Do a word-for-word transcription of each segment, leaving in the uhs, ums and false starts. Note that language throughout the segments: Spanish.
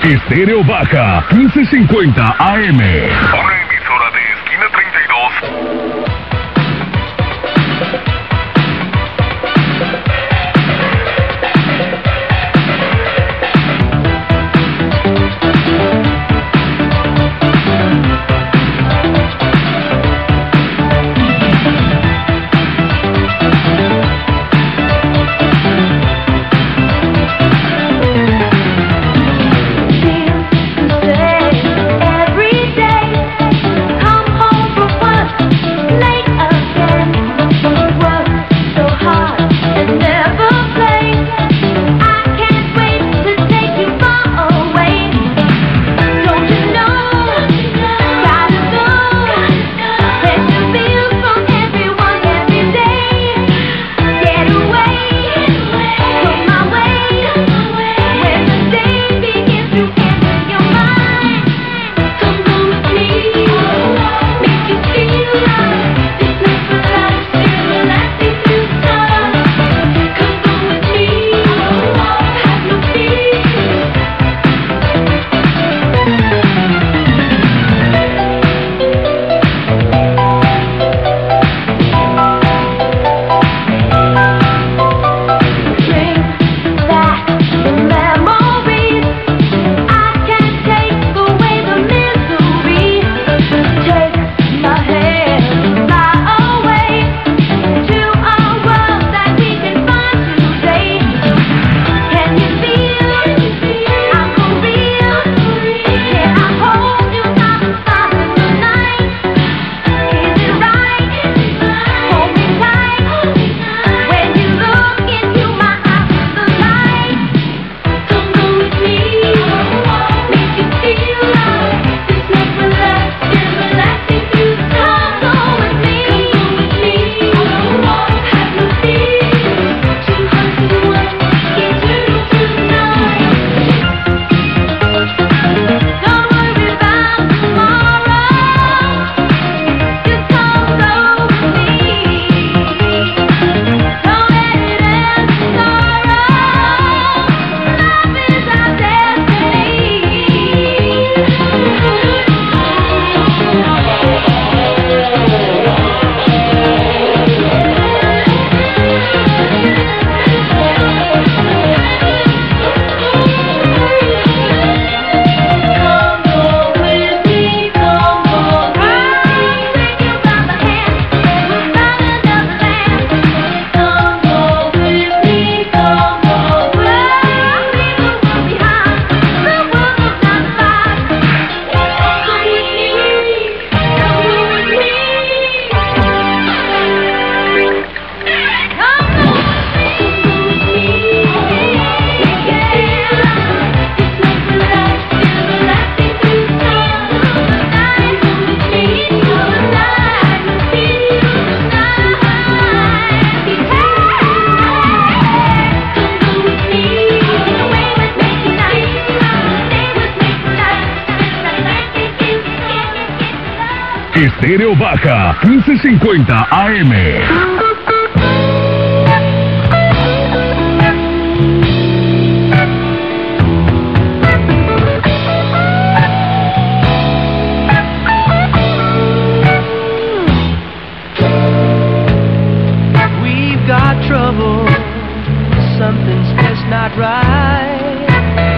Estéreo Baja, quince cincuenta A M. Una emisora de Esquina treinta y dos. Estéreo Baja, quince cincuenta A M. We've got trouble, something's just not right.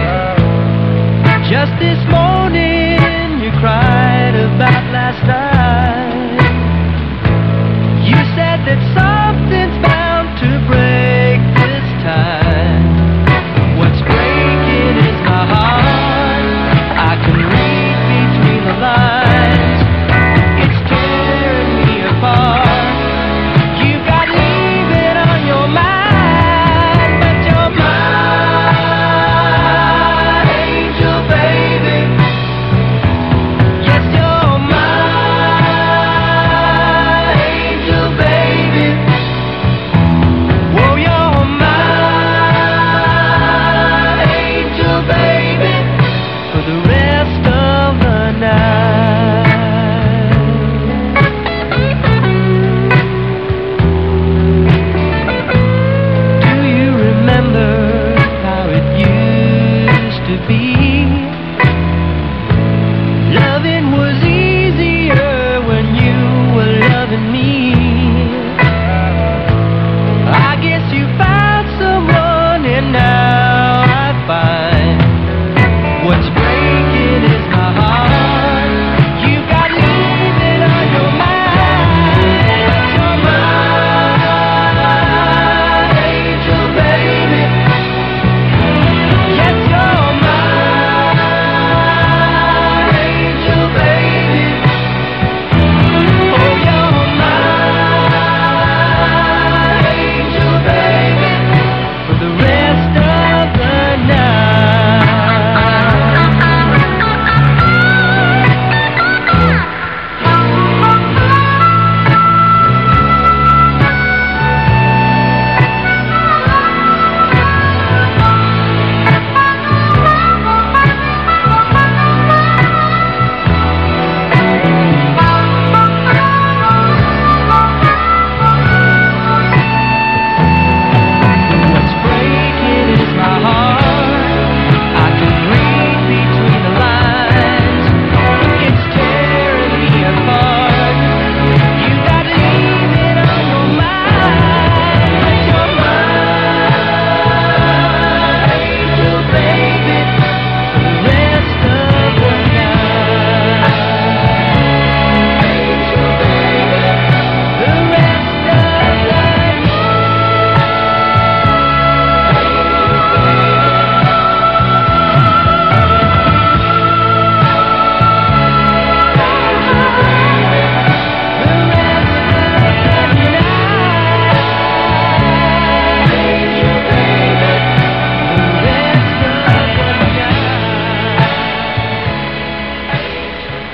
Just this morning you cried about last night. You said that something's bound to break this time. What's breaking is my heart. I can read between the lines. It's tearing me apart. You've got leaving on your mind, but you're my angel, baby. Yes, you're my angel, baby.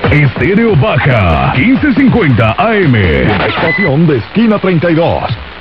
Estéreo Baja, quince cincuenta A M. Una estación de Esquina treinta y dos.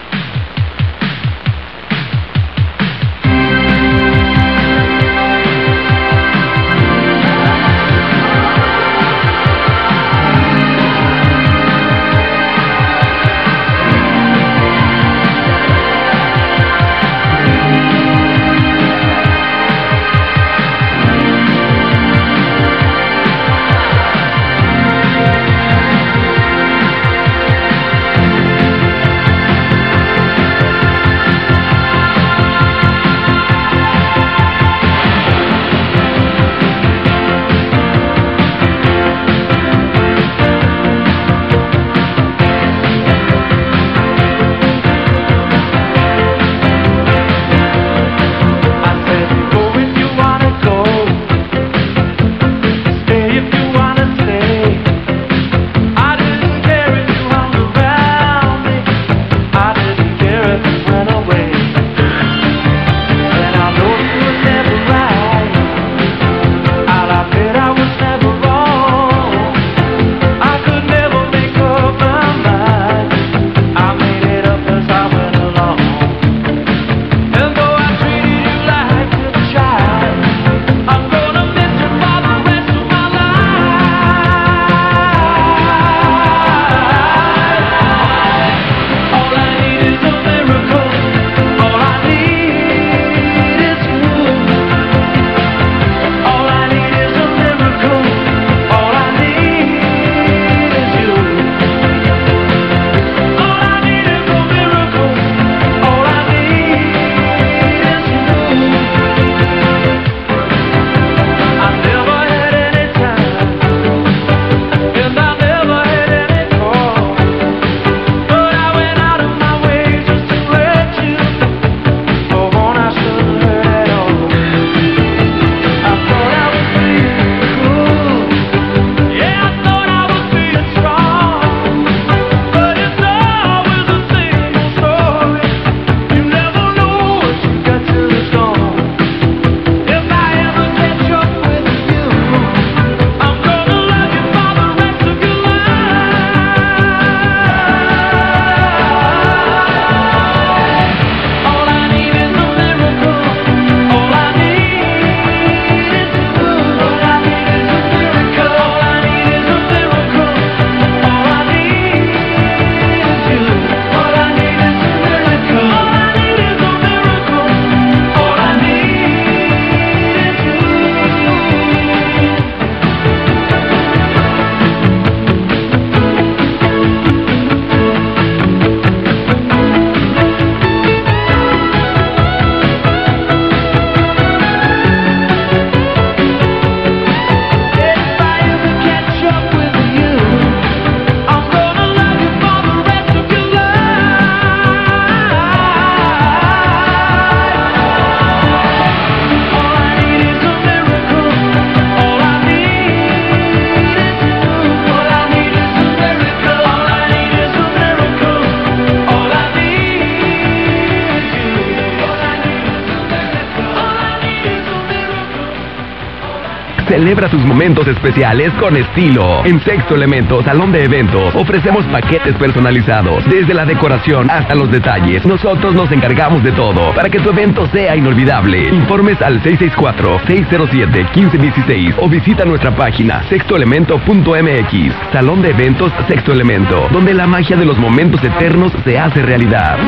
Celebra tus momentos especiales con estilo. En Sexto Elemento, Salón de Eventos, ofrecemos paquetes personalizados. Desde la decoración hasta los detalles, nosotros nos encargamos de todo para que tu evento sea inolvidable. Informes al seis seis cuatro, seis cero siete, uno cinco uno seis o visita nuestra página sexto elemento punto m x. Salón de Eventos Sexto Elemento, donde la magia de los momentos eternos se hace realidad.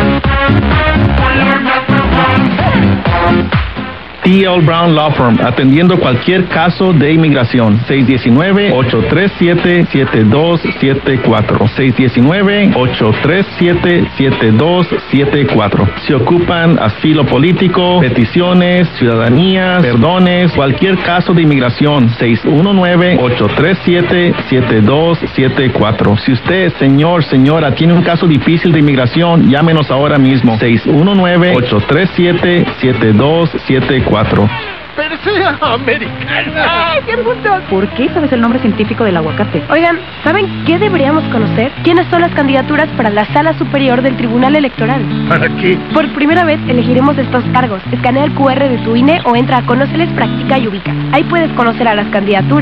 T L Brown Law Firm, atendiendo cualquier caso de inmigración. seis uno nueve, ocho tres siete, siete dos siete cuatro. seis uno nueve, ocho tres siete, siete dos siete cuatro. Se ocupan asilo político, peticiones, ciudadanía, perdones, cualquier caso de inmigración. seis uno nueve, ocho tres siete, siete dos siete cuatro. Si usted, señor, señora, tiene un caso difícil de inmigración, llámenos ahora mismo. seis uno nueve, ocho tres siete, siete dos siete cuatro. Pero sea americana. ¡Ay, qué gusto! ¿Por qué sabes el nombre científico del aguacate? Oigan, ¿saben qué deberíamos conocer? ¿Quiénes son las candidaturas para la Sala Superior del Tribunal Electoral? ¿Para qué? Por primera vez elegiremos estos cargos. Escanea el cu erre de tu I N E o entra a Conóceles, Practica y Ubica. Ahí puedes conocer a las candidaturas, sus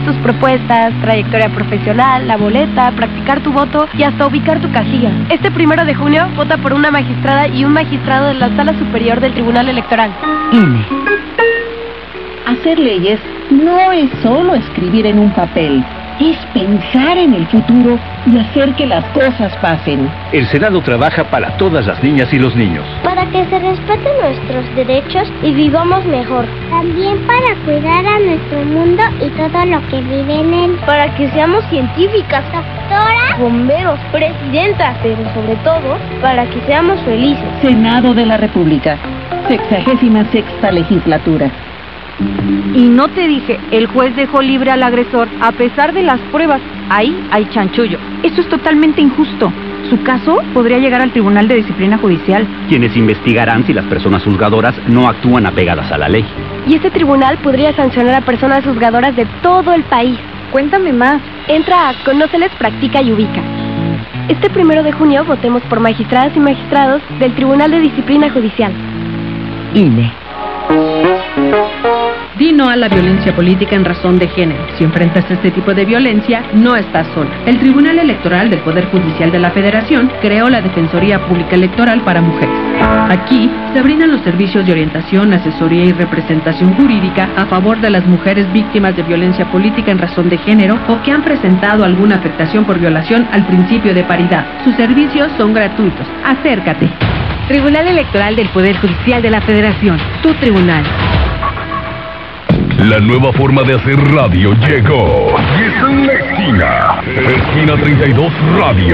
tus propuestas, trayectoria profesional, la boleta, practicar tu voto y hasta ubicar tu casilla. Este primero de junio, vota por una magistrada y un magistrado de la Sala Superior del Tribunal Electoral. I N E. Hacer leyes no es solo escribir en un papel, es pensar en el futuro y hacer que las cosas pasen. El Senado trabaja para todas las niñas y los niños. Para que se respeten nuestros derechos y vivamos mejor. También para cuidar a nuestro mundo y todo lo que vive en él. Para que seamos científicas, doctoras, bomberos, presidentas, pero sobre todo para que seamos felices. Senado de la República, sexagésima sexta legislatura. Y no te dije, el juez dejó libre al agresor a pesar de las pruebas. Ahí hay chanchullo. Eso es totalmente injusto. Su caso podría llegar al Tribunal de Disciplina Judicial, quienes investigarán si las personas juzgadoras no actúan apegadas a la ley. Y este tribunal podría sancionar a personas juzgadoras de todo el país. Cuéntame más. Entra a Conóceles, Practica y Ubica. Este primero de junio votemos por magistradas y magistrados del Tribunal de Disciplina Judicial. I N E. Di no a la violencia política en razón de género. Si enfrentas este tipo de violencia, no estás sola. El Tribunal Electoral del Poder Judicial de la Federación creó la Defensoría Pública Electoral para Mujeres. Aquí se brindan los servicios de orientación, asesoría y representación jurídica a favor de las mujeres víctimas de violencia política en razón de género o que han presentado alguna afectación por violación al principio de paridad. Sus servicios son gratuitos. Acércate. Tribunal Electoral del Poder Judicial de la Federación. Tu tribunal. La nueva forma de hacer radio llegó. Y está en la esquina. Esquina treinta y dos Radio.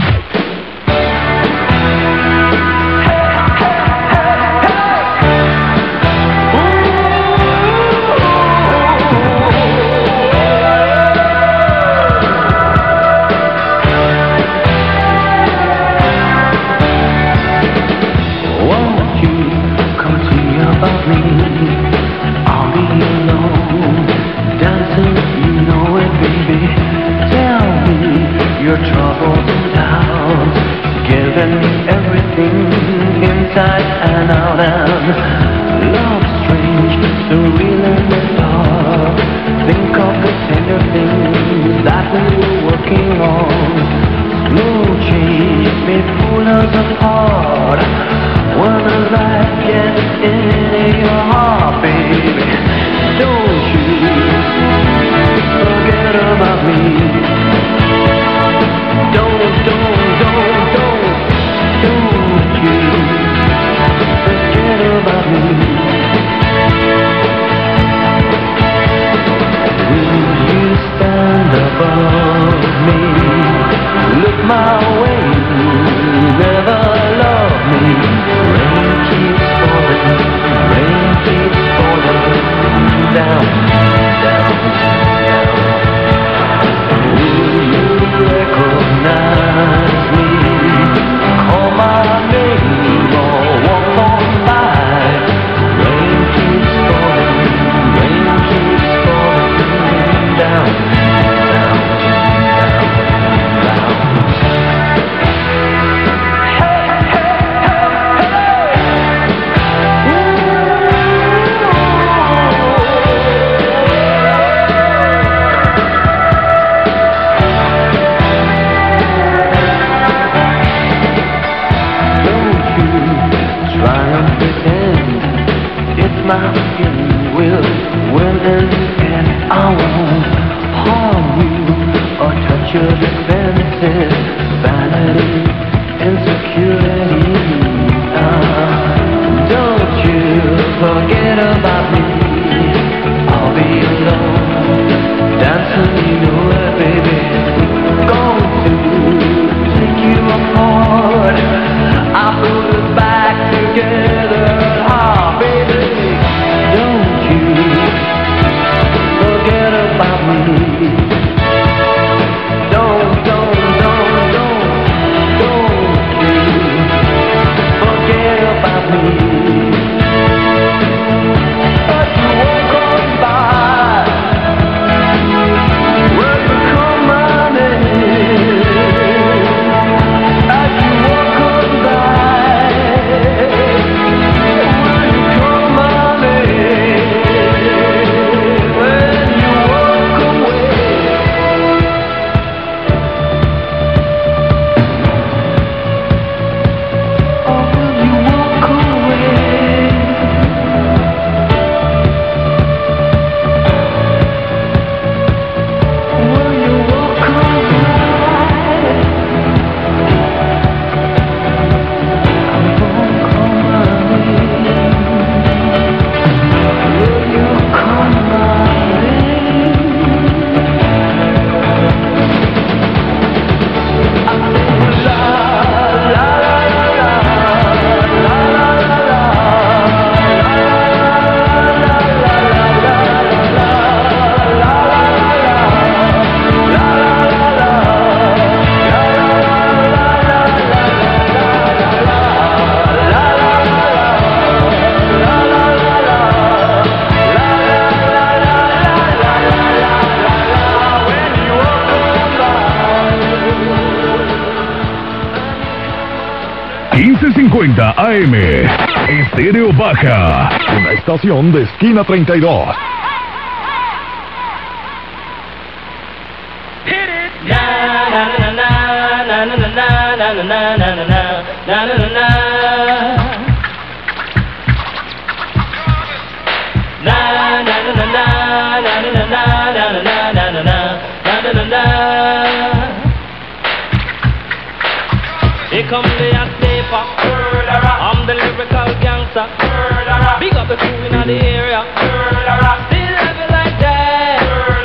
Your troubles and doubts, giving me everything inside and out, and love strange, surreal and dark. Think of the tender things that we were working on. No change may pull us apart. When the light gets into your heart, baby, don't you forget about me. Don't, don't, don't, don't, don't you forget about me. Will you stand above me? Look my way, never love me. Rain keeps falling, rain keeps falling. cincuenta A M. Estéreo Baja. Una estación de Esquina treinta y dos. Here come the Astepa, I'm the lyrical gangster. Big up the crew in the area. Still have it like that.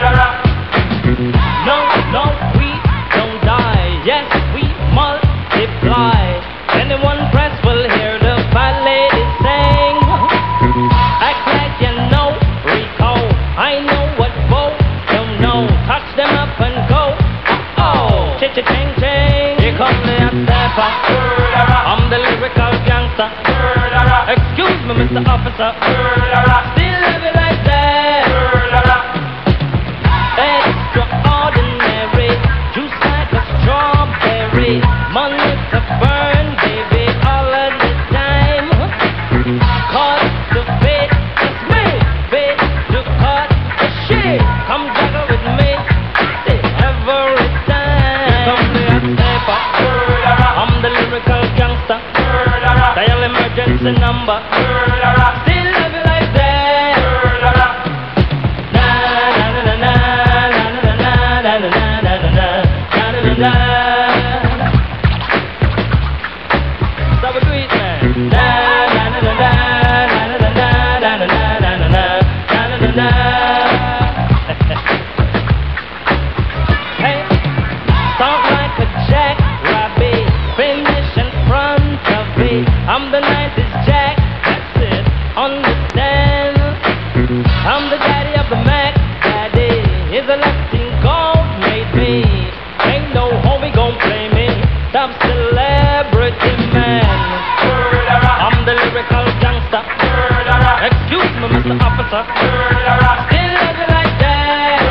No, no, we don't die. Yes, we multiply. Anyone press will hear the fat lady sing. Act like you know, Rico. I know what both don't know. Touch them up and go. Oh, ch-ch-ching ching. Here come the Astepa, I'm the lyrical gangster. Excuse me, Mister Officer. Still have it like that. Extraordinary, juice like a strawberry. Money to burn, baby, all of the time. Cause the fit is me, fit to cut the shit. Come juggle with me every time. Come there, step up. I'm the lyrical gangster. Dial emergency number. Still love it like that. Na na na na na na na na na na na na na. So we do it, man. Na na na na na na na na na na na na na. Hey, sound like a jackrabbit, finish in front of me. I'm the nineties Jack, that's it, understand? I'm the daddy of the Mac, daddy is a Latin gold made me. Ain't no homie gon' play me, top celebrity man. I'm the lyrical gangster. Excuse me, Mister Officer. Still love it like that.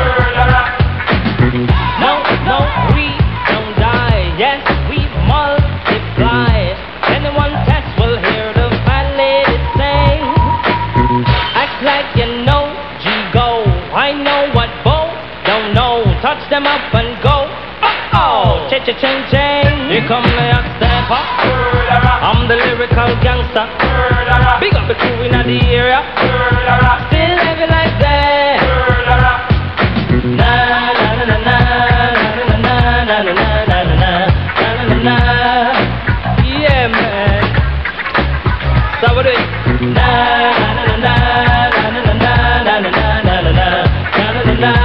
No, no, we don't die. Yes, we multiply. Anyone test will hear the fat lady sing. Act like you know, G-Go. I know what Bo don't know. Touch them up and go. Oh, ch-ch-ching-ching. Here come the Astepa, I'm the lyrical gangster. Big up the crew in the area. Still have it like that. Na na na na na na na na na na na na na. Yeah, man. So what do it? Na na na na na na na na na na na na na.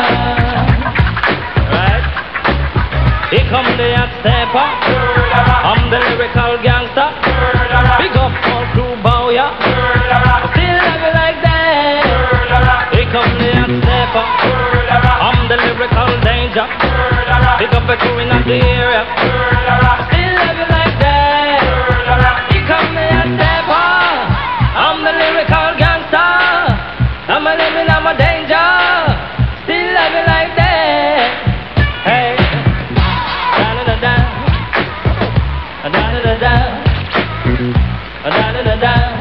Right? Here come the Astepa, I'm the lyrical gangster. Big up all crew bow ya. Still have it like that. Here come the Astepa, I'm the lyrical danger. Big up the crew in the area. Still have it like that. Here come the Astepa, I'm the lyrical gangster. I'm a living, I'm a danger. Still have it like that. Hey, da da da da, da da da da, da da da da.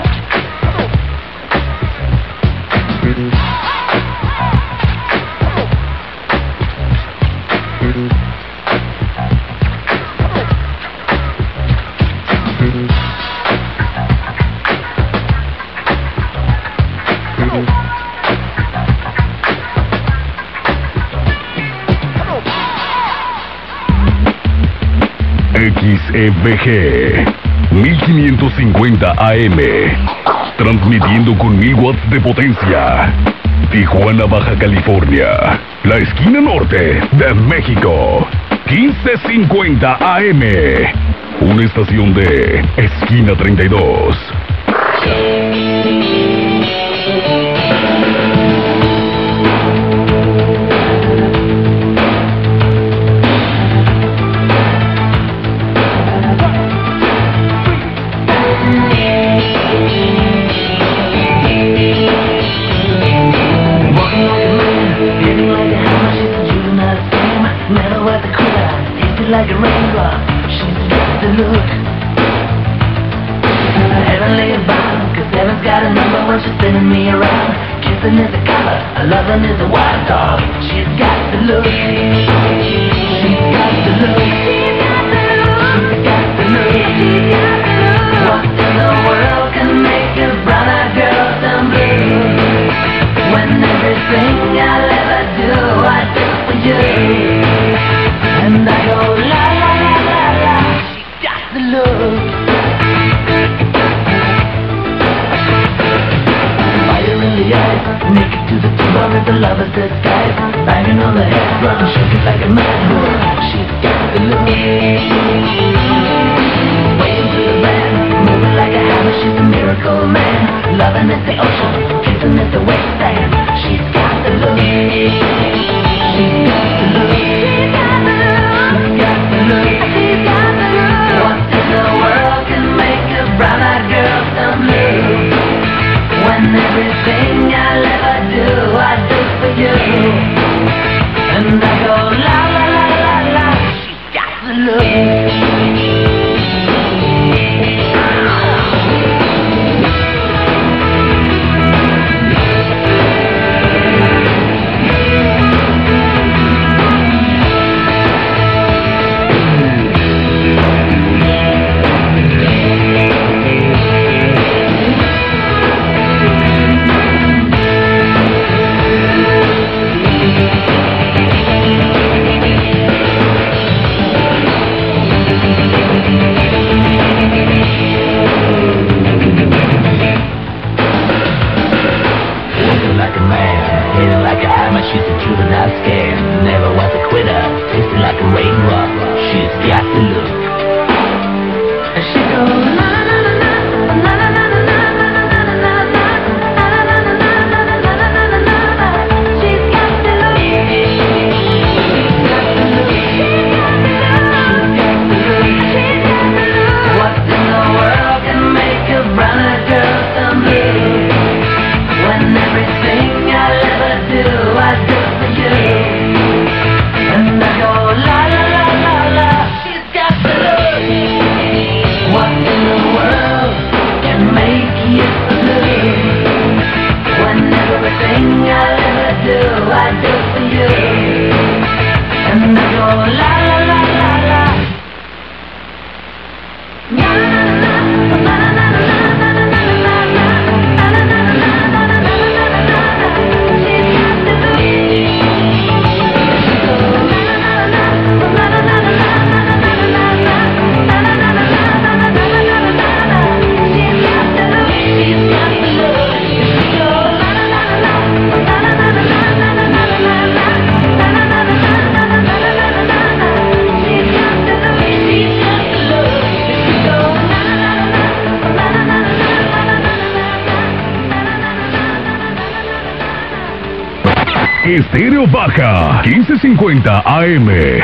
X E B G mil quinientos cincuenta A M, transmitiendo con mil watts de potencia. Tijuana, Baja California, la esquina norte de México. quince cincuenta A M, una estación de Esquina treinta y dos. Like a raindrop, she's got the look. heavenly bound, cause heaven's got a number when she's spinning me around. Kissing is a color, a loving is a wild dog. She's got the look. She's got the look. She's got the look. She's got the look. What in the world can make a brown-eyed girl turn blue? When everything I'll ever do, I do for you. And I go la la la la la. She got the look. Fire in the eyes, naked to the tone of the lover's disguise. Banging on the head drum, shaking like a mad bull. She's got the look. Waiting to the band, moving like a hammer. She's a miracle man. Loving is the ocean, kissing is the wasteland. She's got the look. She's got the look. She's got the look. She's got the look. She's got the look. What in the world can make a brown-eyed girl turn blue? When everything I'll ever do, I do for you. And I go la la la la la. She's got the look. She's a juvenile scare, never was a quitter, tasting like a raindrop. She's got the look. And she goes la la la la la la la la la la la la. She's got the look. She's got the look. She's got the look. She's got the look. What in the world can make a brown-eyed girl turn blue? When everything I'll ever do, I do for you. And I go la la la la la. She's got the look. What in the world can make you blue? When everything I'll ever do, I do for you. And I go la la la la la. La la la la la la la. Estéreo Baja, quince cincuenta A M.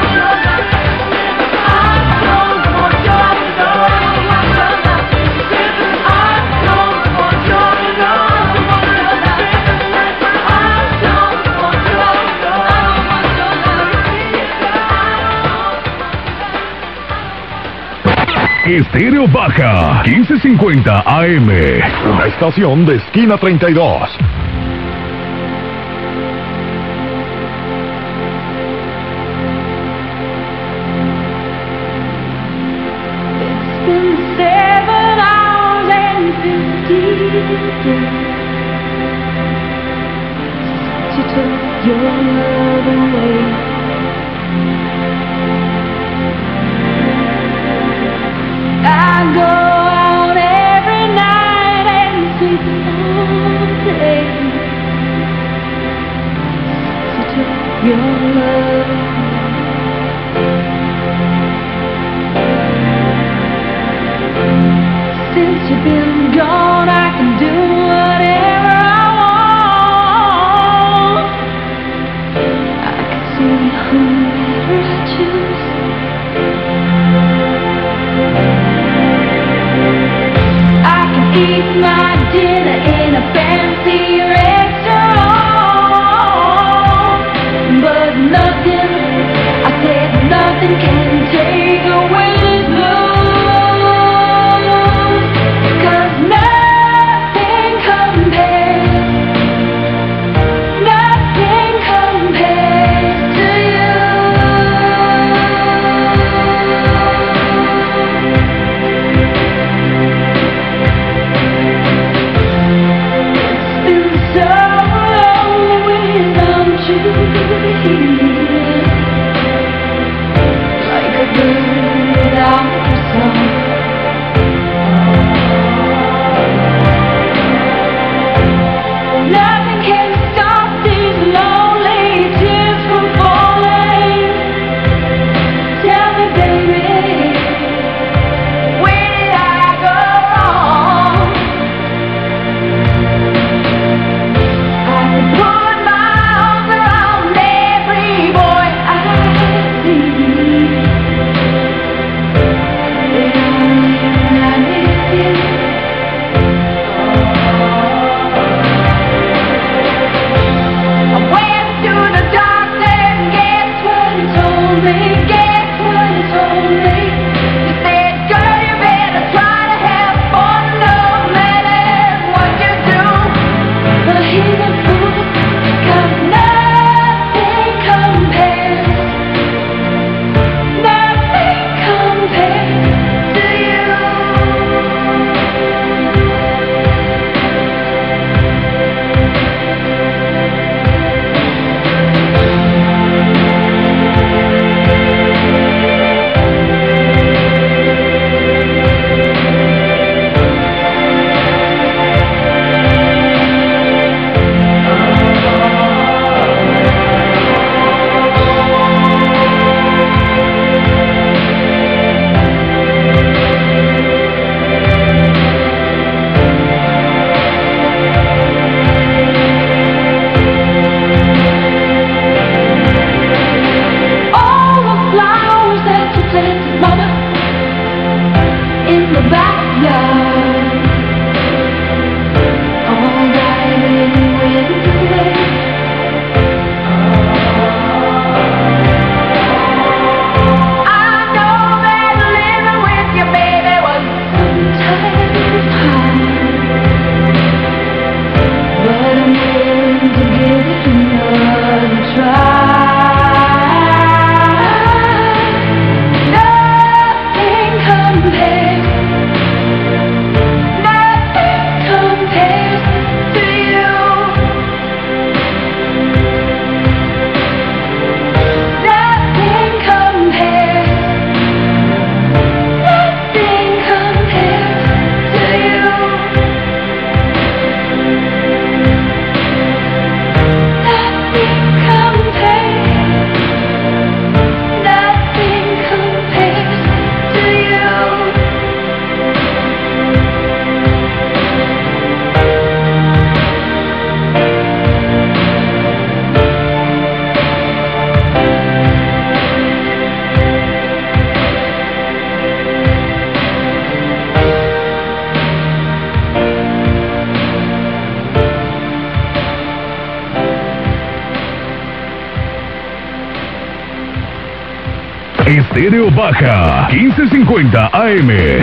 Estéreo Baja, quince cincuenta A M. Una estación de Esquina treinta y dos. It's been seven hours and fifteen days since you took your love away. I go out every night and sleep all day since you took your love. Since you've been gone, I can do whatever I want. I can see whoever I choose. Eat my dinner in a fancy restaurant, but nothing, I said nothing can take away the blues, 'cause nothing compares, nothing compares to you. Like a bird without a song. Nothing can stop these lonely tears from falling. Tell me, baby, where did I go wrong? I put my arms around every boy I see. They only remind me of you. I went to the doctor and guess what he told me? Guess what he told me? He said, girl, you better try to have fun no matter what you do. But he's a fool, 'cause nothing compares, nothing compares to you. All the flowers that you planted, mama, in the backyard. All Estéreo Baja, quince cincuenta A M.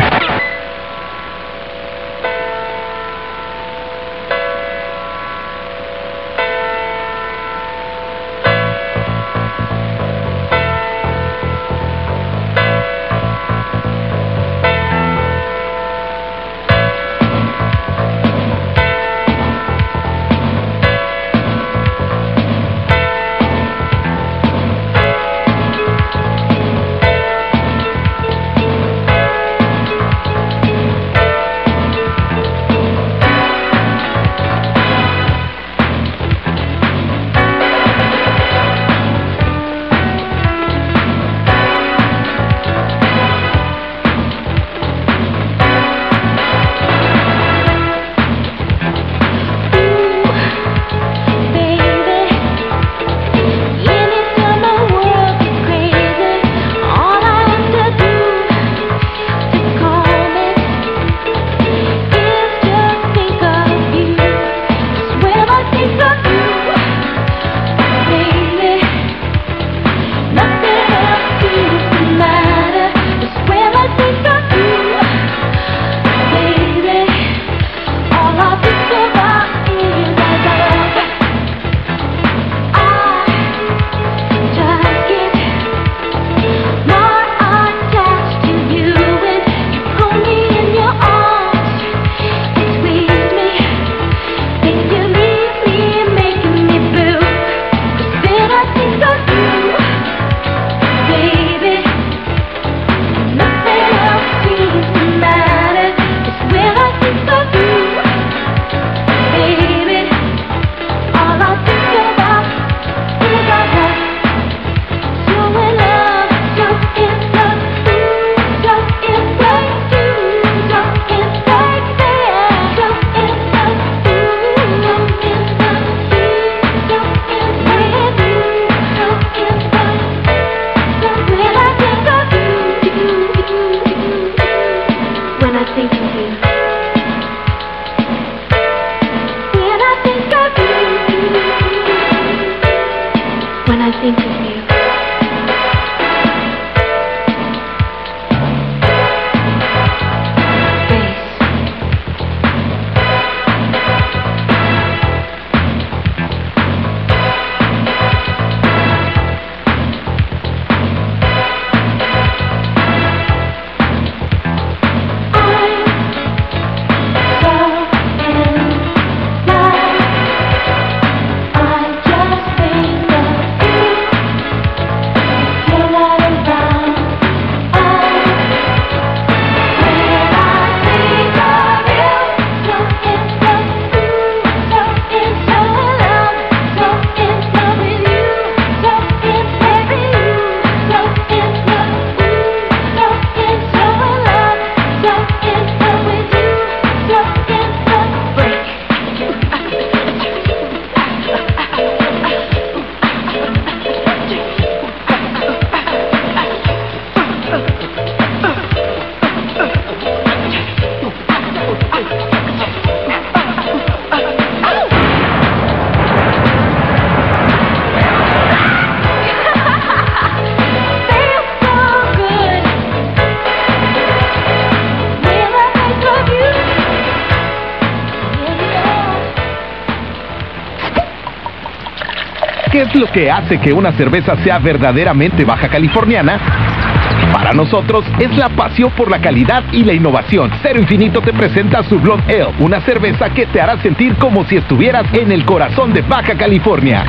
¿Qué es lo que hace que una cerveza sea verdaderamente baja californiana? Para nosotros es la pasión por la calidad y la innovación. Cero Infinito te presenta su Blonde Ale, una cerveza que te hará sentir como si estuvieras en el corazón de Baja California.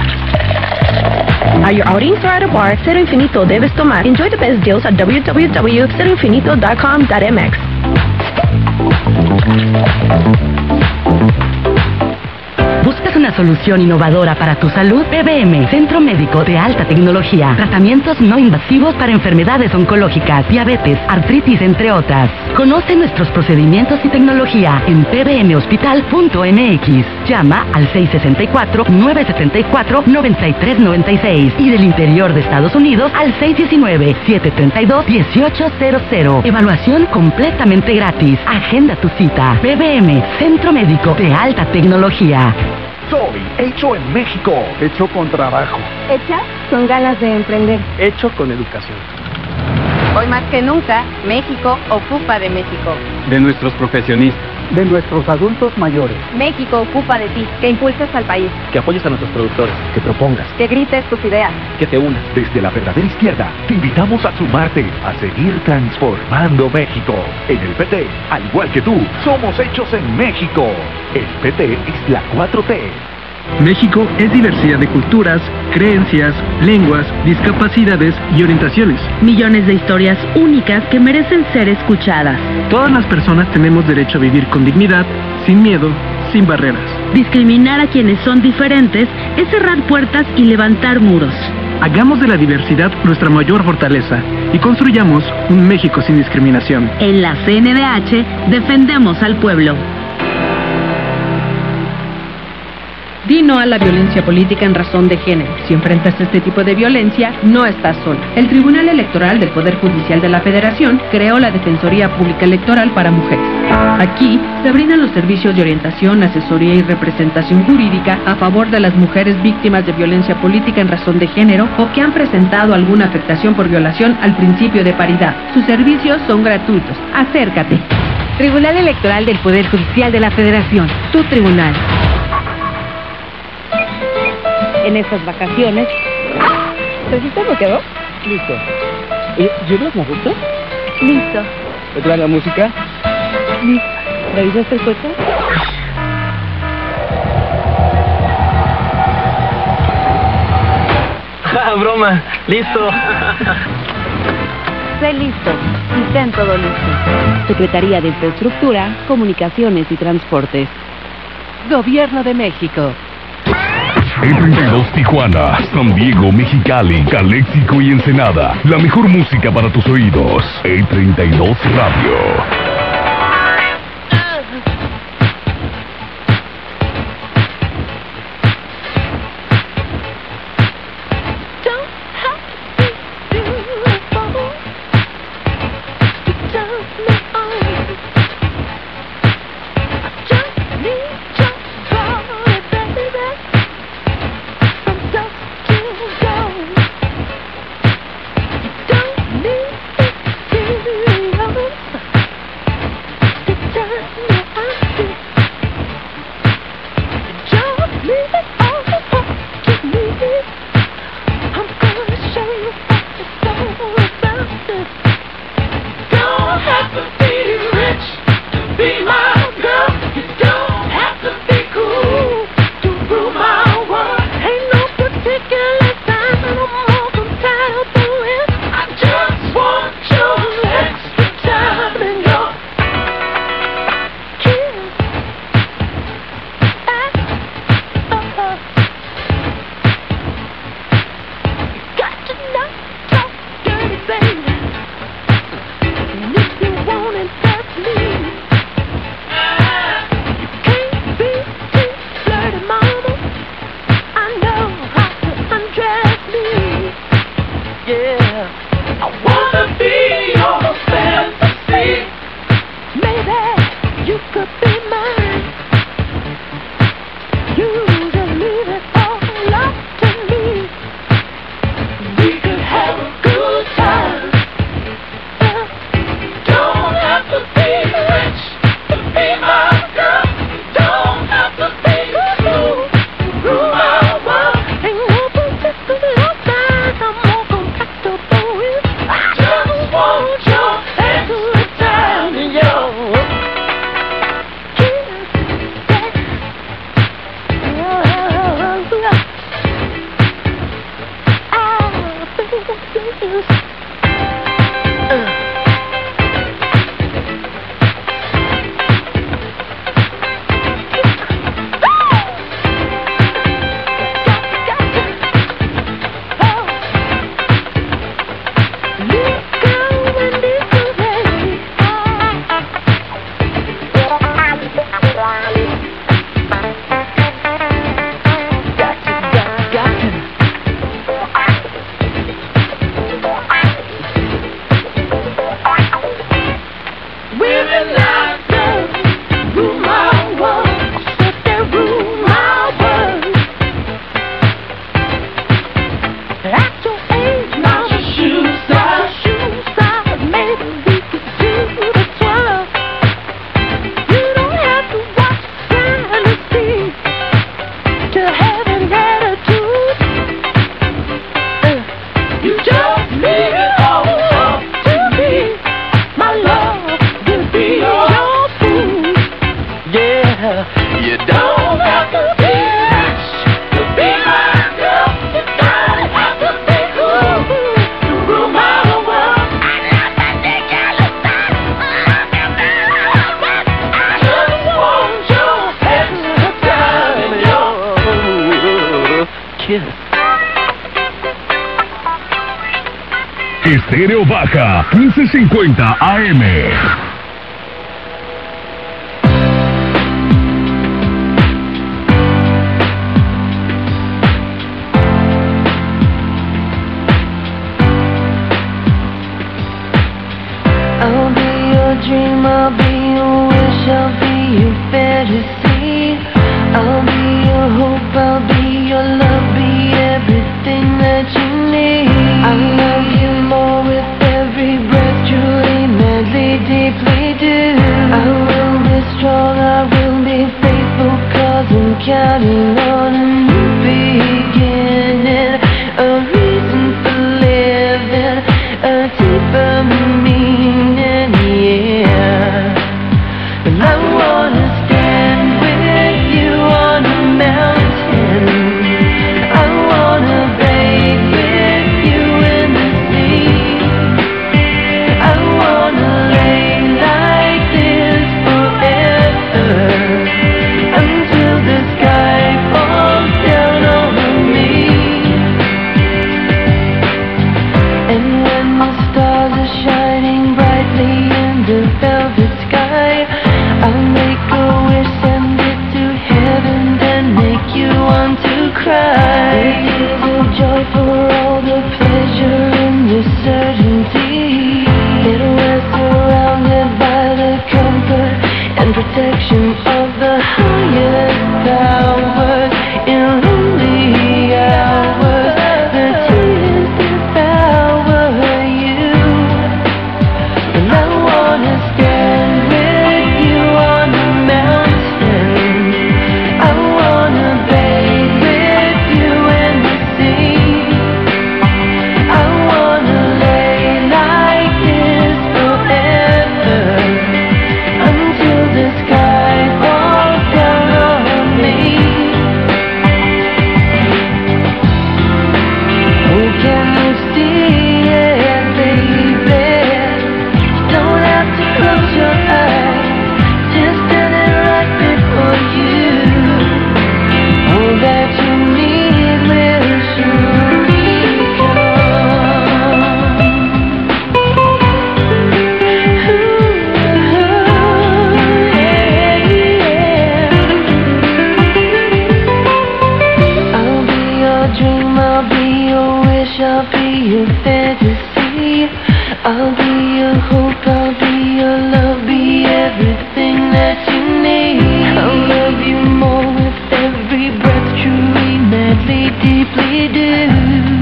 Are you outings or at a bar? Cero Infinito debes tomar. Enjoy the best deals at w w w dot cero infinito dot com dot m x. ¿Buscas una solución innovadora para tu salud? P B M, Centro Médico de Alta Tecnología. Tratamientos no invasivos para enfermedades oncológicas, diabetes, artritis, entre otras. Conoce nuestros procedimientos y tecnología en p b m hospital punto m x. Llama al seis seis cuatro, nueve siete cuatro, nueve tres nueve seis y del interior de Estados Unidos al seis uno nueve, siete tres dos, uno ocho cero cero. Evaluación completamente gratis. Agenda tu cita. P B M, Centro Médico de Alta Tecnología. Soy hecho en México. Hecho con trabajo. Hecha con ganas de emprender. Hecho con educación. Hoy más que nunca, México ocupa de México. De nuestros profesionistas. De nuestros adultos mayores. México ocupa de ti, que impulses al país. Que apoyes a nuestros productores. Que propongas. Que grites tus ideas. Que te unas. Desde la verdadera izquierda, te invitamos a sumarte, a seguir transformando México. En el P T, al igual que tú, somos hechos en México. El P T es la cuatro T. México es diversidad de culturas, creencias, lenguas, discapacidades y orientaciones. Millones de historias únicas que merecen ser escuchadas. Todas las personas tenemos derecho a vivir con dignidad, sin miedo, sin barreras. Discriminar a quienes son diferentes es cerrar puertas y levantar muros. Hagamos de la diversidad nuestra mayor fortaleza y construyamos un México sin discriminación. En la C N D H defendemos al pueblo. Di no a la violencia política en razón de género. Si enfrentas este tipo de violencia, no estás sola. El Tribunal Electoral del Poder Judicial de la Federación creó la Defensoría Pública Electoral para Mujeres. Aquí se brindan los servicios de orientación, asesoría y representación jurídica a favor de las mujeres víctimas de violencia política en razón de género o que han presentado alguna afectación por violación al principio de paridad. Sus servicios son gratuitos. Acércate. Tribunal Electoral del Poder Judicial de la Federación. Tu tribunal. En estas vacaciones. ¿Trajiste bloqueador? Listo. Eh, ¿Llevas la ruta? Listo. ¿Te trae la música? Listo. ¿Revisaste el coche? ¡Ah, broma! ¡Listo! Sé listo y ten todo listo. Secretaría de Infraestructura, Comunicaciones y Transportes. Gobierno de México. E treinta y dos Tijuana, San Diego, Mexicali, Caléxico y Ensenada. La mejor música para tus oídos. E treinta y dos Radio. kiss. Estéreo Baja, quince cincuenta A M. I'll be your dream, I'll be your wish, I'll be your fantasy. I'll be your hope, I'll be your love, be everything that you need. I love you more with every breath, truly, madly, deeply do. I will be strong, I will be faithful, cause I'm counting on a new beginning. A reason for living, a deeper meaning, yeah. And I wanna stand with you on a mountain. I wanna bathe with you in the sea. I wanna lay like this forever, until the sky falls down over me. And when the stars are shining brightly in the velvet sky, I'll make a wish, send it to heaven, then make you want to cry. This is a joy for all the pleasure and the certainty that we're surrounded by the comfort and protection of the highest powers. In lonely hours, the tears devour you. And I wanna stand with you on the mountain. I wanna bathe with you in the sea. I wanna lay like this forever, until the sky falls down on me. Oh, can you see it, baby? Don't have to close your eyes, just standing right before you. All that you need will surely come. I'll be your dream, I'll be your wish, I'll be your fantasy. I'll be your hope, I'll be your love, be everything that you need. I'll love you more with every breath, truly, madly, deeply do.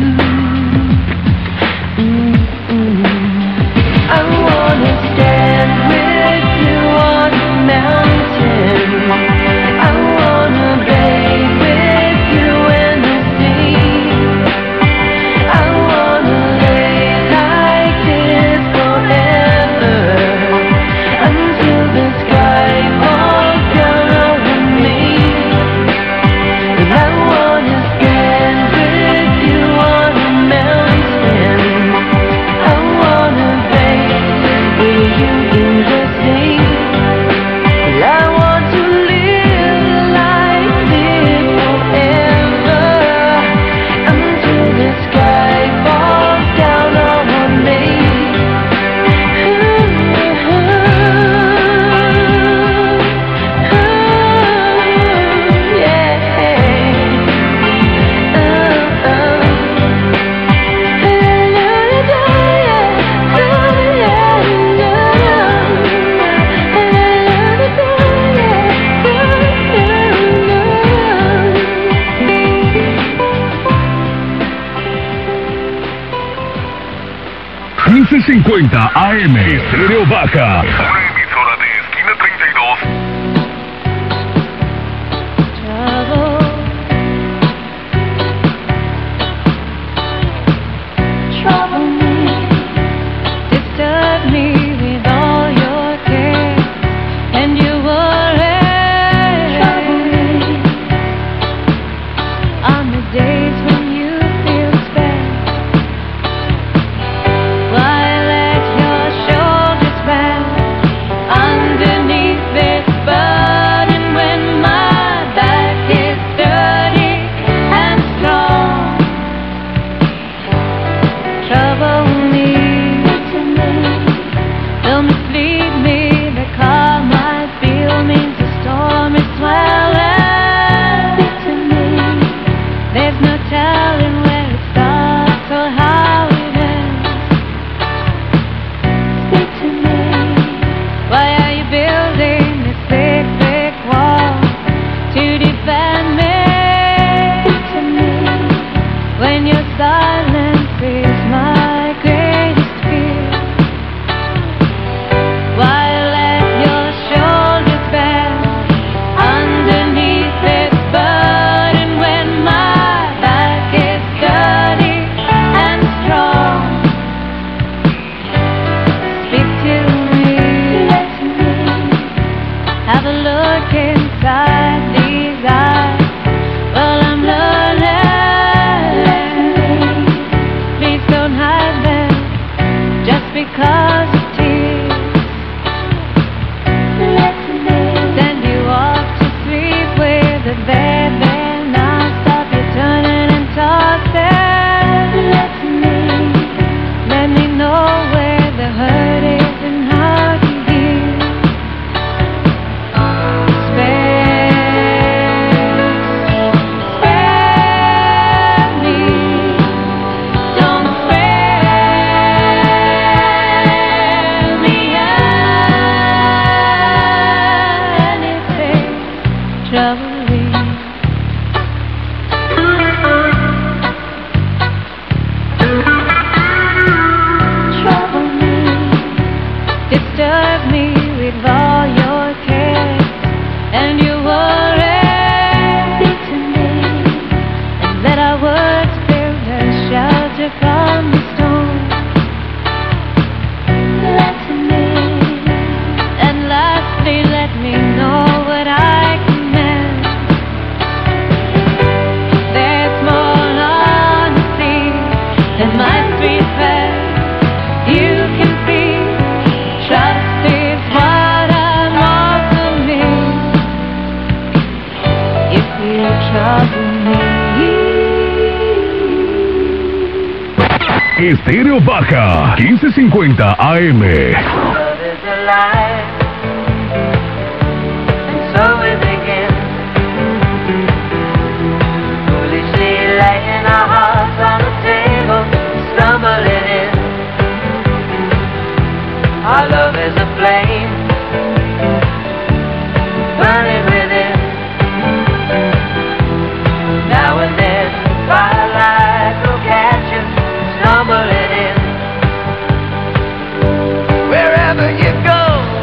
Mm-mm. I wanna stand with you on a mountain. I wanna bathe with you in the sea. I wanna lay like this forever, until the sky falls down over me. And I wanna stand with you on a mountain. I wanna bathe with you in the sea. And I want to live like this forever, until the sky falls down over me. quince cincuenta A M. Estéreo Baja. Una emisora de Esquina treinta y dos. Trouble me, disturb me with all your cares, and you worry. Trouble me on the days when you feel spent. Why let your shoulders bend? look inside these eyes, well, I'm learning. Please don't hide them just because of tears. Send you off to sleep with a bed, then I'll stop you turning and tossing. Let me know where the hurt is and how to heal. Spare, spare me. Don't spare me anything troubling. Trouble me, disturb me with all your cares and your worries to me, and let our words build a shelter from the storm. Listen, and lastly, let me know what I can mend. There's more honesty than my sweet pet. You can see, trust is what I'm offering. If you trouble me. Estéreo Baja, quince cincuenta A M. Love is alive, and so we begin. Foolishly laying our hearts on the table, stumbling in. Our love is a flame, burning within. Now and then, firelight will catch you, stumbling in. Wherever you go,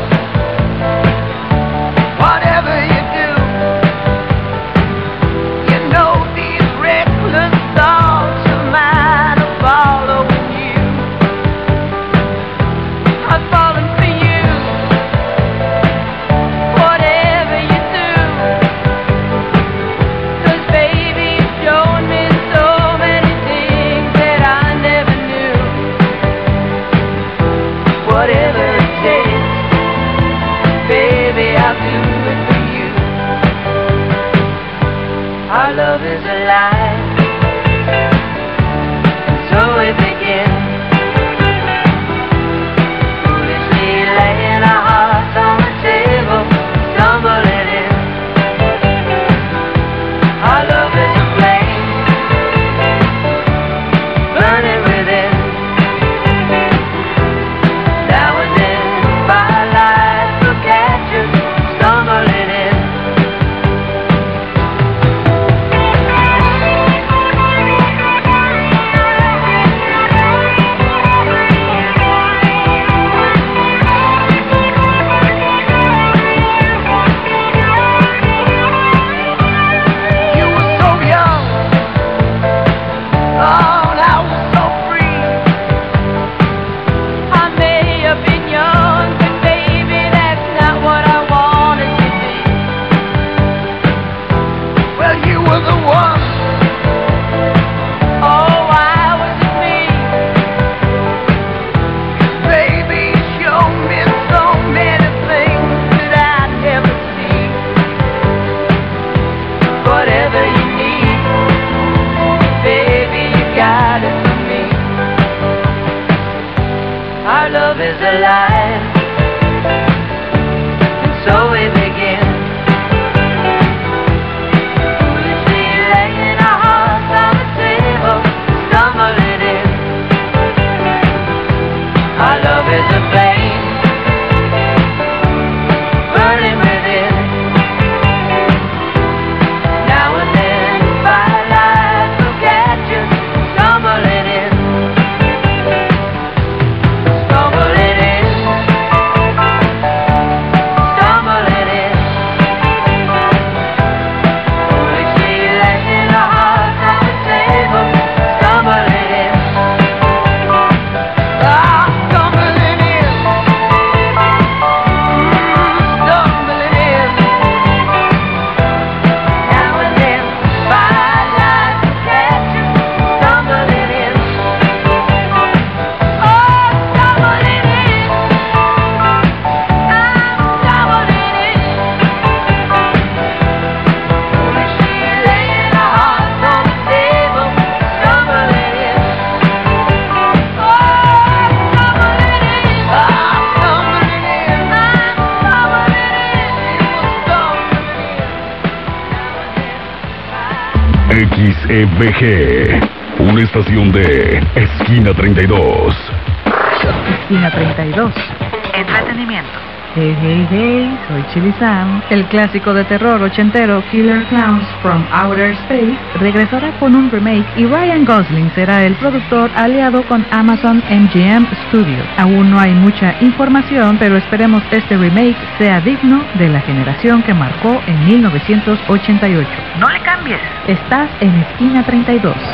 E B G, una estación de Esquina treinta y dos. Esquina treinta y dos. Entretenimiento. Hey, hey, hey, soy Chili Sam. El clásico de terror ochentero Killer Clowns from Outer Space regresará con un remake y Ryan Gosling será el productor aliado con Amazon M G M Studios. Aún no hay mucha información, pero esperemos este remake sea digno de la generación que marcó en mil novecientos ochenta y ocho. No le cambies. Estás en Esquina treinta y dos.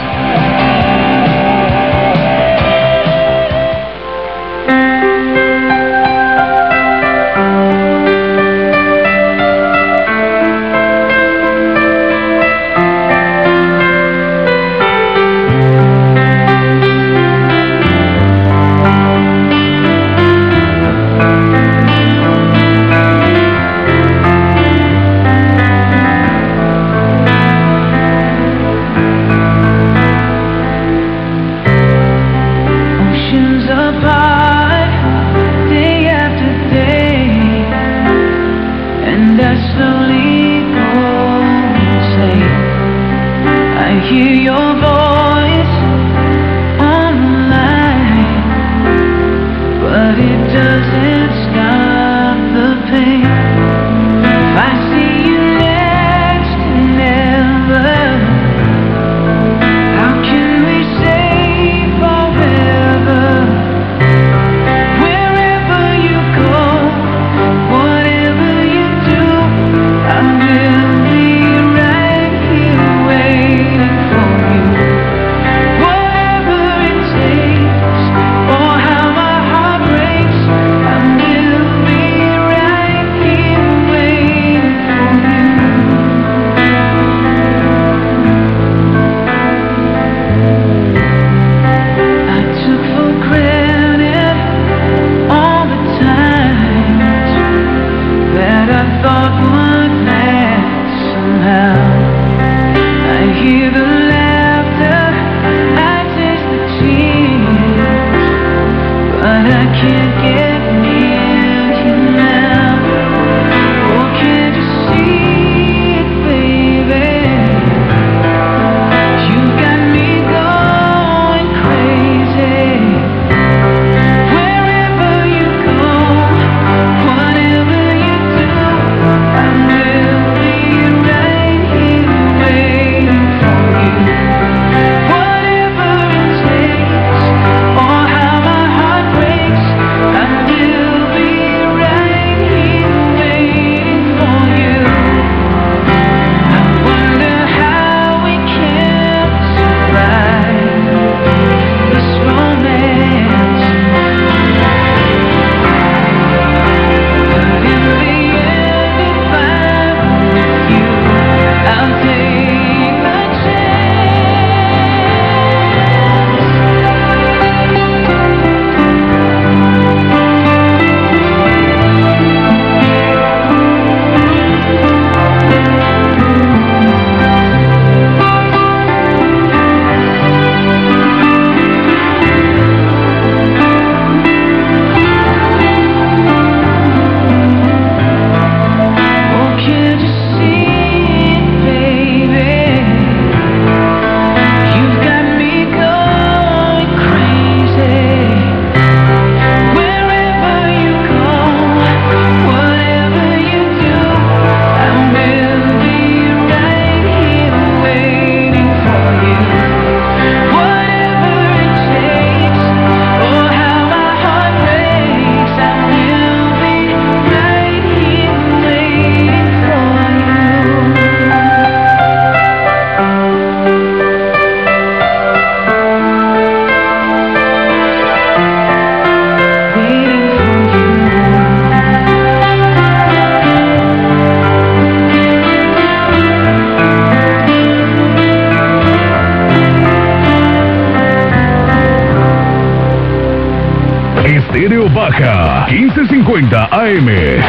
Estéreo Baja, quince cincuenta A M.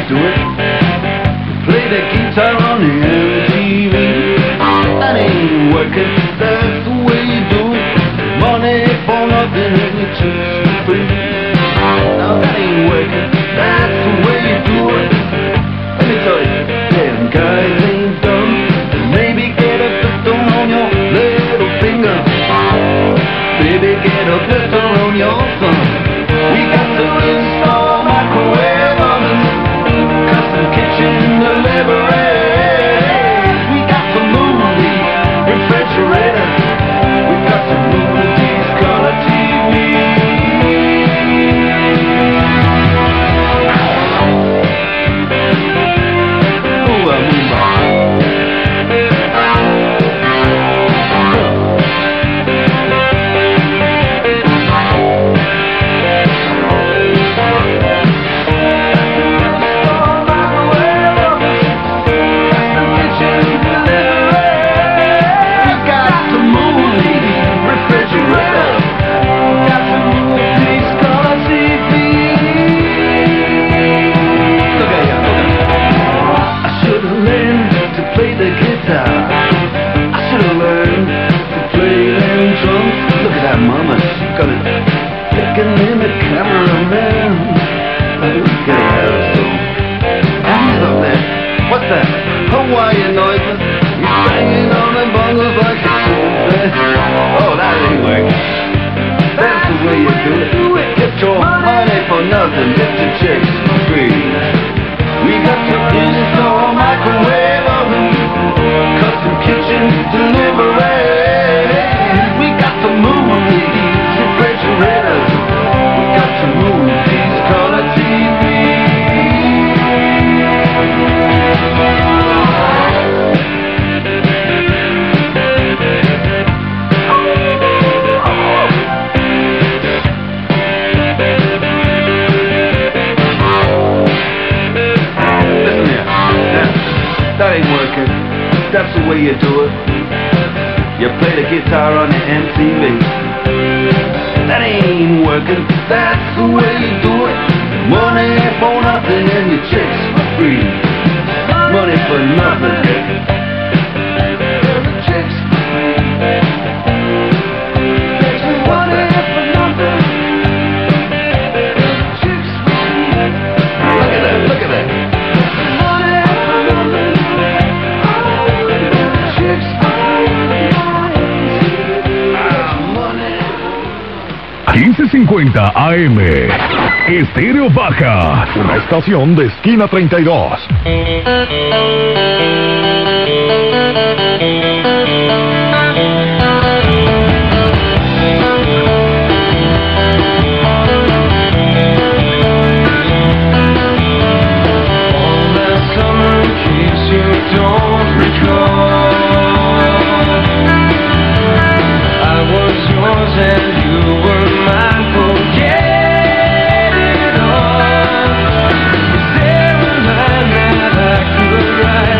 do it. Play the guitar on the M T V. That ain't working, that's the way you do it. Money for nothing and your chicks for free. Now that ain't working, that's the way you do it. Let me tell you, damn guys ain't dumb. Maybe get a pistol on your little finger. Baby, get a pistol on your thumb. We got to install microwave ovens, custom kitchen deliveries. We got to move these refrigerators. We got to move these color T Vs. Ooh, I move on. Mama, she got it picking in the cameraman. Look at her, so. Hands up there. What's that? Hawaiian noises. You're banging on the bongos like a chimpanzee. Oh, that ain't working. That's the way you do it. Get your money for nothing. Get your chicks for free. We got to install microwave ovens, custom kitchen delivery. We got to move these refrigerators. We got to move these color T Listen here, that, that ain't working. That's the way you do it. You play the guitar on the M T V. That ain't working, that's the way you do it. Money for nothing and your chicks for free. Money for nothing. The chicks for free. Money for nothing. The chicks for free. Look at that, look at that. Money for nothing. The chicks for free. quince cincuenta A M Estéreo Baja, una estación de Esquina treinta y dos. And you were mine, forget it all. Is there a line that I could write?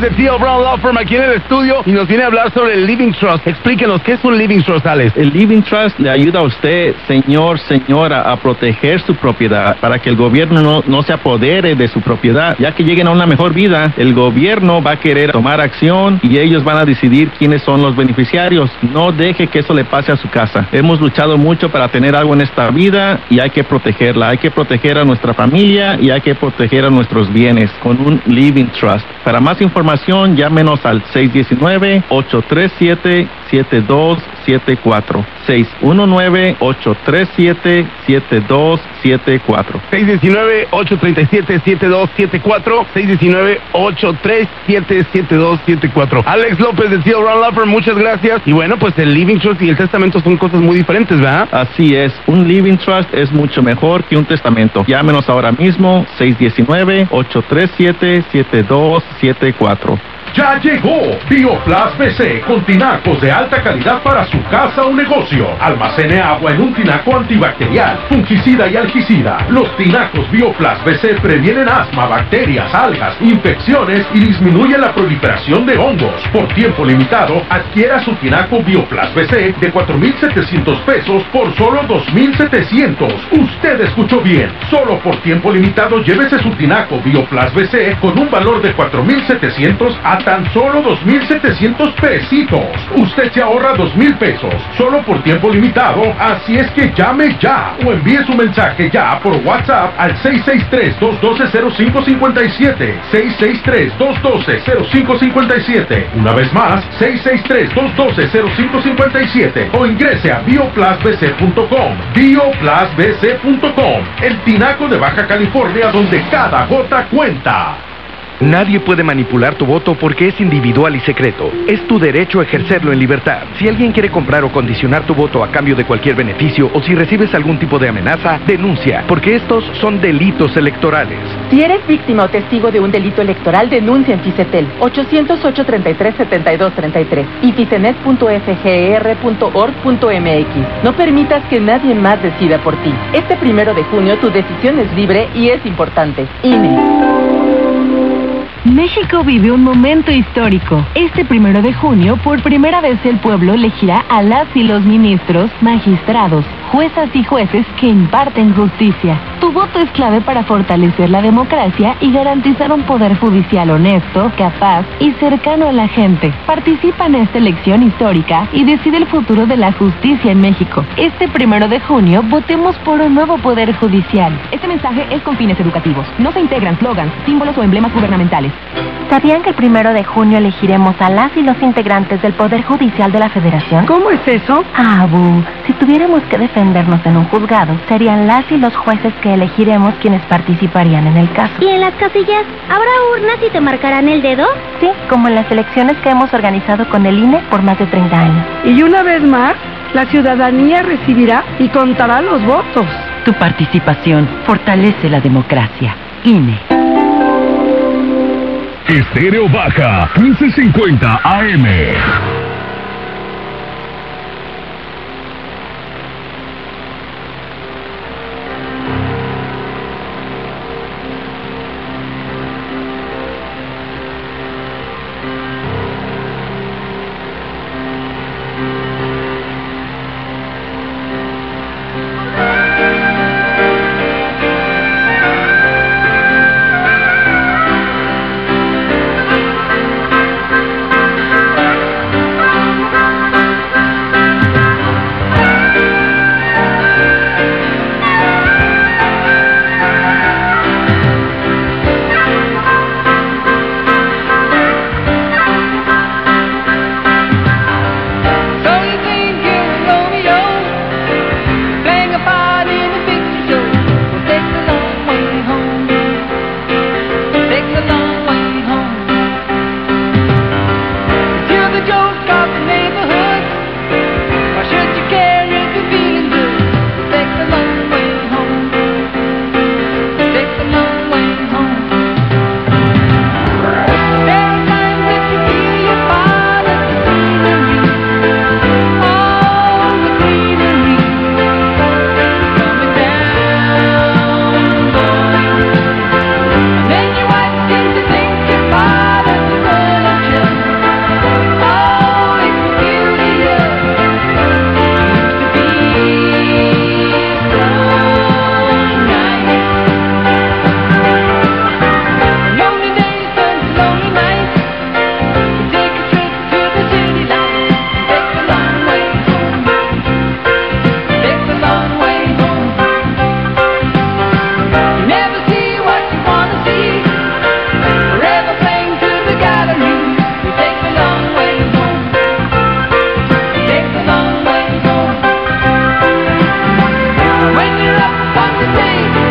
de T L Brown Law Firm aquí en el estudio y nos viene a hablar sobre el Living Trust. Explíquenos, ¿qué es un Living Trust, Alex? El Living Trust le ayuda a usted, señor, señora, a proteger su propiedad para que el gobierno no, no se apodere de su propiedad. Ya que lleguen a una mejor vida, el gobierno va a querer tomar acción y ellos van a decidir quiénes son los beneficiarios. No deje que eso le pase a su casa. Hemos luchado mucho para tener algo en esta vida y hay que protegerla. Hay que proteger a nuestra familia y hay que proteger a nuestros bienes con un Living Trust. Para más información, llámenos al seis uno nueve, ocho tres siete, siete dos siete cuatro. seis uno nueve, ocho tres siete, siete dos siete cuatro. seis uno nueve, ocho tres siete, siete dos siete cuatro. seis uno nueve, ocho tres siete, siete dos siete cuatro. Alex López de T L Brown Law Firm, muchas gracias. Y bueno, pues el Living Trust y el testamento son cosas muy diferentes, ¿verdad? Así es. Un Living Trust es mucho mejor que un testamento. Llámenos ahora mismo, seis uno nueve, ocho tres siete, siete dos siete cuatro. Ya llegó Bioplas B C con tinacos de alta calidad para su casa o negocio. Almacene agua en un tinaco antibacterial, fungicida y algicida. Los tinacos Bioplas B C previenen asma, bacterias, algas, infecciones y disminuyen la proliferación de hongos. Por tiempo limitado, adquiera su tinaco Bioplas B C de cuatro mil setecientos pesos por solo dos mil setecientos. Usted escuchó bien. Solo por tiempo limitado llévese su tinaco Bioplas B C con un valor de cuatro mil setecientos a tan solo dos mil setecientos pesitos. Usted se ahorra dos mil pesos solo por tiempo limitado, así es que llame ya o envíe su mensaje ya por WhatsApp al seis seis tres, dos uno dos, cero cinco cinco siete, seis seis tres, dos uno dos, cero cinco cinco siete. Una vez más, seis seis tres, dos uno dos, cero cinco cinco siete o ingrese a bioplas b c punto com. bioplas b c punto com, el tinaco de Baja California donde cada gota cuenta. Nadie puede manipular tu voto porque es individual y secreto. Es tu derecho a ejercerlo en libertad. Si alguien quiere comprar o condicionar tu voto a cambio de cualquier beneficio o si recibes algún tipo de amenaza, denuncia, porque estos son delitos electorales. Si eres víctima o testigo de un delito electoral, denuncia en Ficetel, ochocientos ocho, treinta y tres, setenta y dos treinta y tres y ficenet punto f g r punto org punto m x. No permitas que nadie más decida por ti. Este primero de junio tu decisión es libre y es importante. I N E. México vive un momento histórico. Este primero de junio, por primera vez el pueblo elegirá a las y los ministros, magistrados, juezas y jueces que imparten justicia. Tu voto es clave para fortalecer la democracia y garantizar un poder judicial honesto, capaz y cercano a la gente. Participa en esta elección histórica y decide el futuro de la justicia en México. Este primero de junio, votemos por un nuevo poder judicial. Este mensaje es con fines educativos. No se integran slogans, símbolos o emblemas gubernamentales. ¿Sabían que el primero de junio elegiremos a las y los integrantes del Poder Judicial de la Federación? ¿Cómo es eso? Ah, Bu, si tuviéramos que defendernos en un juzgado, serían las y los jueces que elegiremos quienes participarían en el caso. ¿Y en las casillas habrá urnas y te marcarán el dedo? Sí, como en las elecciones que hemos organizado con el I N E por más de treinta años. Y una vez más, la ciudadanía recibirá y contará los votos. Tu participación fortalece la democracia. I N E. Estéreo Baja, quince cincuenta A M.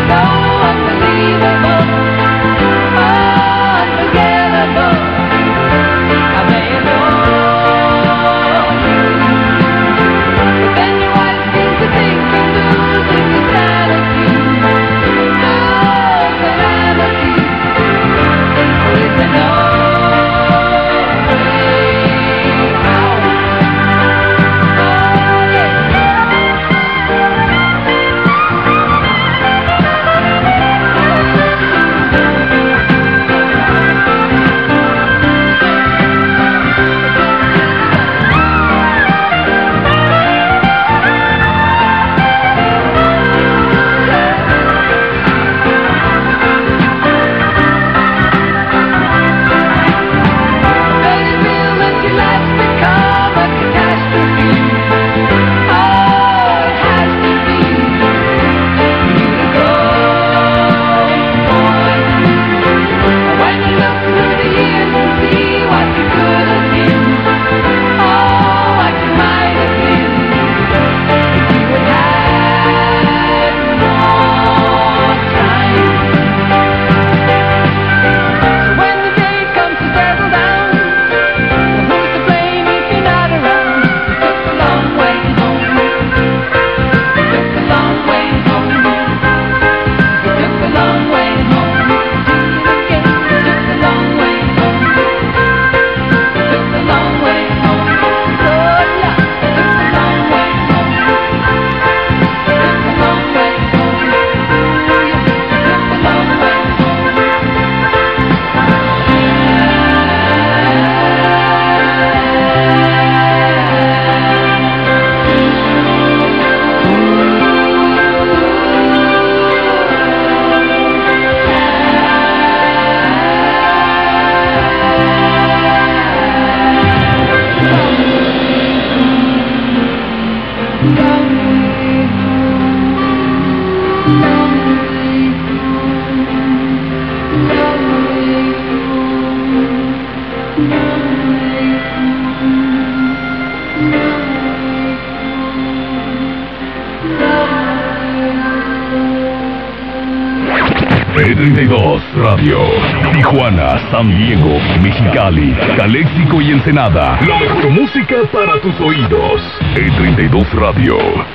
B treinta y dos Radio, Tijuana, San Diego, Mexicali, Caléxico y Ensenada. La mejor música para tus oídos. B treinta y dos Radio.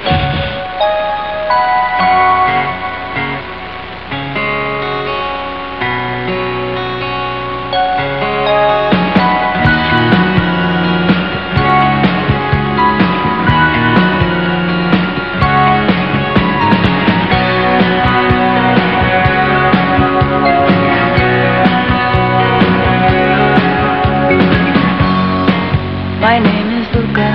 My name is Luca.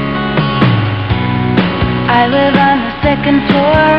I live on the second floor.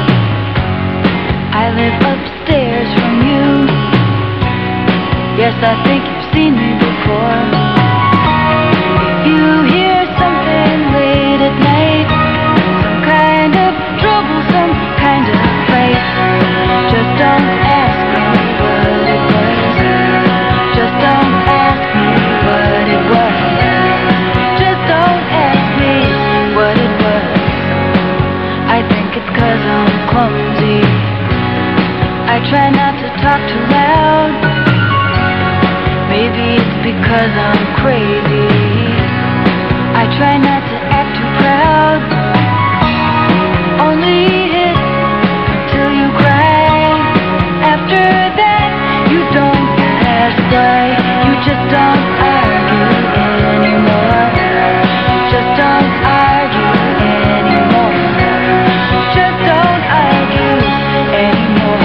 I live upstairs from you. Yes, I think you've seen me before. If you hear something late at night, some kind of trouble, some kind of fight, just don't ask me what it was. Just don't ask me what it was. Just don't ask me what it was. I think it's 'cause I'm clumsy. I try not to talk too loud. Maybe it's because I'm crazy. I try not to act too proud. Only hit till you cry. After that, you don't ask why. You just don't argue anymore. You just don't argue anymore. Just don't argue anymore.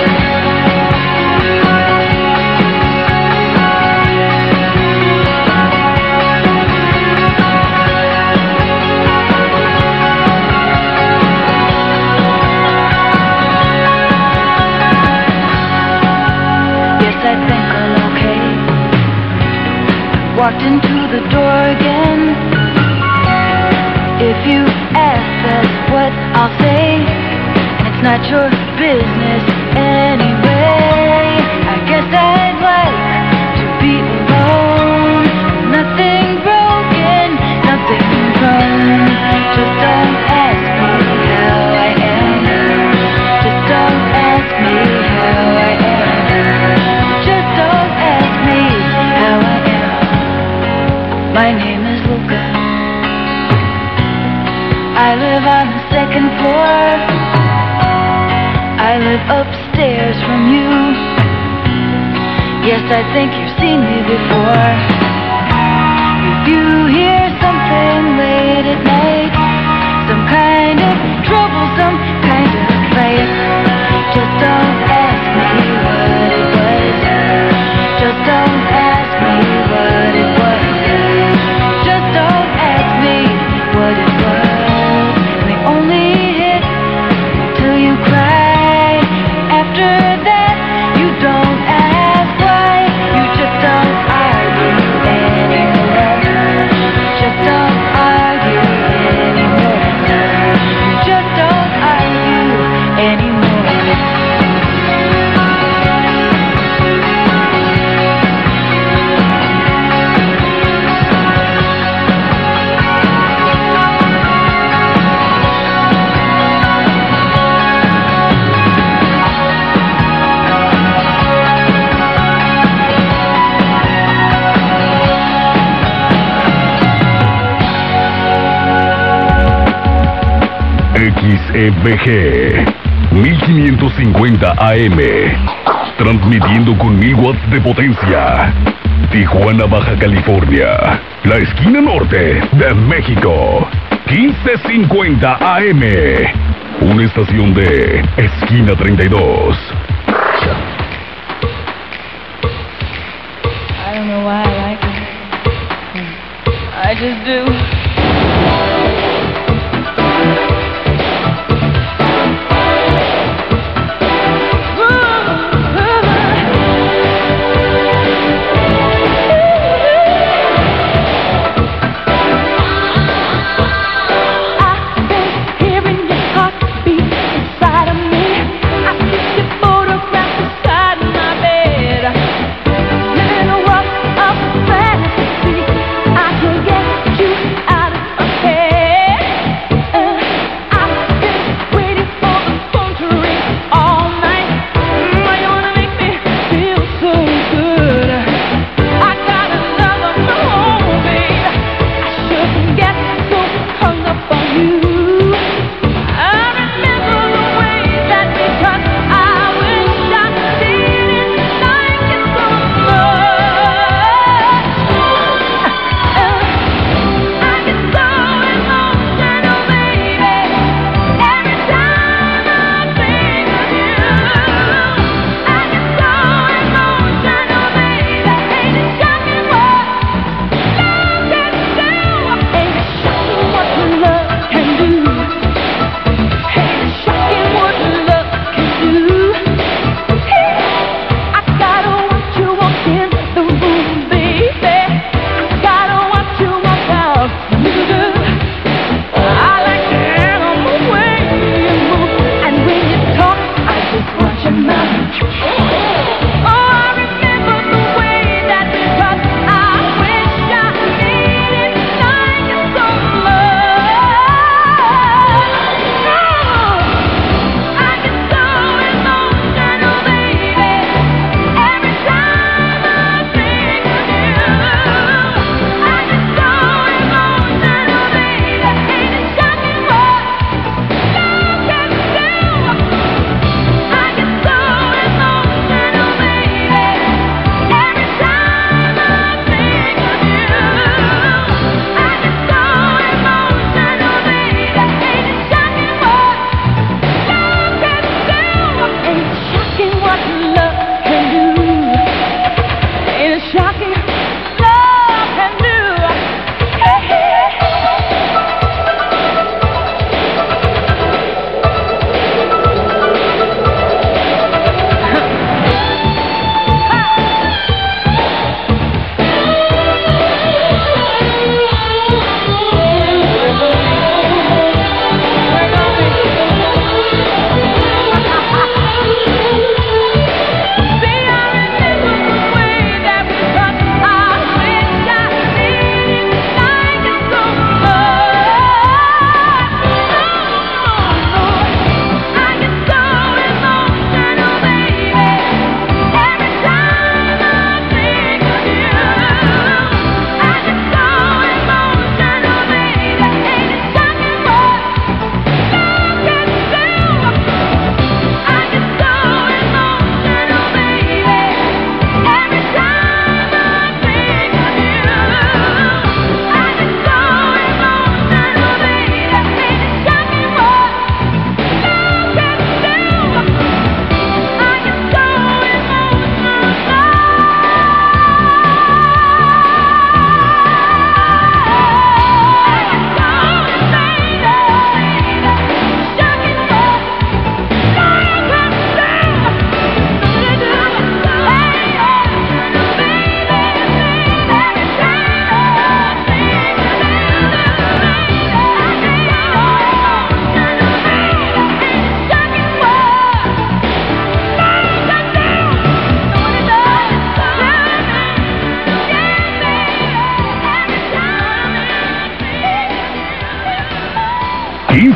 Yes, I think I'm okay. Walked into the door again. If you ask, that's what I'll say. And it's not your business anyway. I guess I'd like to be alone. Nothing broken, nothing wrong. Just don't ask me how I am. Just don't ask me this from you. Yes, I think you've seen me before. If you hear something late at night, some kind of troublesome kind of fight, just don't ask me what it was. Just don't ask me what it was. Just don't ask me what it was. And they only hit till you cry. After that, you don't ask why. You just don't argue anymore. Just don't argue anymore. You just don't argue anymore. X E B G mil quinientos cincuenta A M, transmitiendo con mil watts de potencia. Tijuana, Baja California, la esquina norte de México. quince cincuenta A M, una estación de Esquina treinta y dos. I don't know why I like it. I just do. Hearing your heartbeat inside of me, I kiss you for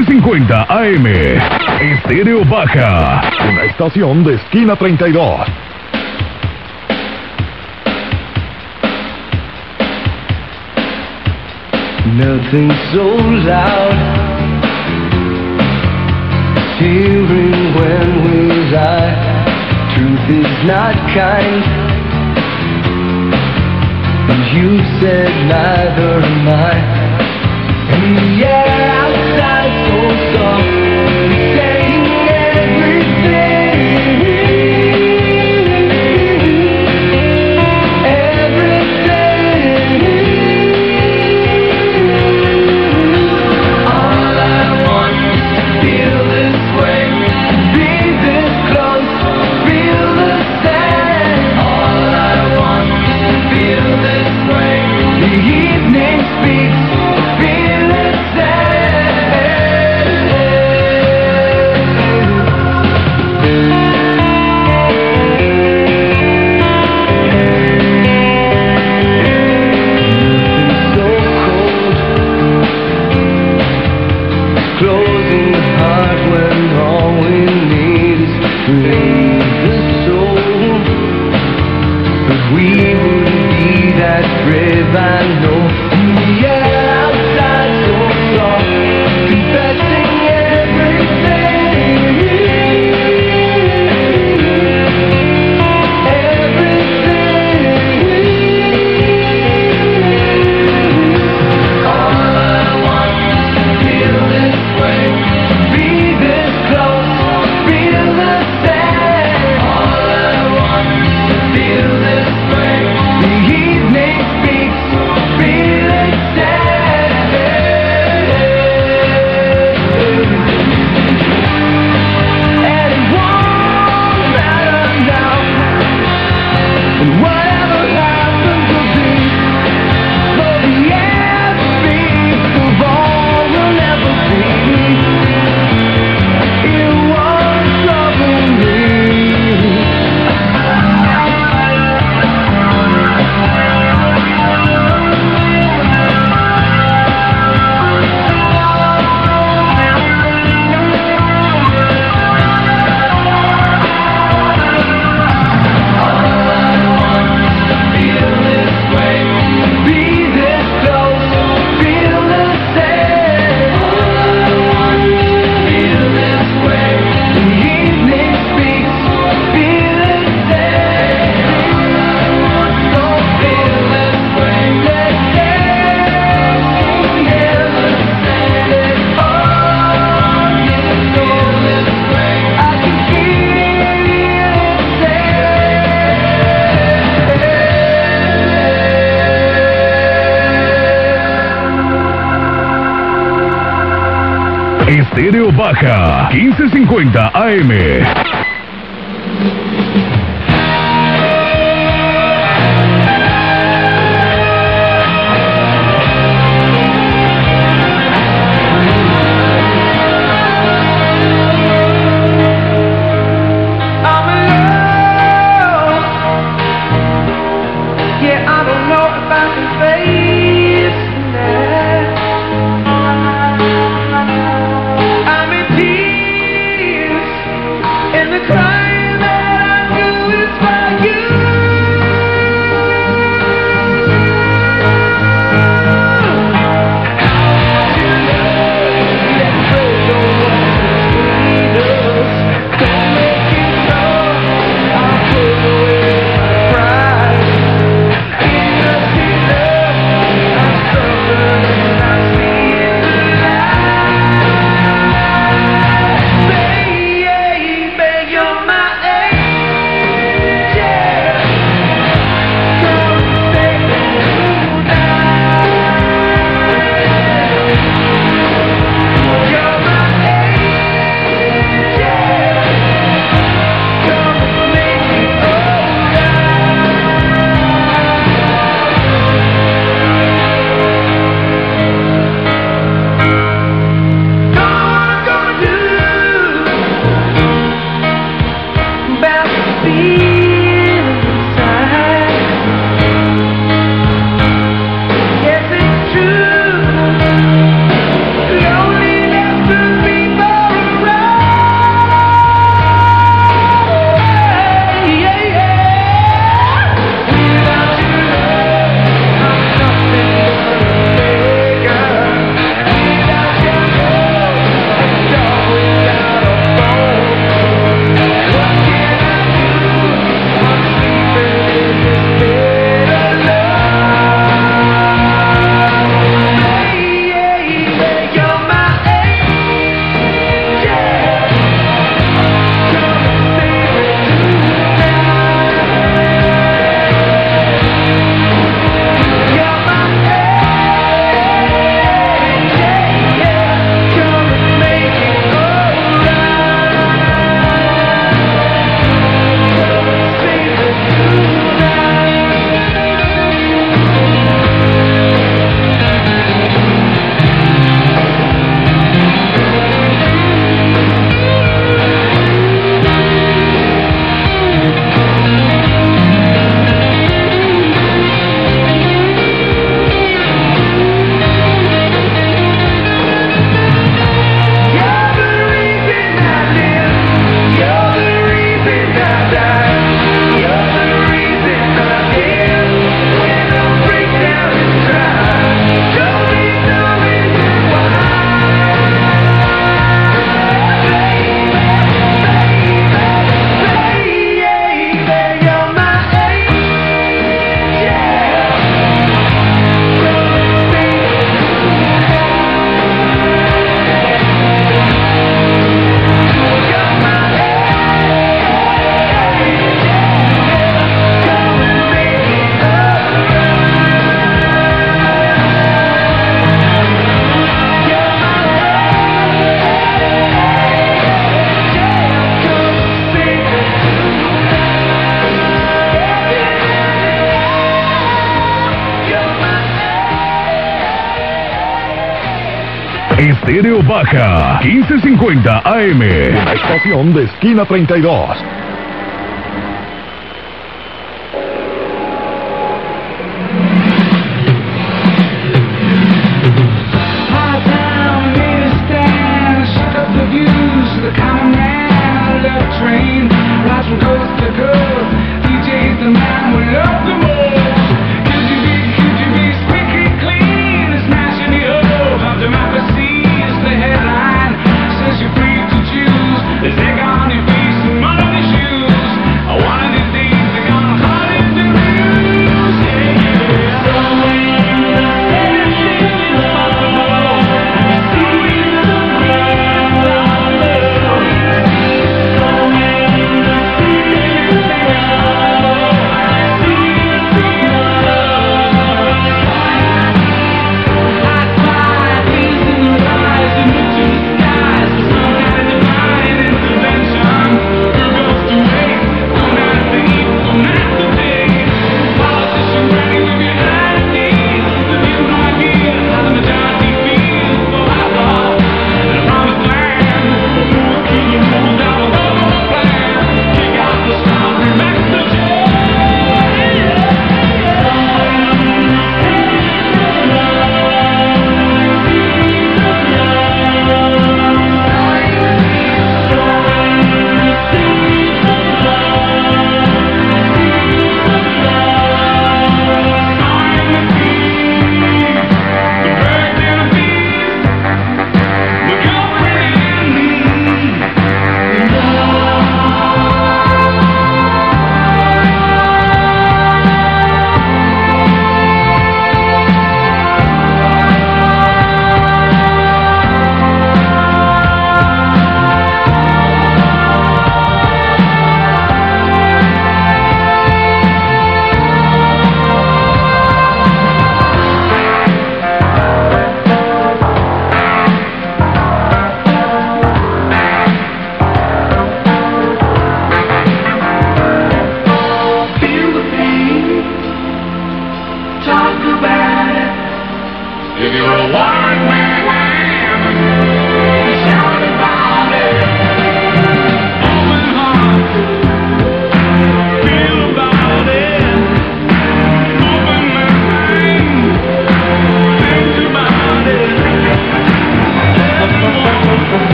quince cincuenta A M. Estéreo Baja. Una estación de esquina treinta y dos. Nothing so loud, hearing when we lie. Truth is not kind, and you said neither am I. And the air outside so soft, saying everything. Estéreo Baja, quince cincuenta A M. In the Estéreo Baja, quince cincuenta A M. Una estación de Esquina treinta y dos.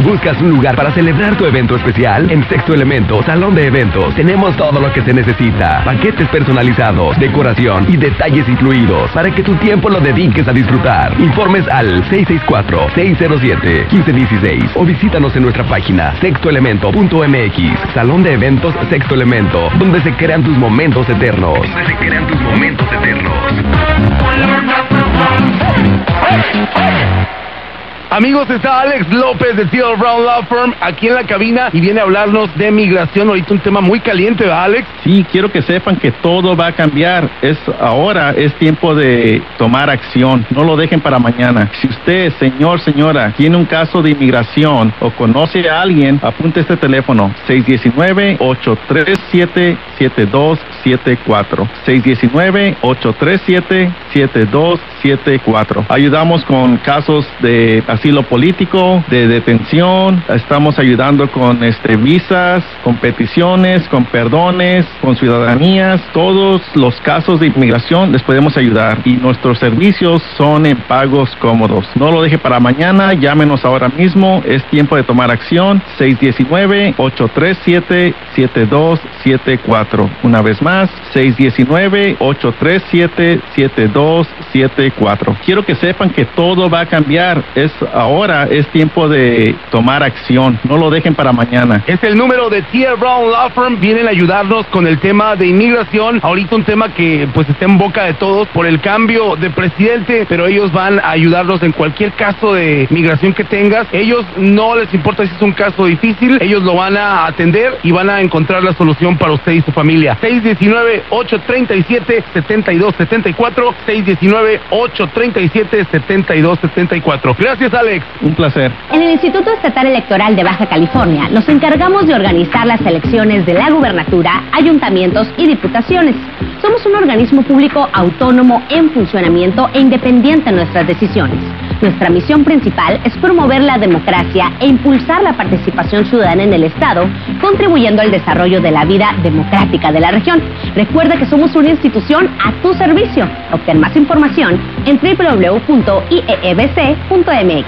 ¿Buscas un lugar para celebrar tu evento especial? En Sexto Elemento, Salón de Eventos, tenemos todo lo que se necesita. Paquetes personalizados, decoración y detalles incluidos para que tu tiempo lo dediques a disfrutar. Informes al seis seis cuatro, seis cero siete, uno cinco uno seis o visítanos en nuestra página sexto elemento punto m x. Salón de Eventos Sexto Elemento, donde se crean tus momentos eternos. Donde se crean tus momentos eternos. Amigos, está Alex López de Theodore Brown Law Firm aquí en la cabina y viene a hablarnos de migración. Ahorita un tema muy caliente, ¿verdad, Alex? Sí, quiero que sepan que todo va a cambiar. Es ahora es tiempo de tomar acción. No lo dejen para mañana. Si usted, señor, señora, tiene un caso de inmigración o conoce a alguien, apunte este teléfono seis uno nueve, ocho tres siete, siete dos siete cuatro. seis uno nueve, ocho tres siete, siete dos siete cuatro. Ayudamos con casos de asilo político, de detención, estamos ayudando con este visas, con peticiones, con perdones, con ciudadanías, todos los casos de inmigración les podemos ayudar y nuestros servicios son en pagos cómodos. No lo deje para mañana, llámenos ahora mismo, es tiempo de tomar acción. Seis uno nueve, ocho tres siete, siete dos siete cuatro. Una vez más, seis uno nueve, ocho tres siete, siete dos siete cuatro. Quiero que sepan que todo va a cambiar. Es ahora es tiempo de tomar acción. No lo dejen para mañana. Es el número de T R Brown Law Firm. Vienen a ayudarnos con el tema de inmigración. Ahorita un tema que pues está en boca de todos por el cambio de presidente, pero ellos van a ayudarnos en cualquier caso de migración que tengas. Ellos no les importa si es un caso difícil, ellos lo van a atender y van a encontrar la solución para usted y su familia. seis uno nueve, ocho tres siete, siete dos siete cuatro. seis uno nueve, ocho tres siete, siete dos siete cuatro. Gracias, Alex. Un placer. En el Instituto Estatal Electoral de Baja California nos encargamos de organizar las elecciones de la gubernatura, ayuntamientos y diputaciones. Somos un organismo público autónomo en funcionamiento e independiente en nuestras decisiones. Nuestra misión principal es promover la democracia e impulsar la participación ciudadana en el Estado, contribuyendo al desarrollo de la vida democrática de la región. Recuerda que somos una institución a tu servicio. Obtén más información en doble u doble u doble u punto i e e b c punto m x.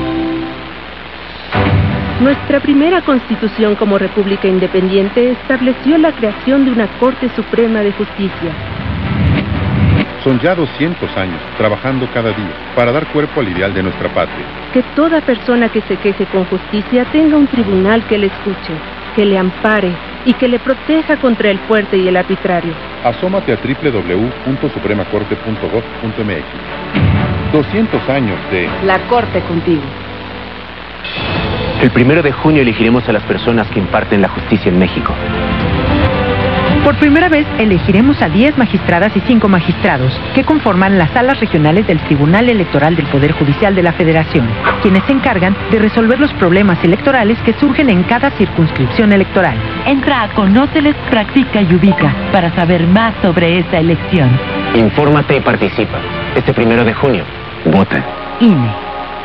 Nuestra primera constitución como república independiente estableció la creación de una Corte Suprema de Justicia. Son ya doscientos años trabajando cada día para dar cuerpo al ideal de nuestra patria. Que toda persona que se queje con justicia tenga un tribunal que le escuche, que le ampare y que le proteja contra el fuerte y el arbitrario. Asómate a doble u doble u doble u punto suprema corte punto gov punto m x. doscientos años de... La Corte contigo. El primero de junio elegiremos a las personas que imparten la justicia en México. Por primera vez elegiremos a diez magistradas y cinco magistrados que conforman las salas regionales del Tribunal Electoral del Poder Judicial de la Federación, quienes se encargan de resolver los problemas electorales que surgen en cada circunscripción electoral. Entra a Conóceles, Practica y Ubica para saber más sobre esta elección. Infórmate y participa. Este primero de junio, vota. I N E.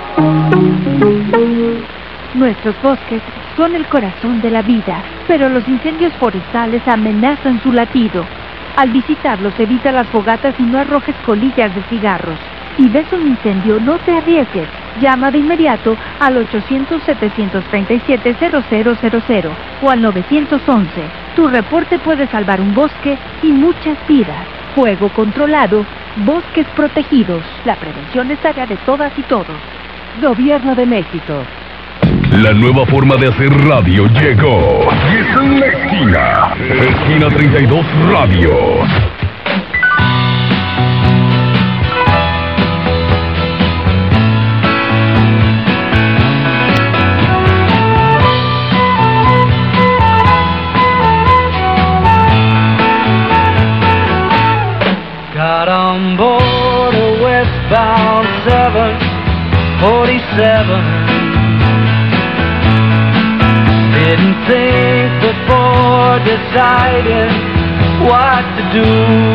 Nuestros bosques son el corazón de la vida, pero los incendios forestales amenazan su latido. Al visitarlos, evita las fogatas y no arrojes colillas de cigarros. Si ves un incendio, no te arriesgues. Llama de inmediato al ochocientos, setecientos treinta y siete, cero cero cero cero o al novecientos once. Tu reporte puede salvar un bosque y muchas vidas. Fuego controlado, bosques protegidos. La prevención es tarea de todas y todos. Gobierno de México. La nueva forma de hacer radio llegó. Y está en la esquina. Esquina treinta y dos Radio. Got on board a westbound seven forty-seven. Didn't think before deciding what to do.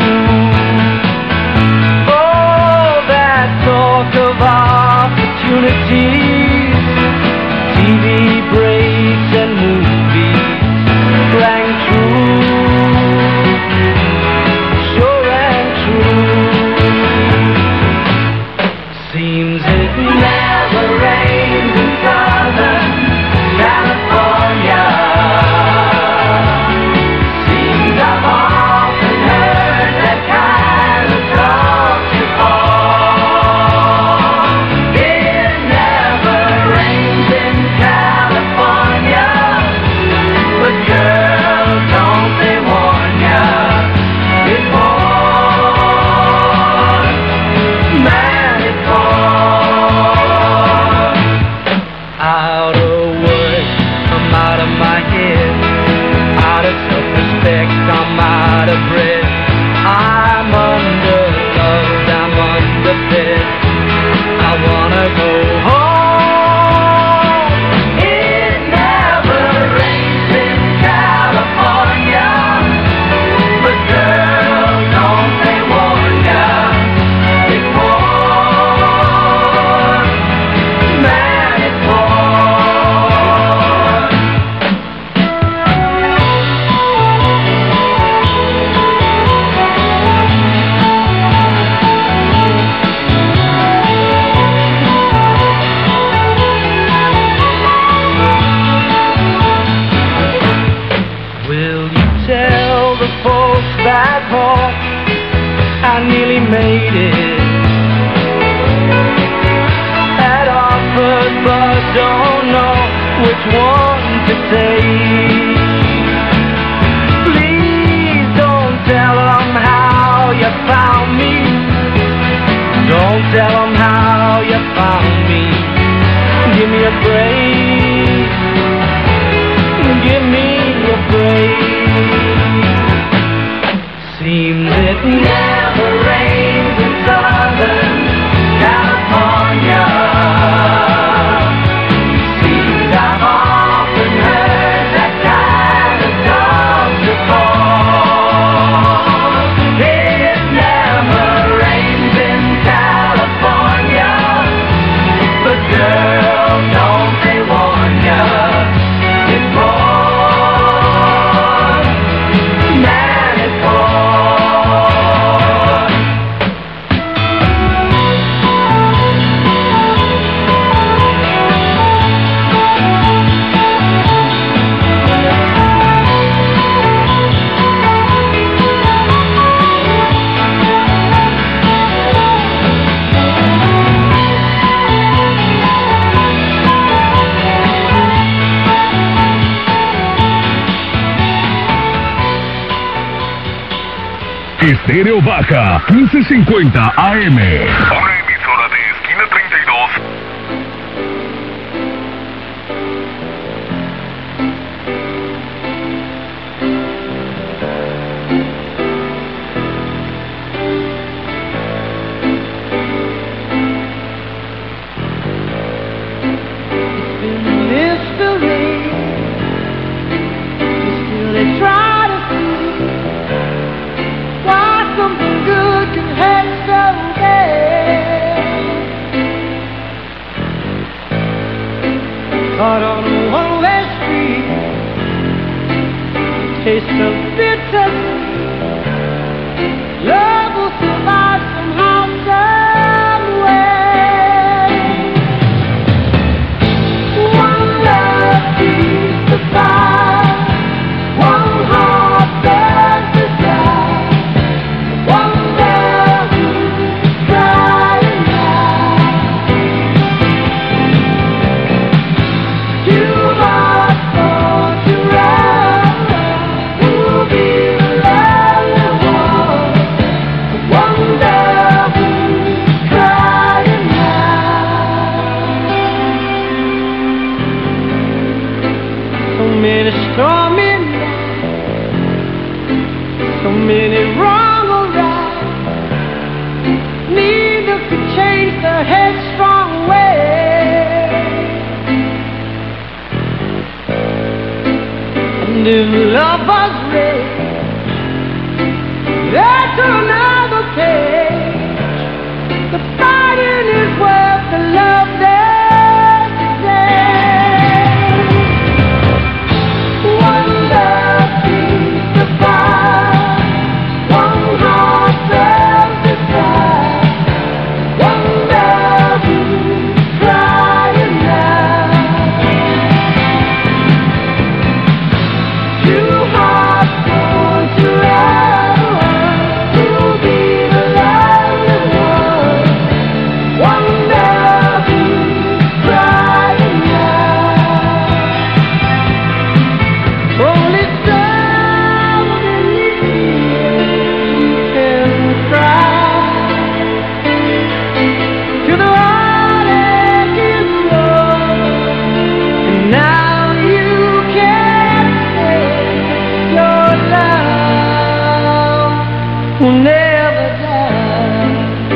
All that talk of opportunities, T V breaks and movies rang true, sure rang true. Seems it never rains in summer. self-respect, I'm out of breath. I'm under loved, I'm underfed. I wanna go home. It never rains in California, but girl, don't they warn ya? It's warm, man, it's Will you tell the folks back home I nearly made it? Had offers but don't know which one to take. Please don't tell them how you found me. Don't tell them how you found me. Give me a break. Give me a break. Seems it never rains in Southern California. Seems I've often heard that kind of talk before. It never rains in California, but girl, don't they warn ya? It's warm, man, it's warm. Estéreo Baja, quince cincuenta A M. Una emisora de Esquina treinta y dos. Mystery, still they try to see why something good can hurt so bad. Caught on a one-way street, taste of bitter. Love will survive somehow, some way. One love keeps the fire, one heart burns the sky, one love who's crying out. Two hearts born to run, who'll be the lonely one, one love who's crying out. So many stormy nights, so many wrong or right, neither could change the headstrong way. And if love was rage, that's another page. The fighting is worth the love that's the same. One love keeps the fire, one heart burns the sky, one love who's crying out. Two hearts born to run, who'll be the love will never die.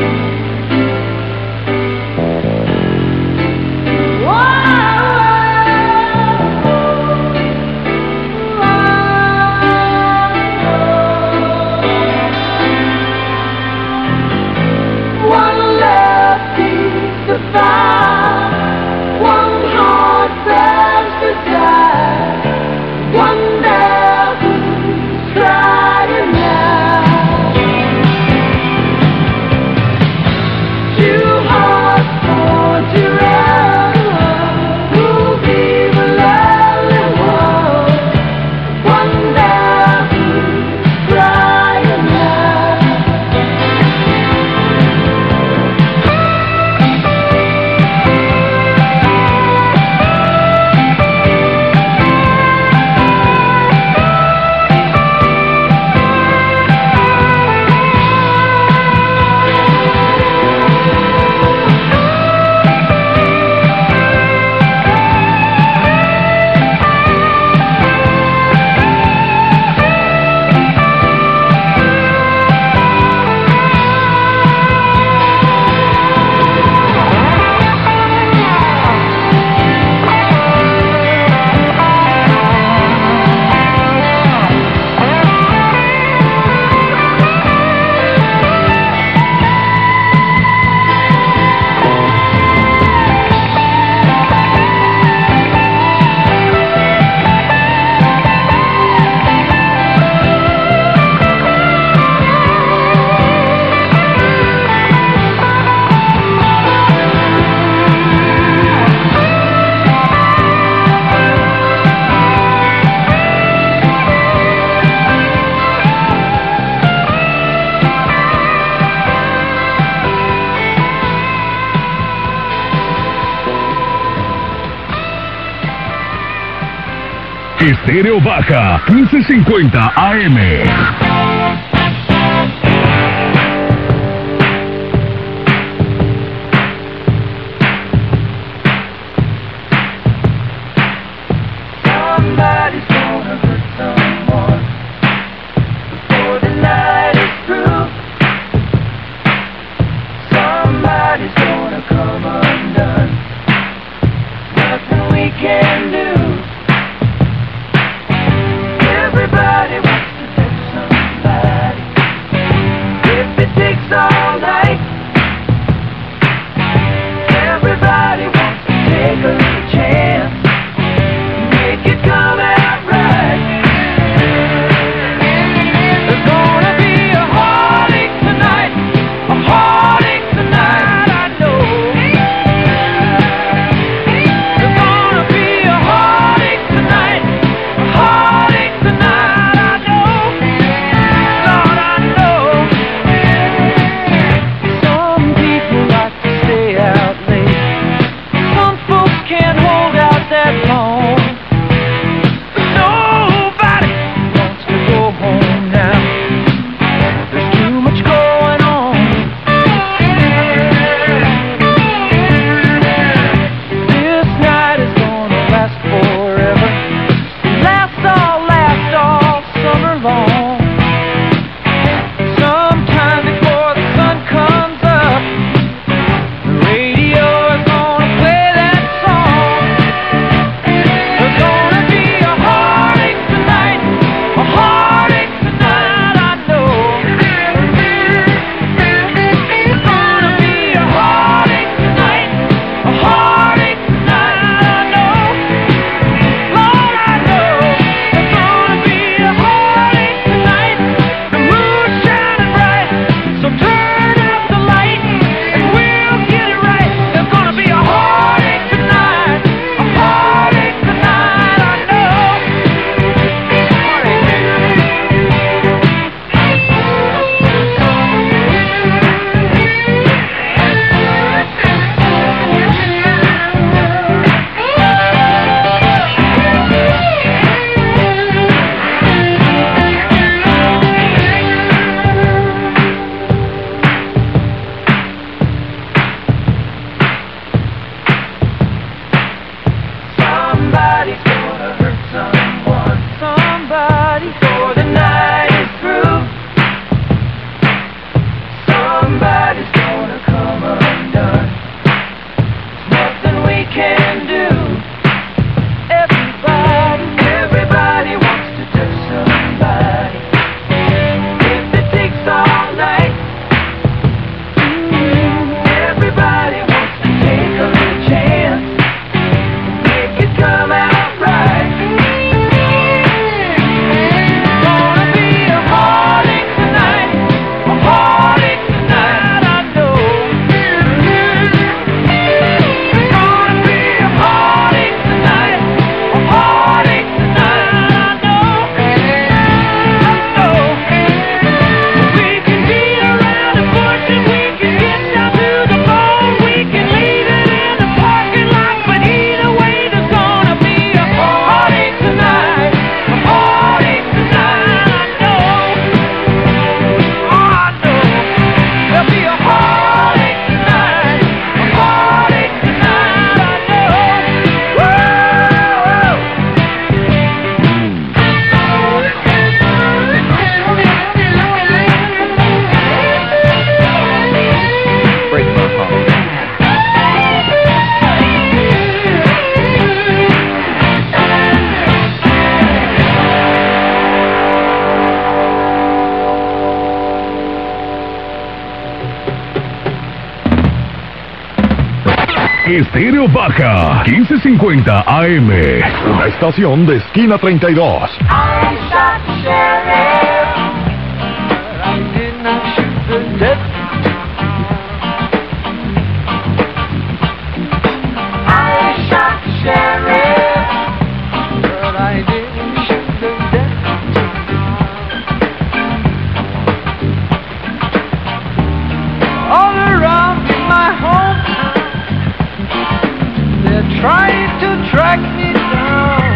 One love keeps the fire, one heart fails to die, one never trying now. Two hearts born to run, who'll be the lonely one, one never trying now. Estéreo Baja, quince cincuenta A M. Somebody's gonna hurt someone before the night is through. Somebody's gonna come undone. Nothing we can do. Everybody wants to touch somebody. Estéreo Baja, quince cincuenta A M. Una estación de esquina treinta y dos. I shot the sheriff, but I did not shoot the deputy. I shot the sheriff, but I didn't shoot the deputy. All around in my hometown, they're trying to track me down.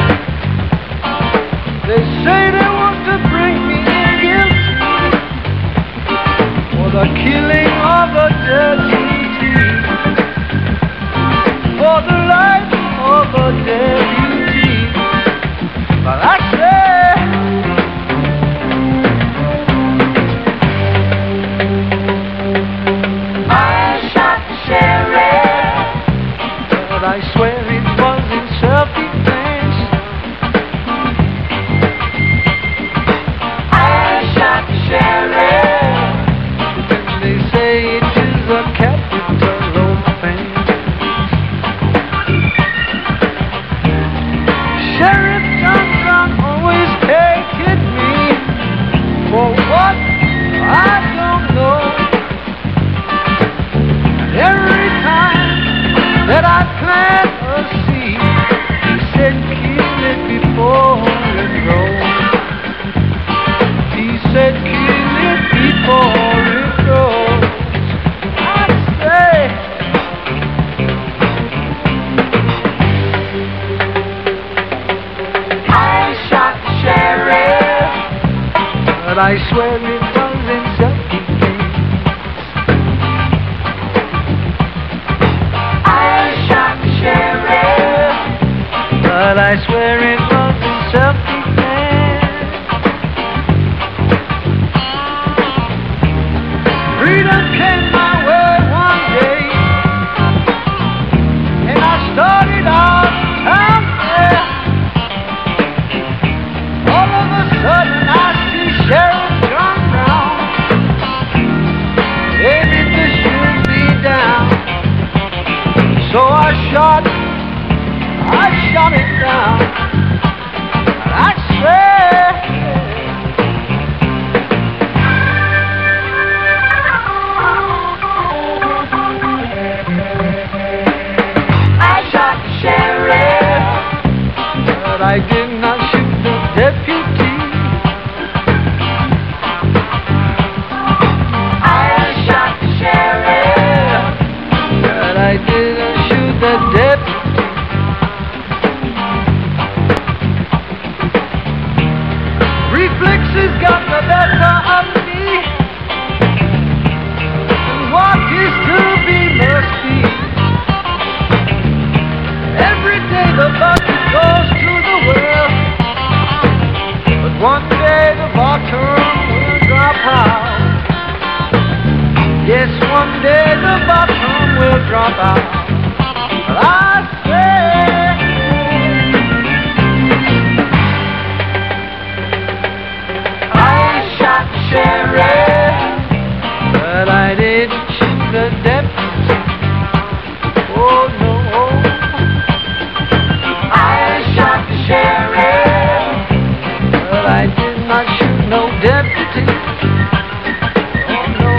They say they want to bring me in guilty for the killing of a deputy, for the life of a deputy. But I say, I shot the sheriff, but I swear it was in self-defense. I shot the sheriff, and they say it is a capital offense. Sheriff Johnson always taking me for what I don't know. And every time that I plant a seed, he said kill it before it grows. He said kill it before it grows. I say, I shot the sheriff, but I swear it was in self-defense. I shot the sheriff, but I swear it was in self-defense. Freedom came my way one day, and I started out town there. All of a sudden I see Sheriff John Brown aiming to shoot me down. So I shot, I shot it down. And I swear, I shot the sheriff, but I did not shoot the deputy. I shot the sheriff, but I didn't shoot the deputy. Reflexes got the better of me, and what is to be must be. Every day the bucket goes to the well, but one day the bottom will drop out. Yes, one day the bottom will drop out. But I say, I shot the sheriff, but I didn't shoot the deputy. Oh no, I shot the sheriff, but I did not shoot no deputy. Oh no.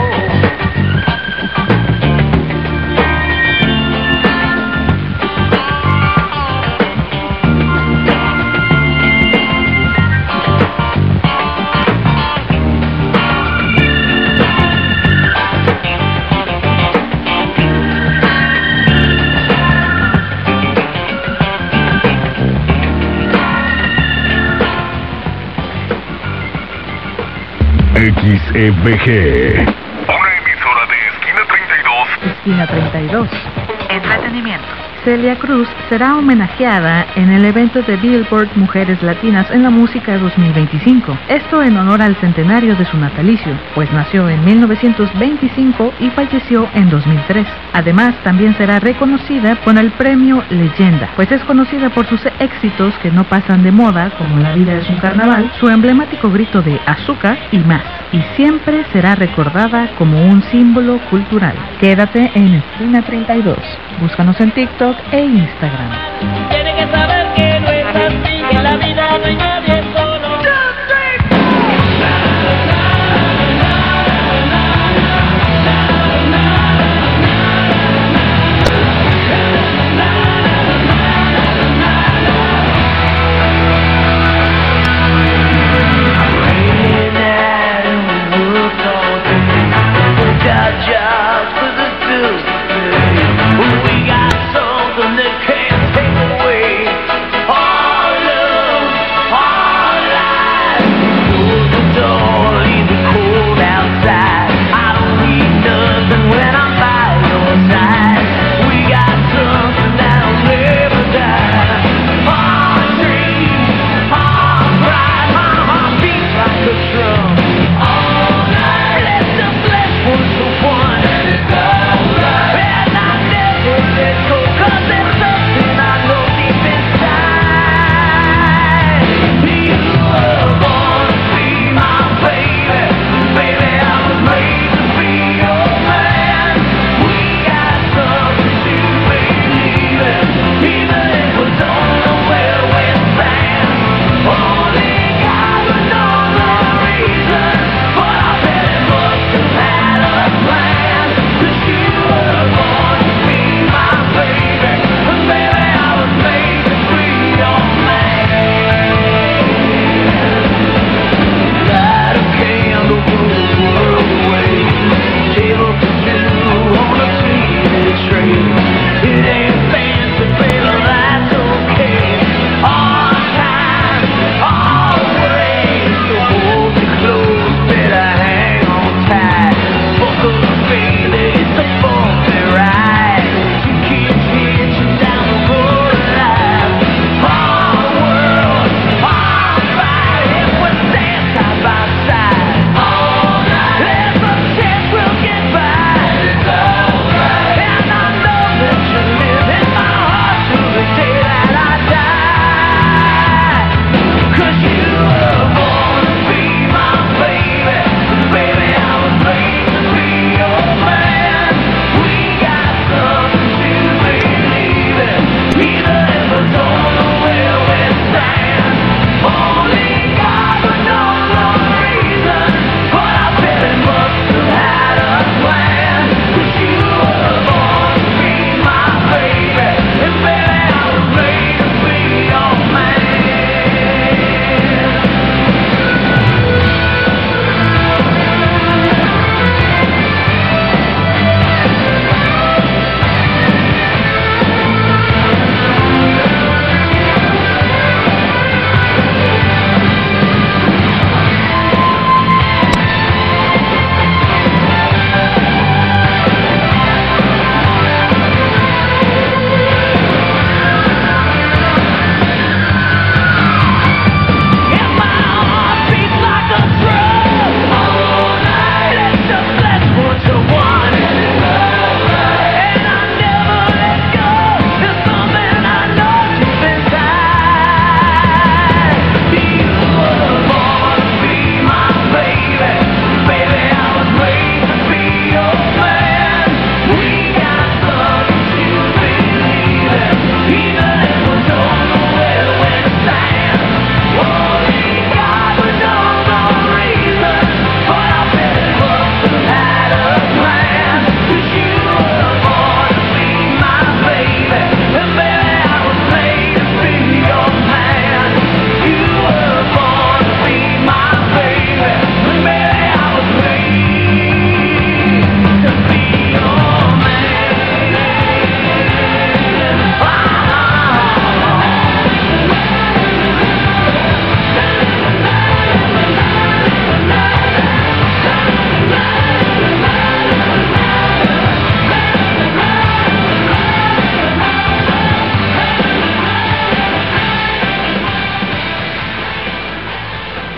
X E B G, una emisora de Esquina treinta y dos. Esquina treinta y dos. Entretenimiento. Celia Cruz será homenajeada en el evento de Billboard Mujeres Latinas en la Música dos mil veinticinco. Esto en honor al centenario de su natalicio, pues nació en mil novecientos veinticinco y falleció en dos mil tres. Además, también será reconocida con el premio Leyenda, pues es conocida por sus éxitos que no pasan de moda, como La vida es un carnaval, su emblemático grito de azúcar y más. Y siempre será recordada como un símbolo cultural. Quédate en Esquina treinta y dos. Búscanos en TikTok e Instagram. Tiene que saber que no es así, que en la vida no hay nadie solo. We got something that can't take away.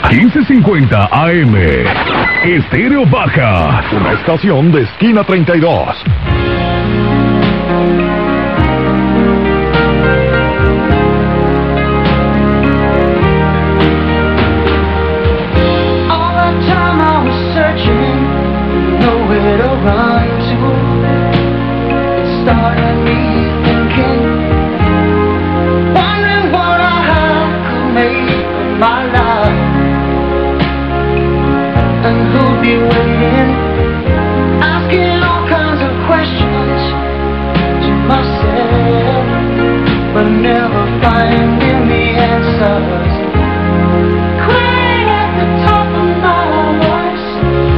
quince cincuenta A M. Estéreo Baja. Una estación de Esquina treinta y dos. All the time I was searching, nowhere to run to. It started me thinking, wondering what I had could make of my life, and who'd be waiting, asking all kinds of questions to myself, but never finding the answers. Crying at the top of my voice,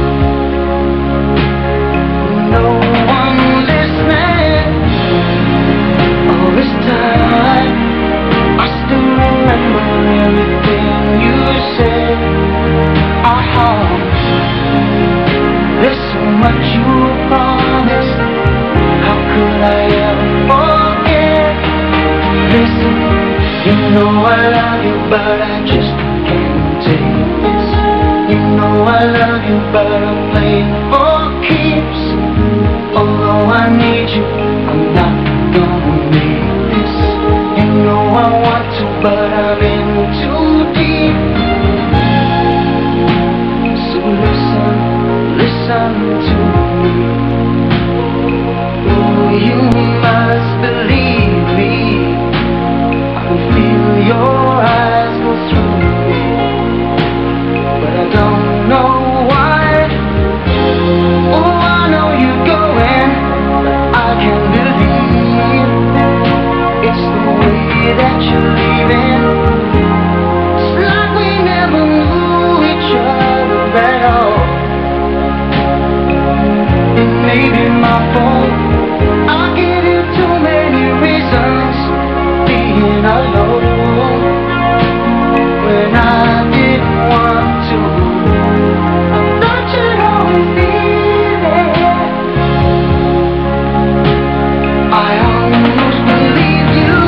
no one listening. All this time, I still remember everything you said. Uh-huh. There's so much you promised. How could I ever forget? Listen, you know I love you, but I just can't take this. You know I love you, but I'm playing for keeps. Although I need you, I'm not gonna make this. You know I want to, but I'm in too deep. So listen, listen to me. Oh, you must believe me. I can feel your eyes go through me, but I don't know why. Oh, I know you're going, but I can't believe it's the way that you're leaving. It's like we never knew each other at all. It may be my fault. I give you too many reasons being alone when I didn't want to. I thought you'd always be there. I almost believed you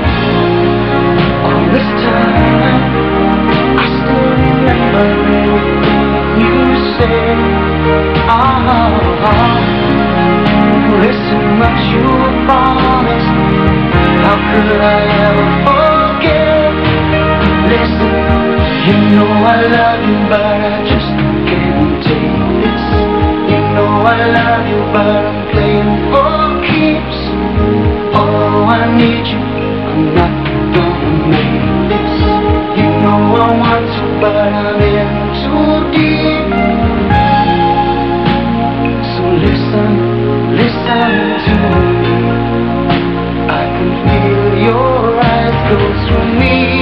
all this time. I still remember everything you said. Uh-huh. Listen, what you promised. How could I ever forget? Listen, you know I love you, but I just can't take this. You know I love you, but I'm playing for keeps. Oh, I need you, I'm not gonna make this. You know I want to, but I'm in too deep. So listen, listen to me. I can feel your eyes go through me.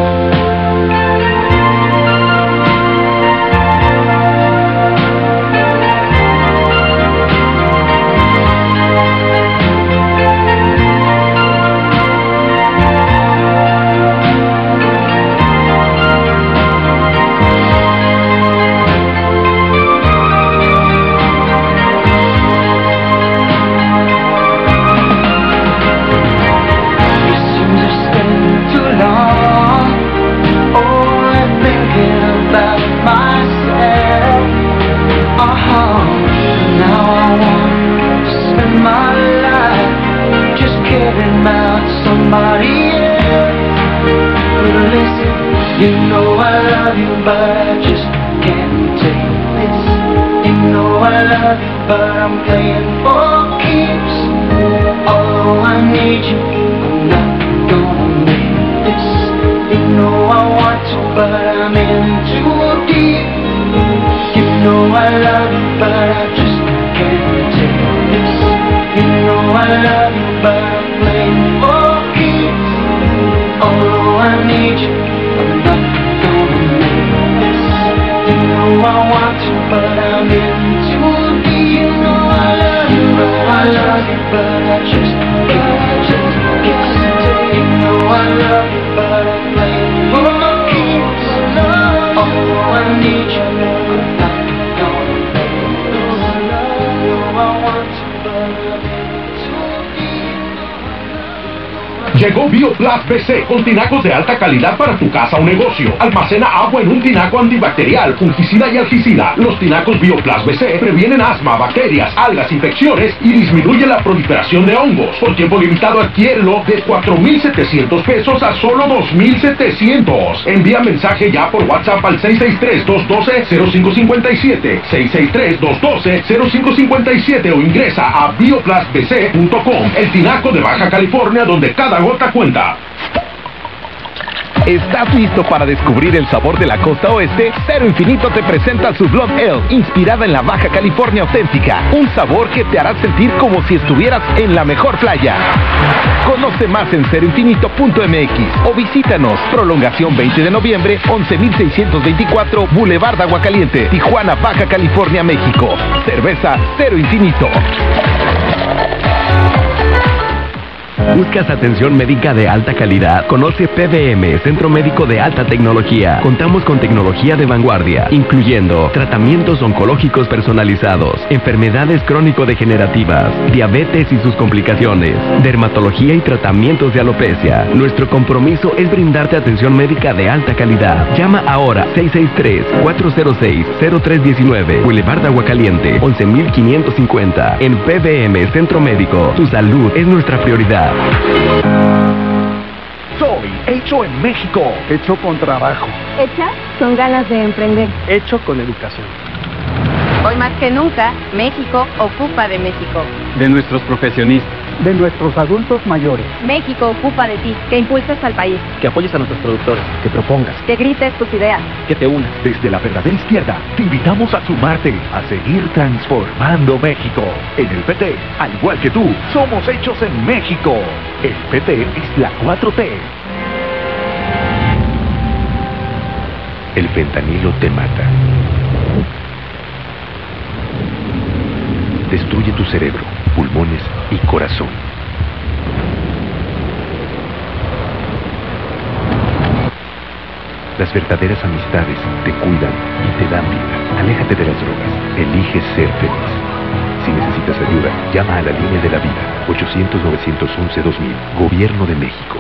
You know I love you, but I just can't take this. You know I love you, but I'm playing for keeps. Oh, I need you, I'm not gonna make this. You know I want to, but I'm in too deep. You know I love you, but I just can't take this. You know I love you, but I'm playing for keeps. Oh, I need you, I'm not gonna make this. You know I want to, but I'm in too deep. You know I love you, but I love you, but I just can't, I just can't take. You know I love you, but I'm playing for keeps. Oh, I need you, I'm not gonna make this. You know I want to, but I'm in too deep. Llegó BioPlus B C con tinacos de alta calidad para tu casa o negocio. Almacena agua en un tinaco antibacterial, fungicida y algicida. Los tinacos BioPlus B C previenen asma, bacterias, algas, infecciones y disminuye la proliferación de hongos. Por tiempo limitado adquiérelo de cuatro mil setecientos pesos a solo dos mil setecientos. Envía mensaje ya por WhatsApp al seis seis tres, dos uno dos, cero cinco cinco siete, seis seis tres, dos uno dos, cero cinco cinco siete o ingresa a bioplas b c punto com. El tinaco de Baja California donde cada gota cuenta. ¿Estás listo para descubrir el sabor de la costa oeste? Cero Infinito te presenta su Blood Ale, inspirada en la Baja California auténtica. Un sabor que te hará sentir como si estuvieras en la mejor playa. Conoce más en cero infinito punto m x o visítanos. Prolongación veinte de noviembre, once mil seiscientos veinticuatro, Boulevard Aguacaliente, Tijuana, Baja California, México. Cerveza Cero Infinito. ¿Buscas atención médica de alta calidad? Conoce P B M, Centro Médico de Alta Tecnología. Contamos con tecnología de vanguardia, incluyendo tratamientos oncológicos personalizados, enfermedades crónico-degenerativas, diabetes y sus complicaciones, dermatología y tratamientos de alopecia. Nuestro compromiso es brindarte atención médica de alta calidad. Llama ahora seis seis tres, cuatro cero seis, cero tres uno nueve, Boulevard Aguacaliente, once mil quinientos cincuenta. En P B M, Centro Médico, tu salud es nuestra prioridad. Soy hecho en México. Hecho con trabajo. Hecha con ganas de emprender. Hecho con educación. Hoy más que nunca, México ocupa de México. De nuestros profesionistas. De nuestros adultos mayores. México ocupa de ti, que impulses al país. Que apoyes a nuestros productores. Que propongas. Que grites tus ideas. Que te unas. Desde la verdadera izquierda, te invitamos a sumarte, a seguir transformando México. En el P T, al igual que tú, somos hechos en México. El P T es la cuatro T. El fentanilo te mata. Destruye tu cerebro, pulmones y corazón. Las verdaderas amistades te cuidan y te dan vida. Aléjate de las drogas. Elige ser feliz. Si necesitas ayuda, llama a la línea de la vida. ochocientos, novecientos once, dos mil. Gobierno de México.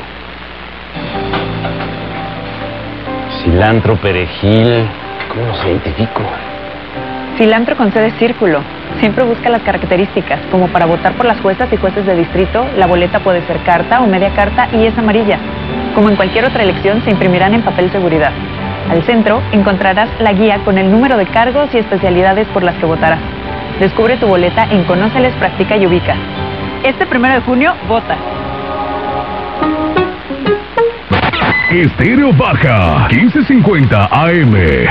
Cilantro, perejil... ¿Cómo los identifico? Cilantro con C de círculo. Siempre busca las características, como para votar por las juezas y jueces de distrito, la boleta puede ser carta o media carta y es amarilla. Como en cualquier otra elección, se imprimirán en papel seguridad. Al centro encontrarás la guía con el número de cargos y especialidades por las que votarás. Descubre tu boleta en Conóceles, Practica y Ubica. Este primero de junio, vota. Estéreo Baja, quince cincuenta A M.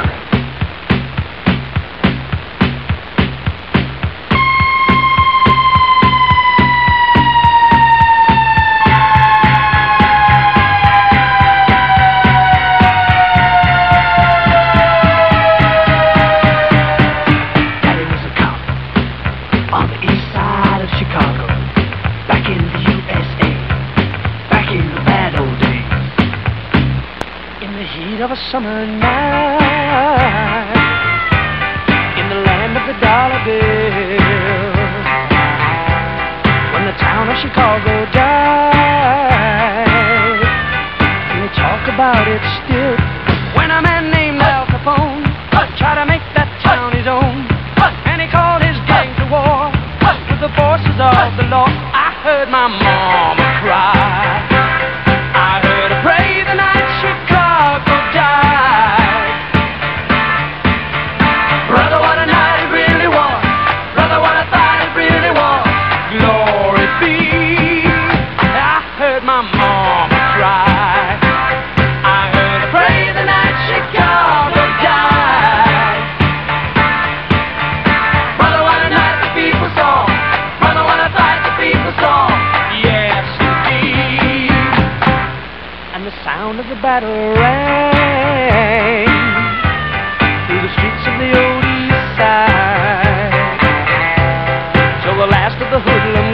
Of a summer night in the land of the dollar bill, when the town of Chicago died, and they talk about it still. When a man named Al Capone tried to make that town his own, and he called his gang to war with the forces of the law, I heard my mama cry. I heard her pray the night Chicago. Of the battle rang through the streets of the old east side, till the last of the hoodlum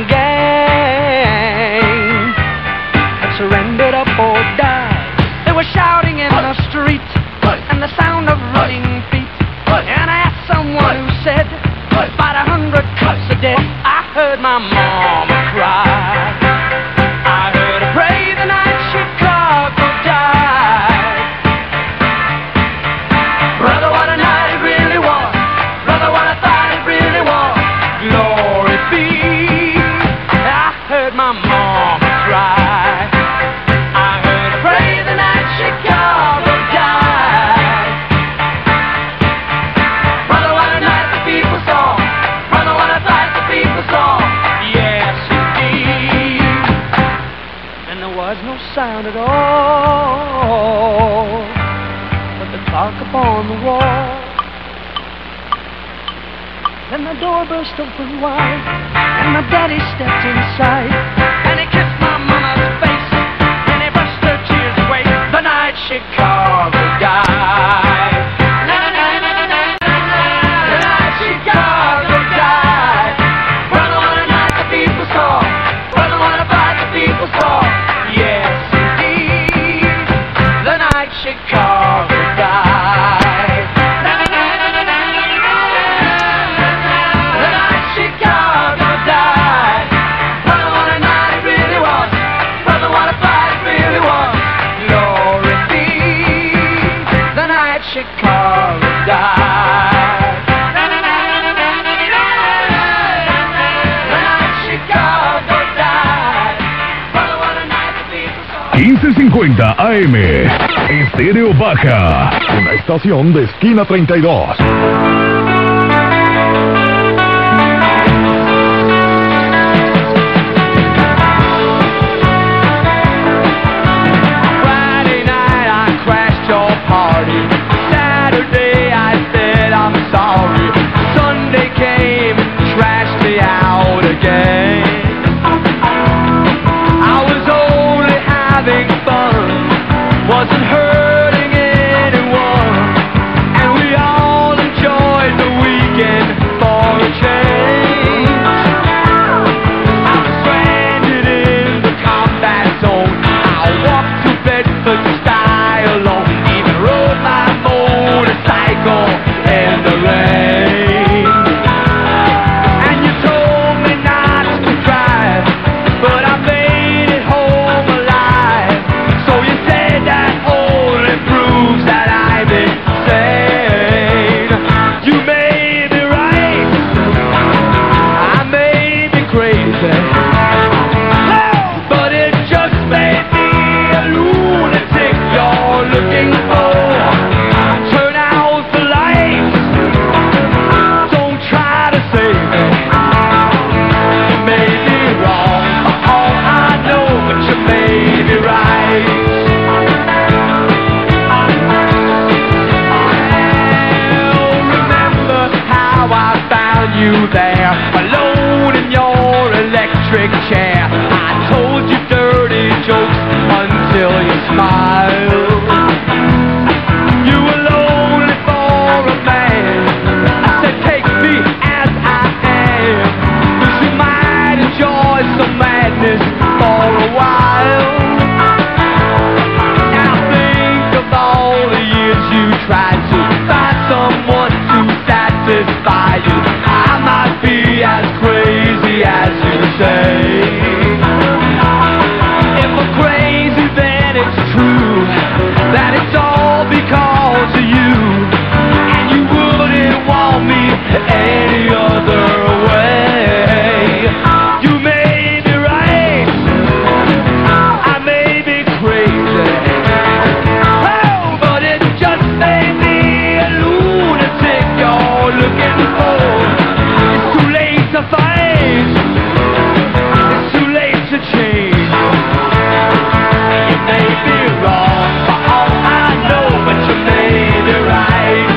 gang had surrendered up or died. They were shouting in the street and the sound of running feet, and I asked someone who said about a hundred cuts a day. I heard my mama cry. I heard her pray. count at all but the clock upon the wall. Then the door burst open wide, and my daddy stepped inside, and he kissed my mama's face, and he brushed her tears away the night Chicago died. The night Chicago died. Brother, what a night the people saw. Brother, what a fight the people saw. Yes, indeed, the night Chicago died. Chicago died. Chicago died. quince cincuenta A M Estéreo Baja, una estación de esquina treinta y dos. Friday night I crashed your party. Saturday I said I'm sorry. Sunday came and trashed me out again. I was only having fun, wasn't hurting anyone, and we all enjoyed the weekend for a change. I was stranded in the combat zone. I walked to Bedford to die alone. Even rode my motorcycle in the rain. And you told me not to drive, but I made it home alive. So you said that only proves that I'm insane. You may be right, I may be crazy, but it just made me a lunatic you're looking for. Turn out the lights, don't try to save me. You may be wrong, oh I know, but you may be right. Well, remember how I found you there, alone in your electric chair. I told you dirty jokes until you smiled. You were lonely for a man. I said take me as I am, 'cause you might enjoy some madness for a while. Now think of all the years you tried to find someone to satisfy you. I might be as crazy as you say. If I'm crazy, then it's true that it's all because of you, and you wouldn't want me any other way. You may be right, I may be crazy, oh, but it just made me a lunatic you're looking for. It's too late to fight, it's too late to change. You may be wrong, for all I know, but you may be right.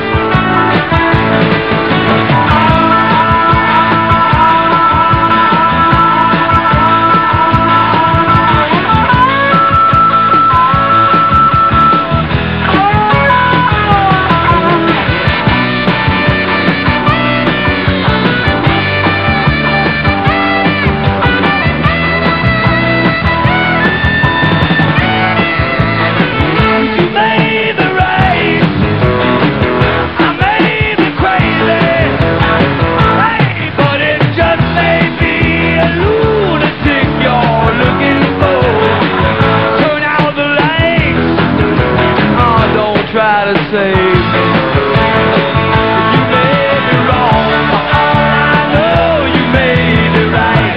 You may be right, I may be crazy, hey, but it just may be a lunatic you're looking for. Turn out the lights, oh, don't try to save me. You may be wrong, for all I know, you may be right.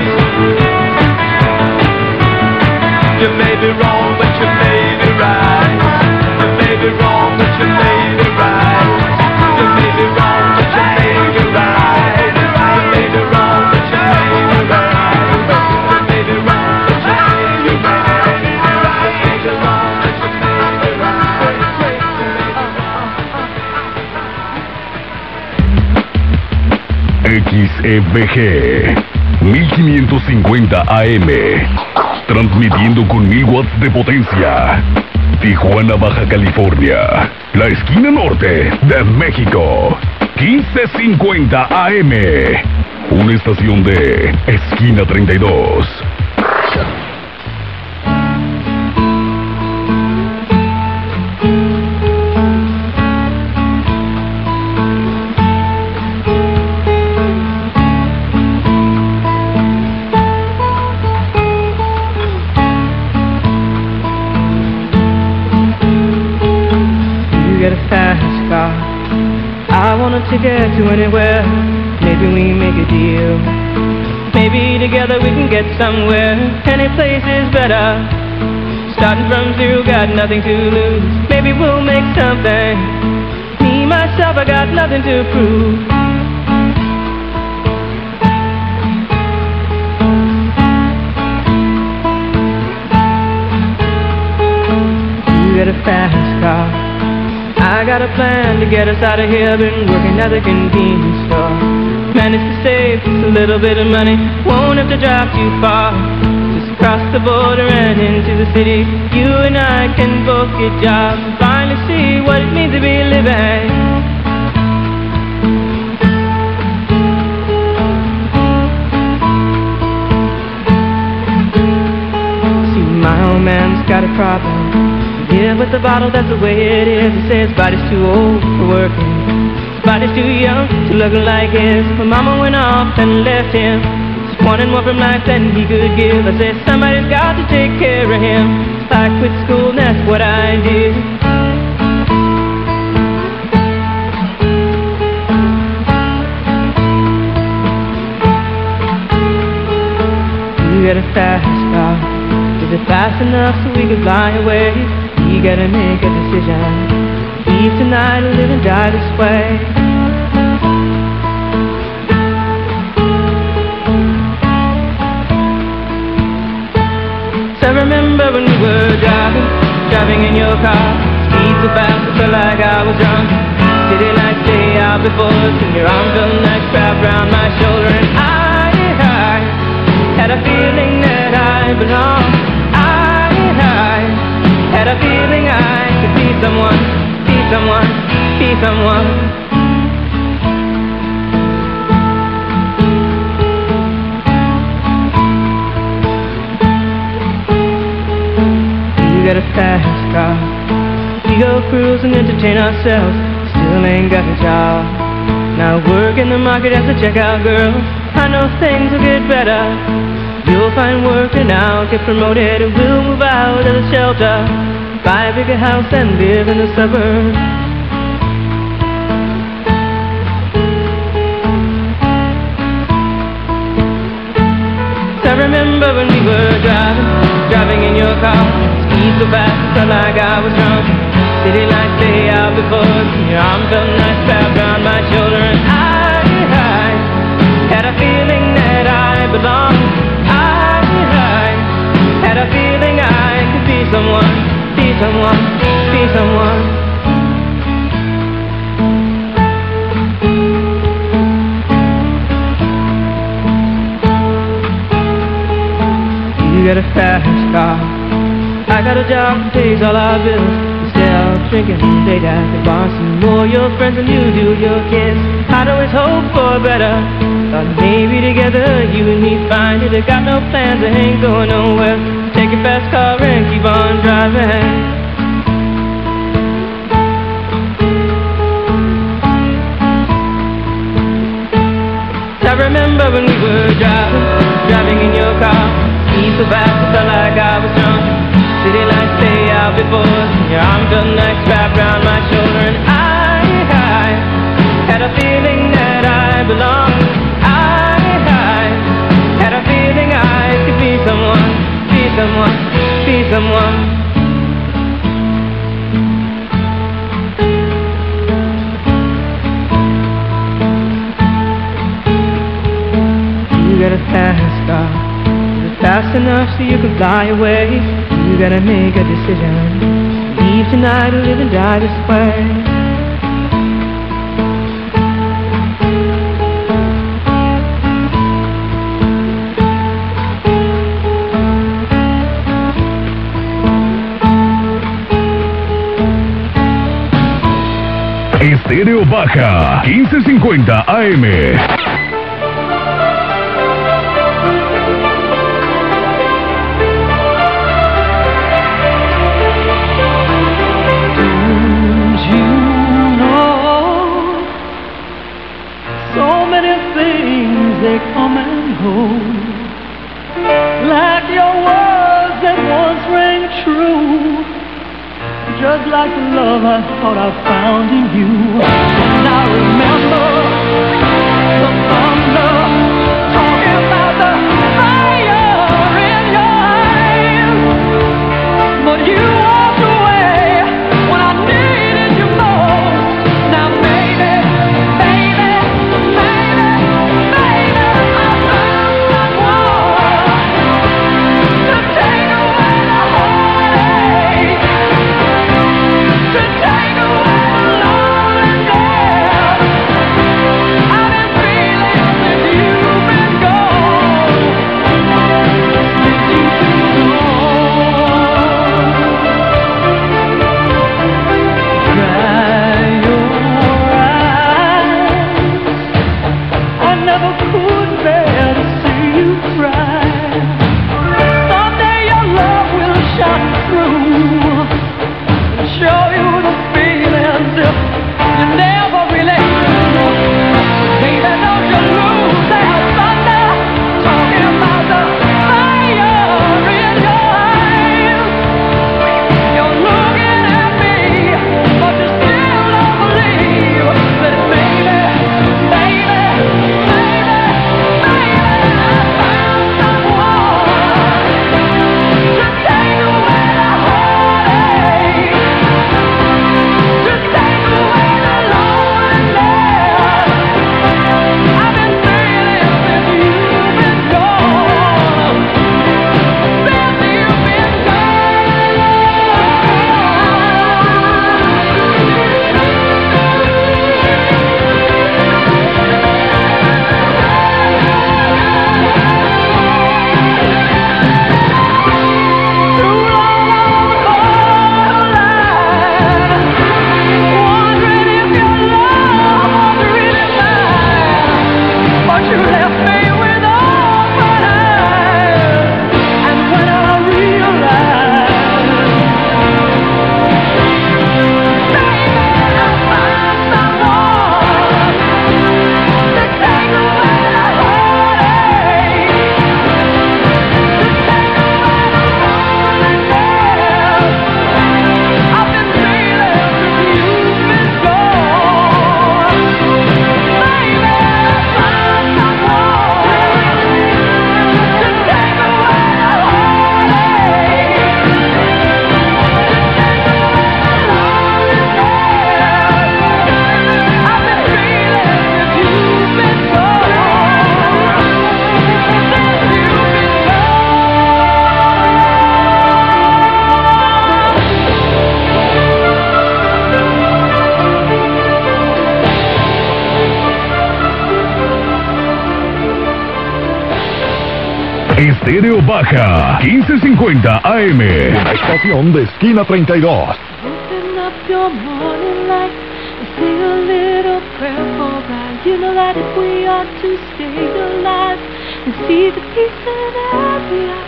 You may be wrong, but you may be right. You may be wrong, but you may be right. You may be wrong, but you may be right. You may be wrong, but you may be right. You may be wrong, but you may be right. E B G mil quinientos cincuenta A M, transmitiendo con mil watts de potencia. Tijuana, Baja California, la esquina norte de México. quince cincuenta A M, una estación de Esquina treinta y dos. To get to anywhere, maybe we make a deal. Maybe together we can get somewhere. Any place is better. Starting from zero, got nothing to lose. Maybe we'll make something. Me, myself, I got nothing to prove. You got a fast car. I got a plan to get us out of here. Been working at the convenience store. Managed to save just a little bit of money. Won't have to drive too far. Just cross the border and into the city. You and I can both get jobs and finally see what it means to be living. See, my old man's got a problem. Yeah, but the bottle, that's the way it is. He says his body's too old for working. His body's too young to look like his. My mama went off and left him. Just wanted more from life than he could give. I said somebody's got to take care of him. So I quit school and that's what I did. You got a fast car. Is it fast enough so we can fly away? You gotta make a decision. Leave tonight or live and die this way. So I remember when we were driving, driving in your car. Speed so fast I felt like I was drunk. City lights lay out before us, and your arm felt nice wrapped around my shoulder. And I, I had a feeling that I belonged. Had a feeling I could be someone, be someone, be someone. You got a fast car. We go cruise and entertain ourselves. Still ain't got a job. Now work in the market as a checkout girl. I know things will get better. You'll find work and I'll get promoted and we'll move out of the shelter. Buy a bigger house and live in the suburbs. So I remember when we were driving, driving in your car. Speed so fast, it felt like I was drunk. City lights lay out before us, and your arm felt nice wrapped around my shoulder. And I, I had a feeling that I belonged. Had a feeling I could be someone, be someone, be someone. You got a fast car. I got a job that pays all our bills. Instead of drinking late at the bar, some more your friends than you do your kids. I'd always hope for better. Thought maybe together you and me find it. I got no plans, I ain't going nowhere. Take a fast car and keep on driving. I remember when we were driving, driving in your car. Speed so fast, I felt like I was drunk. City lights lay out before us, and your arm felt nice wrapped around my shoulder. And I, I had a feeling that I belonged. I, I had a feeling I could be someone, be someone, be someone. You got a fast car. Is it fast enough so you can fly away? You gotta make a decision. Leave tonight or live and die this way. Estéreo Baja, quince cincuenta A M. They come and go, like your words that once rang true, just like the love I thought I found in you. And I remember the thunder, talking about the fire in your eyes, but you walked away when I needed you most. Now baby, baby, Estéreo Baja, quince cincuenta A M. Una estación de Esquina treinta y dos. Open up your morning light and sing a little prayer for God. You know that if we are to stay alive and see the peace in every eye.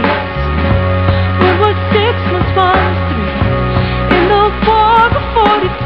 Babies, one was six, one was three. In the war before the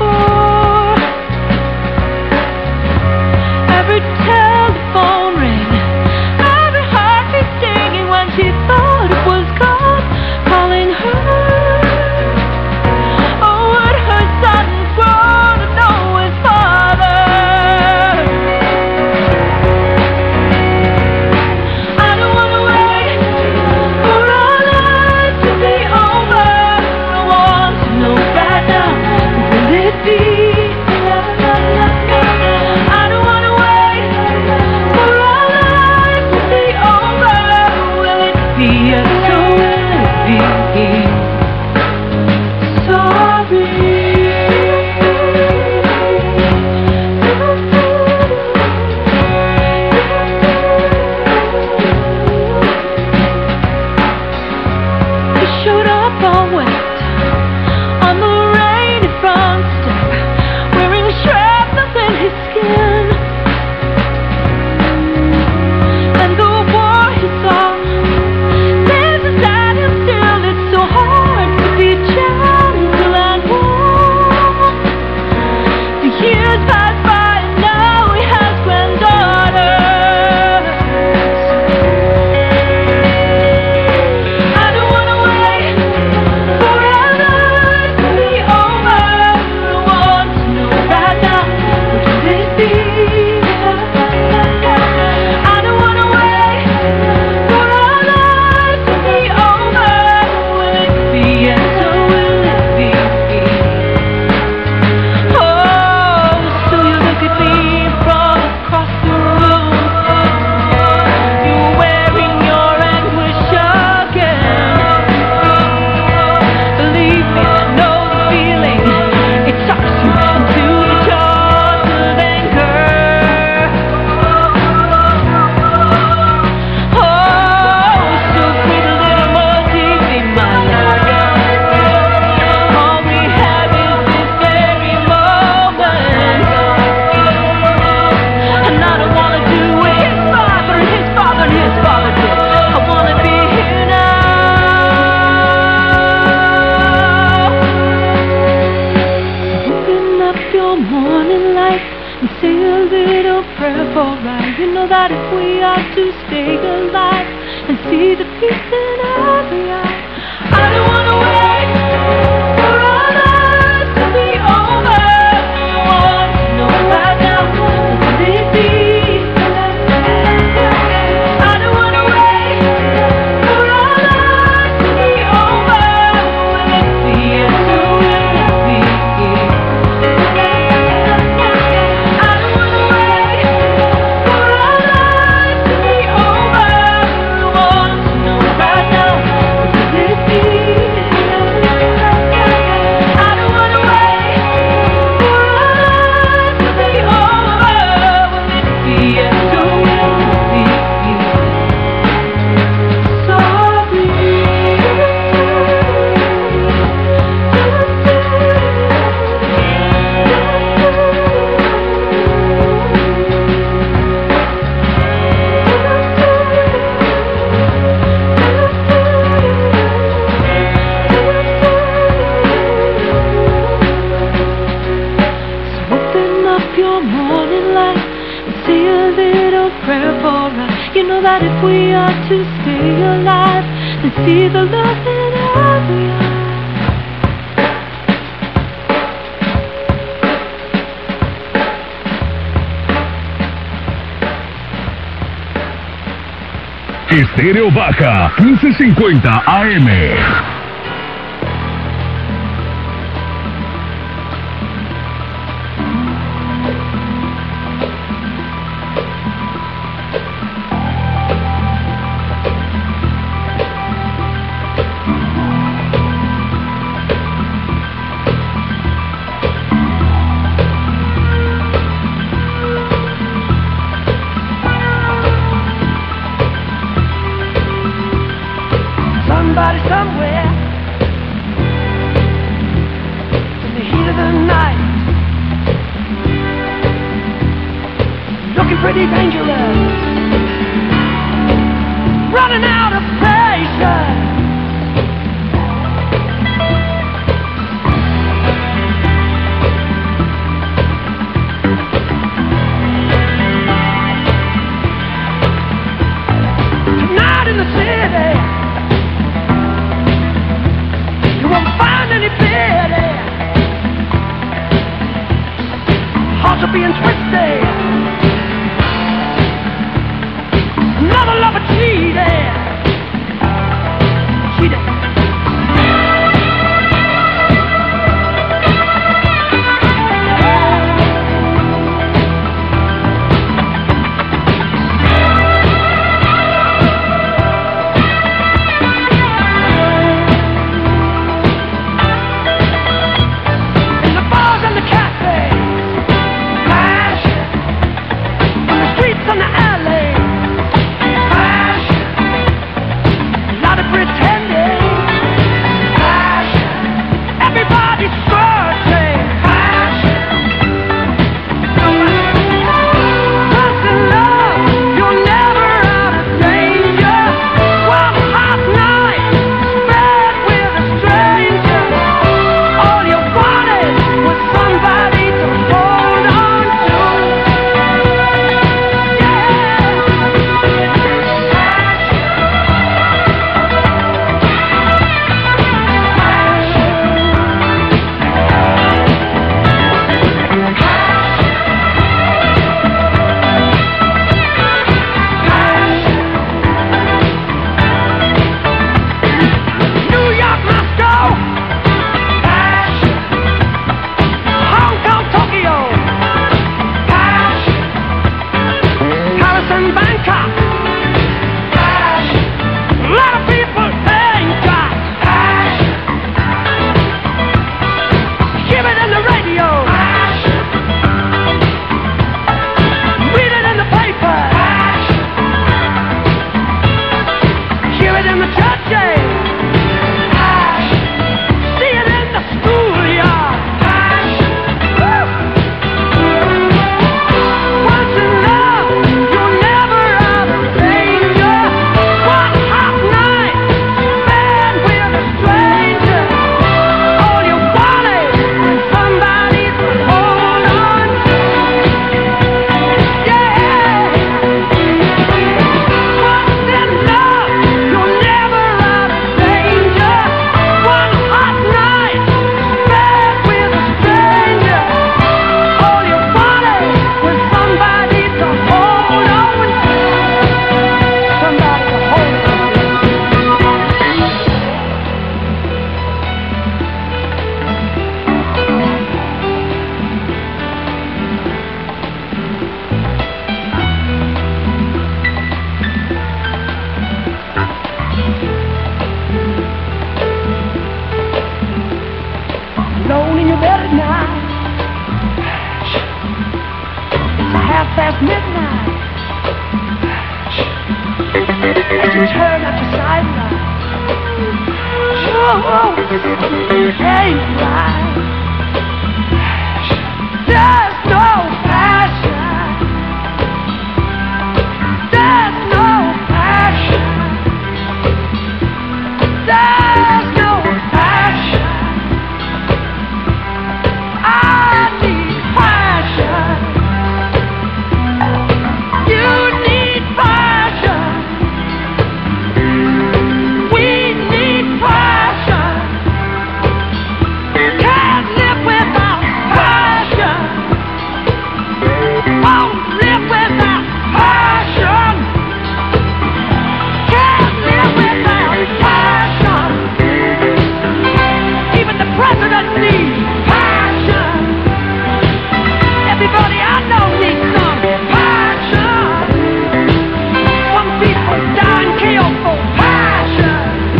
are to stay alive and see the peace in every eye. I don't wanna wait for our lives to be over. I want to know right now, will it be? I don't wanna wait for our lives to be over. Will it be? Yes, or will it be? I don't wanna wait for our lives to be over. I want to know right now, will it be? I don't wanna wait for our lives to be over. Will it be? Yes, or will it be? Open up your morning light and say a little prayer for us. You know that if we are to stay alive and see the love in every eye. Estéreo Baja, quince cincuenta A M. Somebody somewhere as you turn up the sideline. Oh, it ain't right. There's no passion. There's no passion. There's no passion. I need passion. You need passion. We need passion. Can't live without passion. Won't live without passion. Can't live without passion. Even the president needs passion. Everybody I know needs some passion. Some people die and kill for passion.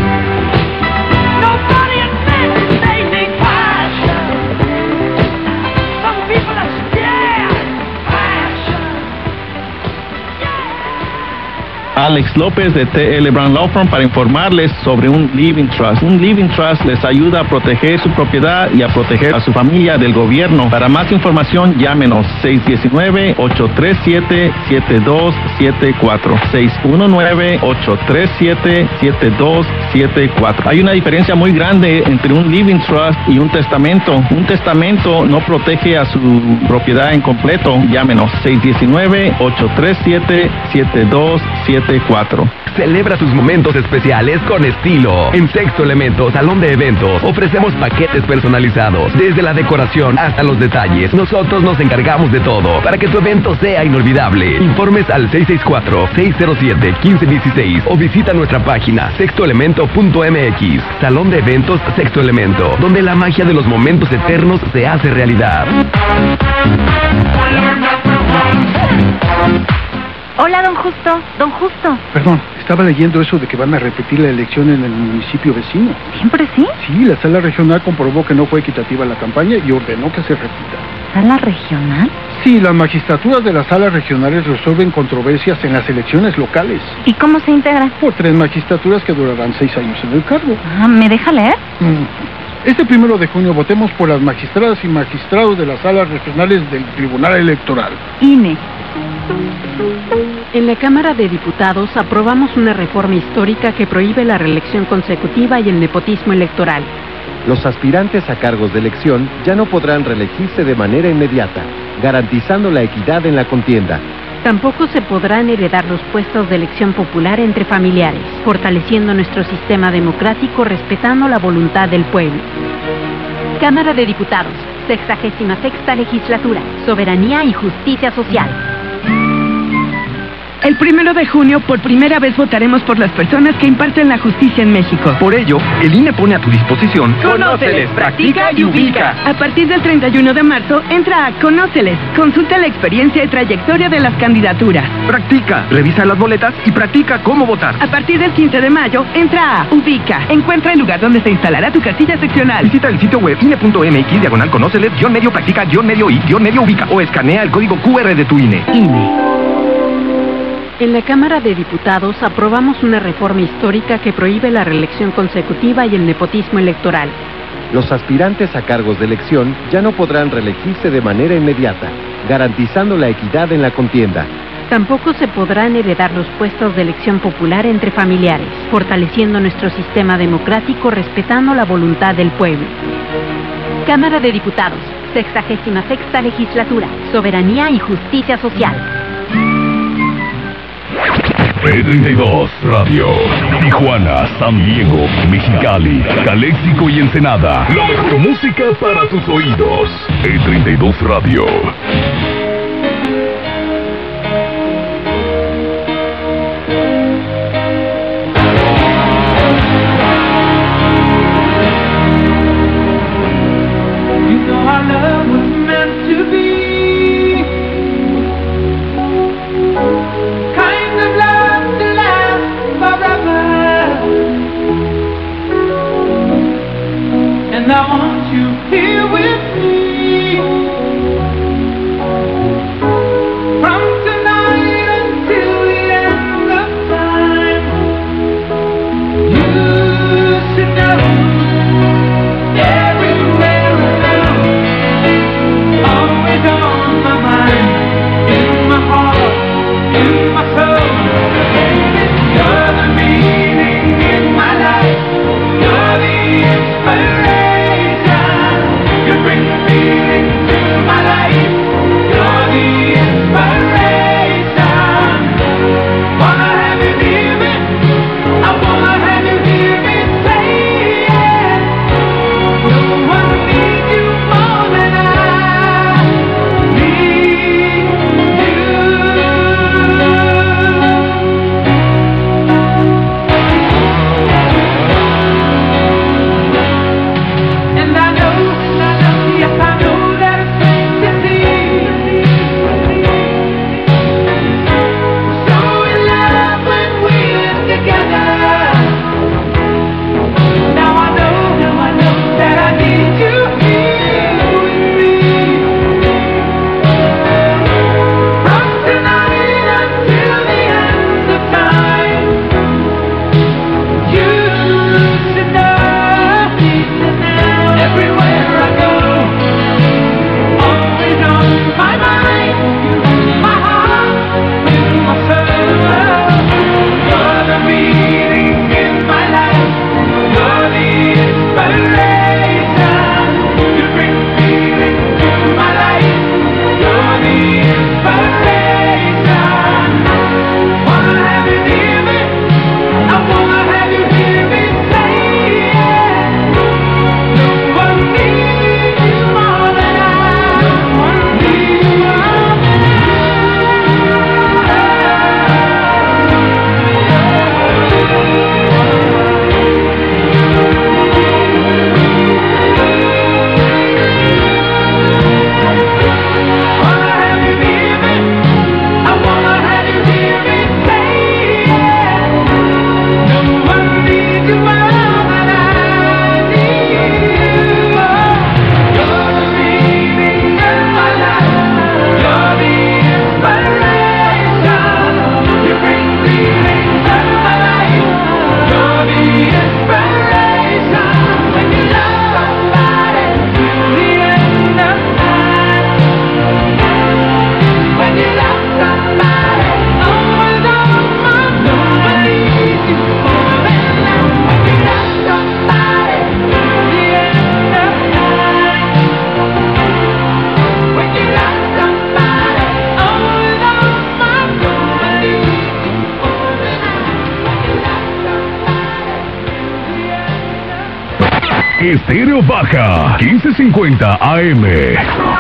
Nobody admits they need passion. Some people are scared of passion. Alex López de T L Brown Law Firm para informarles sobre un Living Trust. Un Living Trust les ayuda a proteger su propiedad y a proteger a su familia del gobierno. Para más información, llámenos seis uno nueve, ocho tres siete, siete dos siete cuatro. seis uno nueve, ocho tres siete, siete dos siete cuatro. Hay una diferencia muy grande entre un Living Trust y un testamento. Un testamento no protege a su propiedad en completo. Llámenos seis uno nueve, ocho tres siete, siete dos siete cuatro. Celebra tus momentos especiales con estilo. En Sexto Elemento, Salón de Eventos, ofrecemos paquetes personalizados. Desde la decoración hasta los detalles, nosotros nos encargamos de todo para que tu evento sea inolvidable. Informes al seis seis cuatro, seis cero siete, uno cinco uno seis o visita nuestra página sexto elemento punto m x. Salón de Eventos Sexto Elemento, donde la magia de los momentos eternos se hace realidad. Hola, don Justo. Don Justo. Perdón, estaba leyendo eso de que van a repetir la elección en el municipio vecino. ¿Siempre sí? Sí, la sala regional comprobó que no fue equitativa la campaña y ordenó que se repita. ¿Sala regional? Sí, las magistraturas de las salas regionales resuelven controversias en las elecciones locales. ¿Y cómo se integra? Por tres magistraturas que durarán seis años en el cargo. Ah, ¿me deja leer? Mm. Este primero de junio votemos por las magistradas y magistrados de las salas regionales del Tribunal Electoral. I N E. En la Cámara de Diputados aprobamos una reforma histórica que prohíbe la reelección consecutiva y el nepotismo electoral. Los aspirantes a cargos de elección ya no podrán reelegirse de manera inmediata, garantizando la equidad en la contienda. Tampoco se podrán heredar los puestos de elección popular entre familiares, fortaleciendo nuestro sistema democrático respetando la voluntad del pueblo. Cámara de Diputados, sexagésima sexta legislatura, soberanía y justicia social. El primero de junio, por primera vez votaremos por las personas que imparten la justicia en México. Por ello, el I N E pone a tu disposición Conóceles, practica y ubica. A partir del treinta y uno de marzo, entra a Conóceles. Consulta la experiencia y trayectoria de las candidaturas. Practica, revisa las boletas y practica cómo votar. A partir del quince de mayo, entra a Ubica. Encuentra el lugar donde se instalará tu casilla seccional. Visita el sitio web I N E punto m x, diagonal Conóceles, guión medio practica, guión medio y, guión medio ubica o escanea el código Q R de tu I N E. I N E. En la Cámara de Diputados aprobamos una reforma histórica que prohíbe la reelección consecutiva y el nepotismo electoral. Los aspirantes a cargos de elección ya no podrán reelegirse de manera inmediata, garantizando la equidad en la contienda. Tampoco se podrán heredar los puestos de elección popular entre familiares, fortaleciendo nuestro sistema democrático respetando la voluntad del pueblo. Cámara de Diputados, sexagésima sexta legislatura, soberanía y justicia social. P treinta y dos Radio, Tijuana, San Diego, Mexicali, Caléxico y Ensenada. La mejor música para tus oídos. P treinta y dos Radio. And I want you here with me. Estéreo Baja, quince cincuenta A M.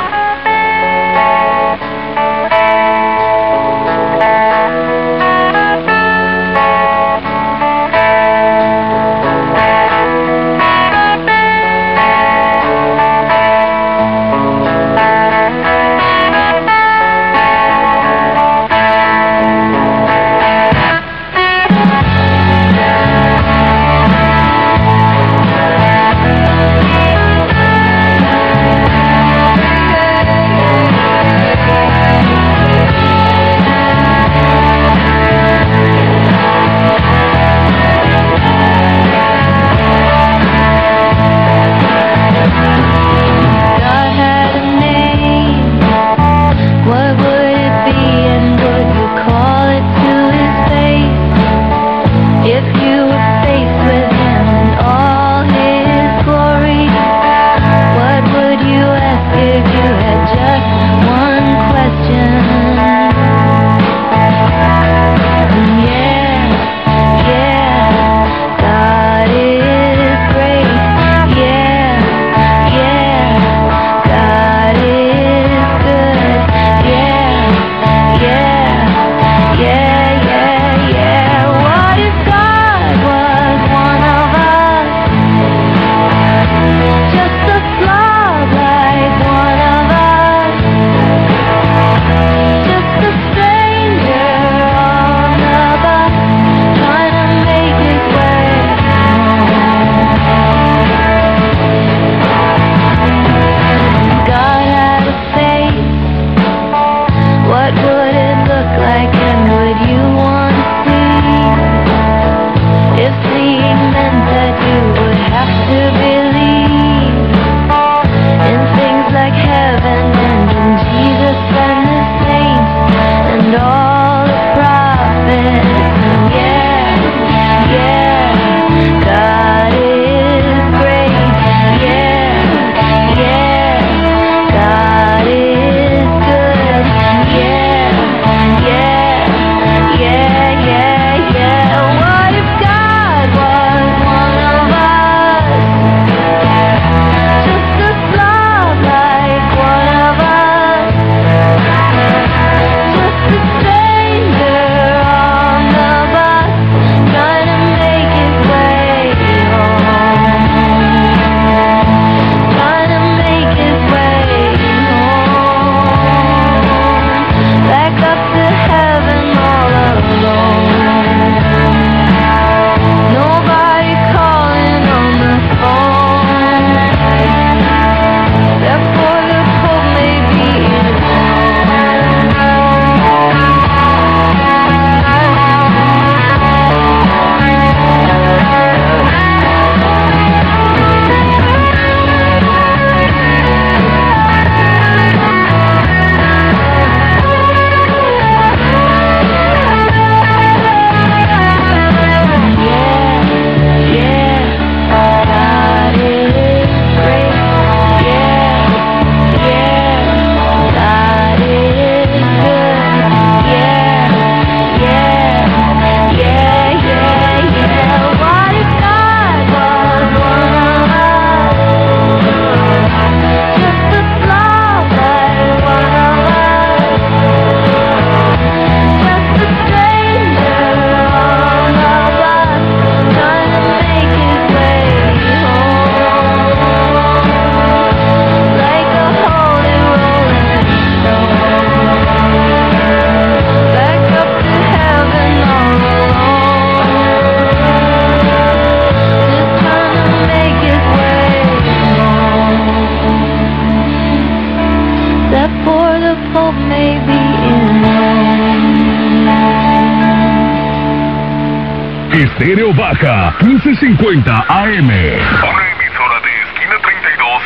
Estéreo Baja, quince cincuenta A M. Una emisora de Esquina treinta y dos.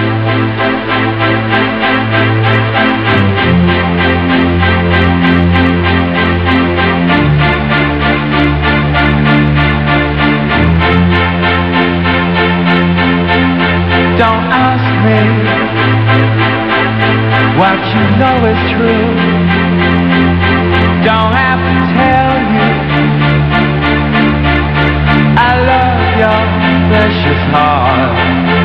Don't ask me what you know is true. Don't have to tell you I love your precious heart.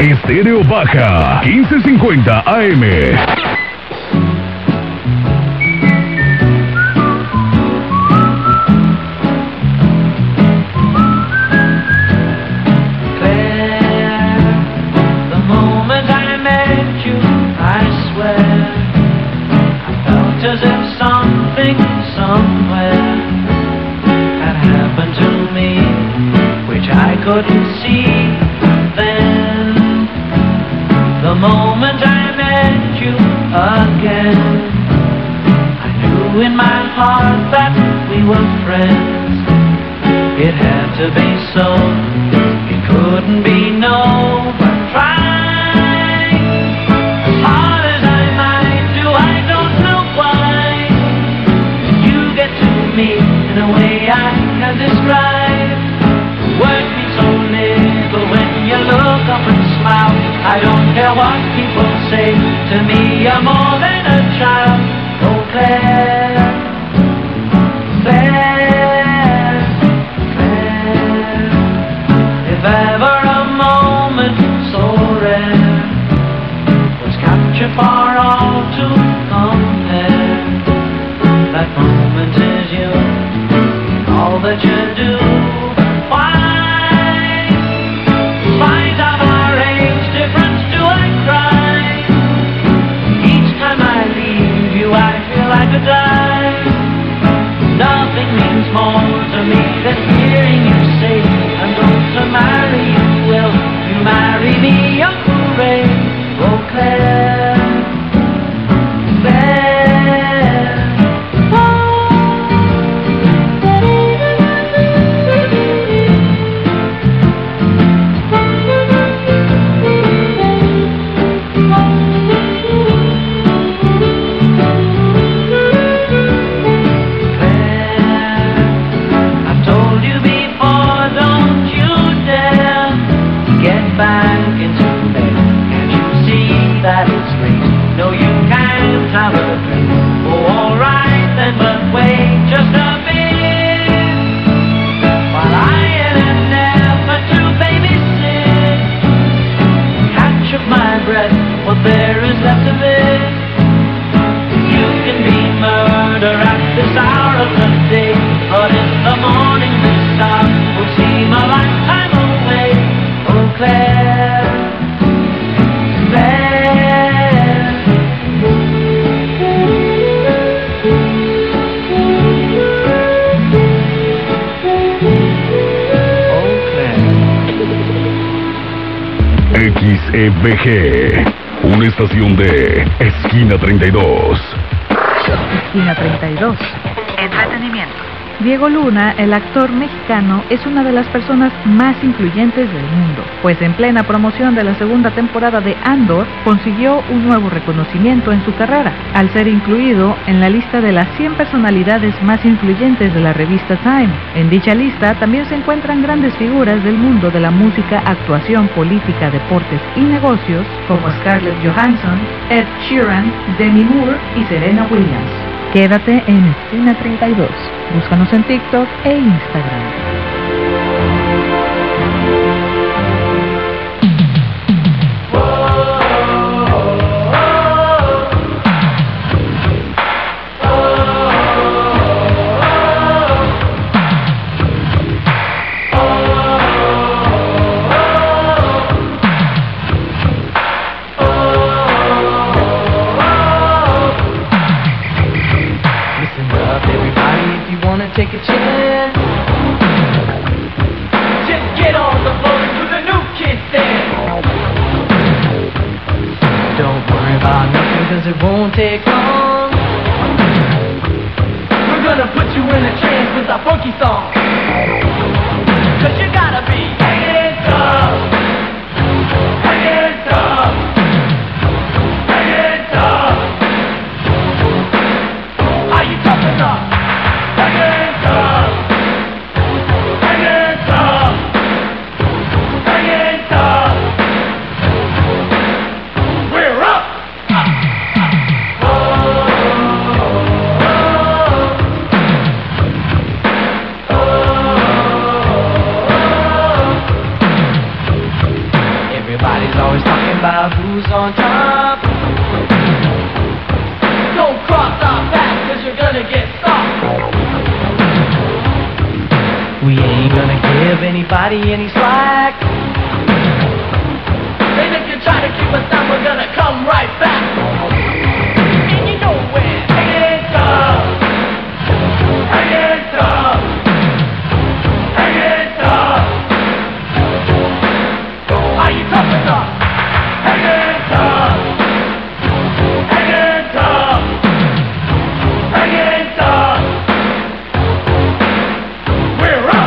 Estéreo Baja, quince cincuenta A M. Couldn't see then. The moment I met you again, I knew in my heart that we were friends. It had to be so, it couldn't be no, but try. As hard as I might do, I don't know why. You get to me in a way I can describe. Work me so little when you look up and smile. I don't care what people say, to me you're more than a child. Oh Claire, Claire, Claire. If ever a moment so rare was captured for all to compare, that moment is you, all that you do. Nothing means more to me than hearing you say, I'm going to marry you. Will you marry me, young hooray? Oh Claire, Claire. That it's late. No, you can't have a drink. Oh, alright then, but wait just a bit, while I in an effort to babysit, catch up my breath, what there is left of it. You can be murder at this hour of the day, but in the morning the star will seem a lifetime away. Oh Claire, Claire. X E B G, una estación de Esquina treinta y dos. Esquina treinta y dos. Entretenimiento. Diego Luna, el actor mexicano, es una de las personas más influyentes del mundo, pues en plena promoción de la segunda temporada de Andor, consiguió un nuevo reconocimiento en su carrera, al ser incluido en la lista de las cien personalidades más influyentes de la revista Time. En dicha lista también se encuentran grandes figuras del mundo de la música, actuación, política, deportes y negocios, como Scarlett Johansson, Ed Sheeran, Demi Moore y Serena Williams. Quédate en Esquina treinta y dos. Búscanos en TikTok e Instagram. Take a chance. Just get on the floor and do the new kid dance. Don't worry about nothing, cause it won't take long. We're gonna put you in a trance with our funky song. Cause you gotta be hanging tough, hanging tough, hanging tough. Are you tough enough? Oh who's on top. Don't cross our path, cause you're gonna get stopped. We ain't gonna give anybody any slack. And if you try to keep us down, we're gonna come right back. And you know when. Hang tough. Hang tough. Hang tough. Are you tough enough? Hang tough. Hang tough. Hang tough. We're up.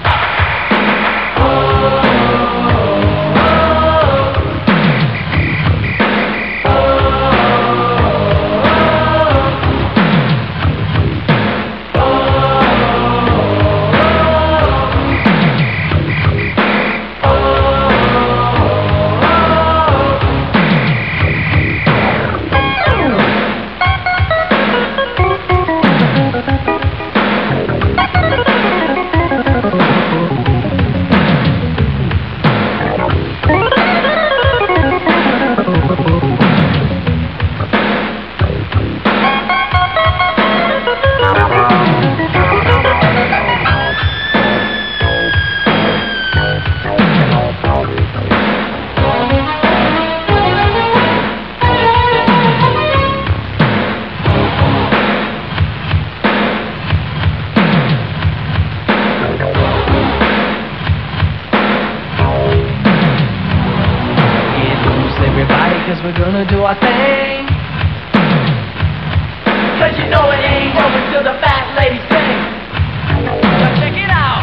We're gonna do our thing. Cause you know it ain't over till the fat lady sings. Now check it out.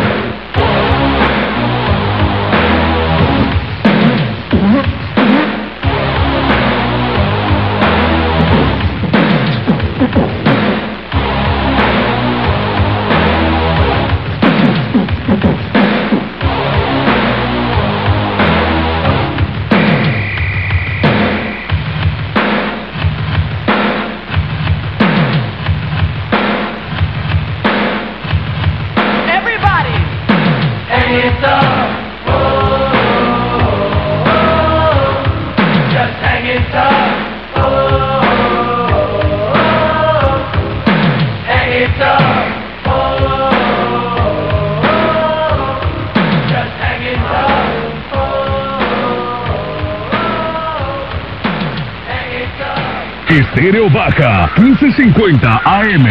Estéreo Baja, quince cincuenta A M.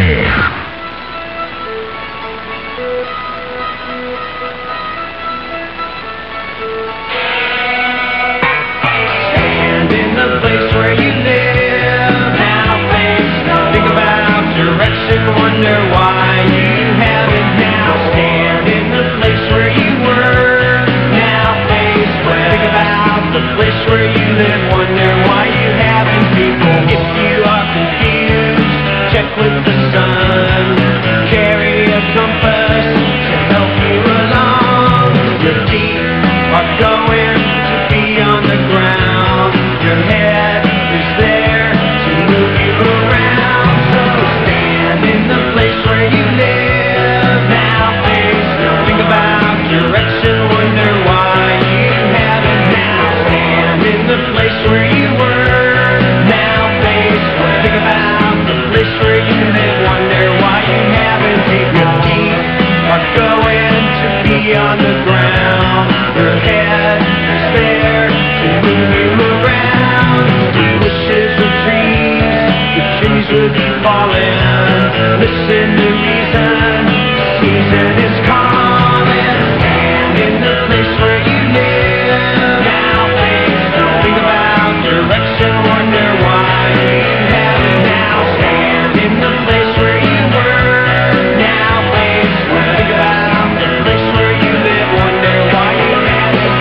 Stand in the place where you live. Now face, think about direction, wonder why you haven't now. Stand in the place where you were. Now face, think about the place where you live, wonder why you haven't people. If you are confused, check with the sun. Carry a compass to help you along. Your feet are going to be on the ground. Your head is there to move you around. So stand in the place where you live. Now face, think about direction, wonder why you haven't now. Stand in the place where you were. Now face, think about the place where you live, wonder why you haven't. Your feet are going to be on the ground. Your head is there to move you around. The wishes of trees, the trees would be falling. Listen to reason, season is calling. Stand in the place where you live. Now face, think about direction, wonder why you haven't now. Stand in the place where you were. Now face, think about the place where you live, wonder why you haven't.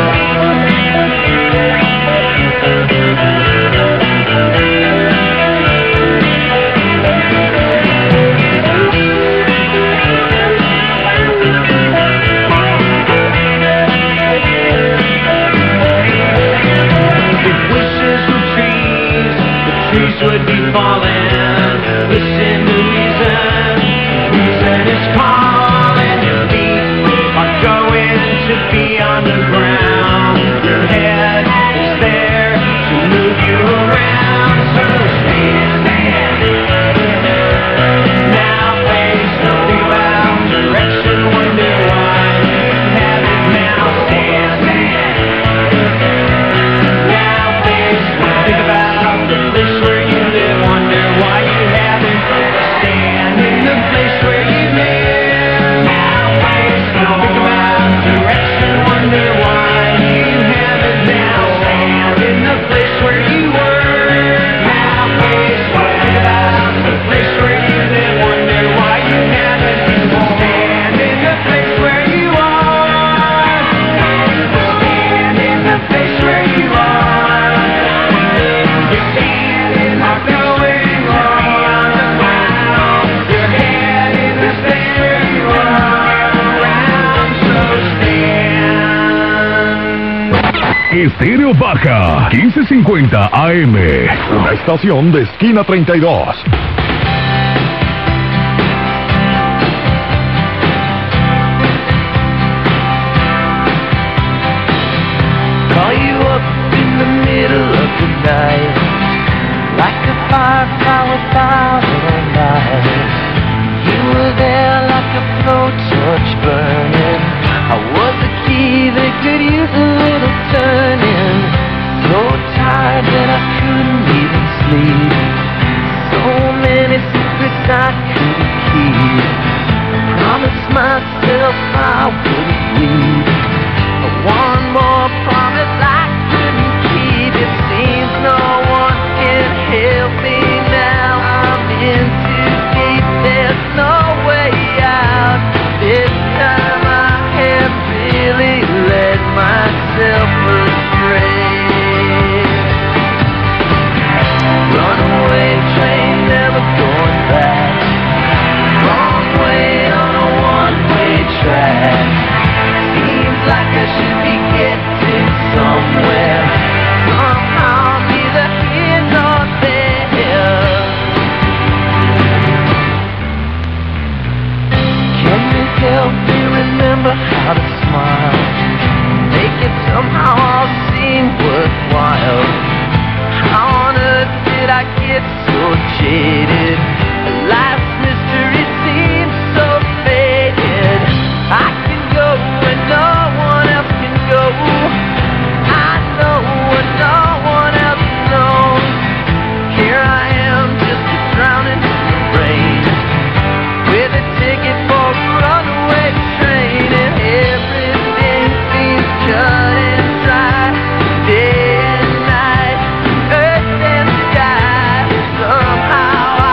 If wishes were trees, the trees would be falling. Listen to reason, reason is calling. Your feet are going to be on the ground. Your head is there Estéreo Baja, quince cincuenta A M. Una estación de esquina treinta y dos.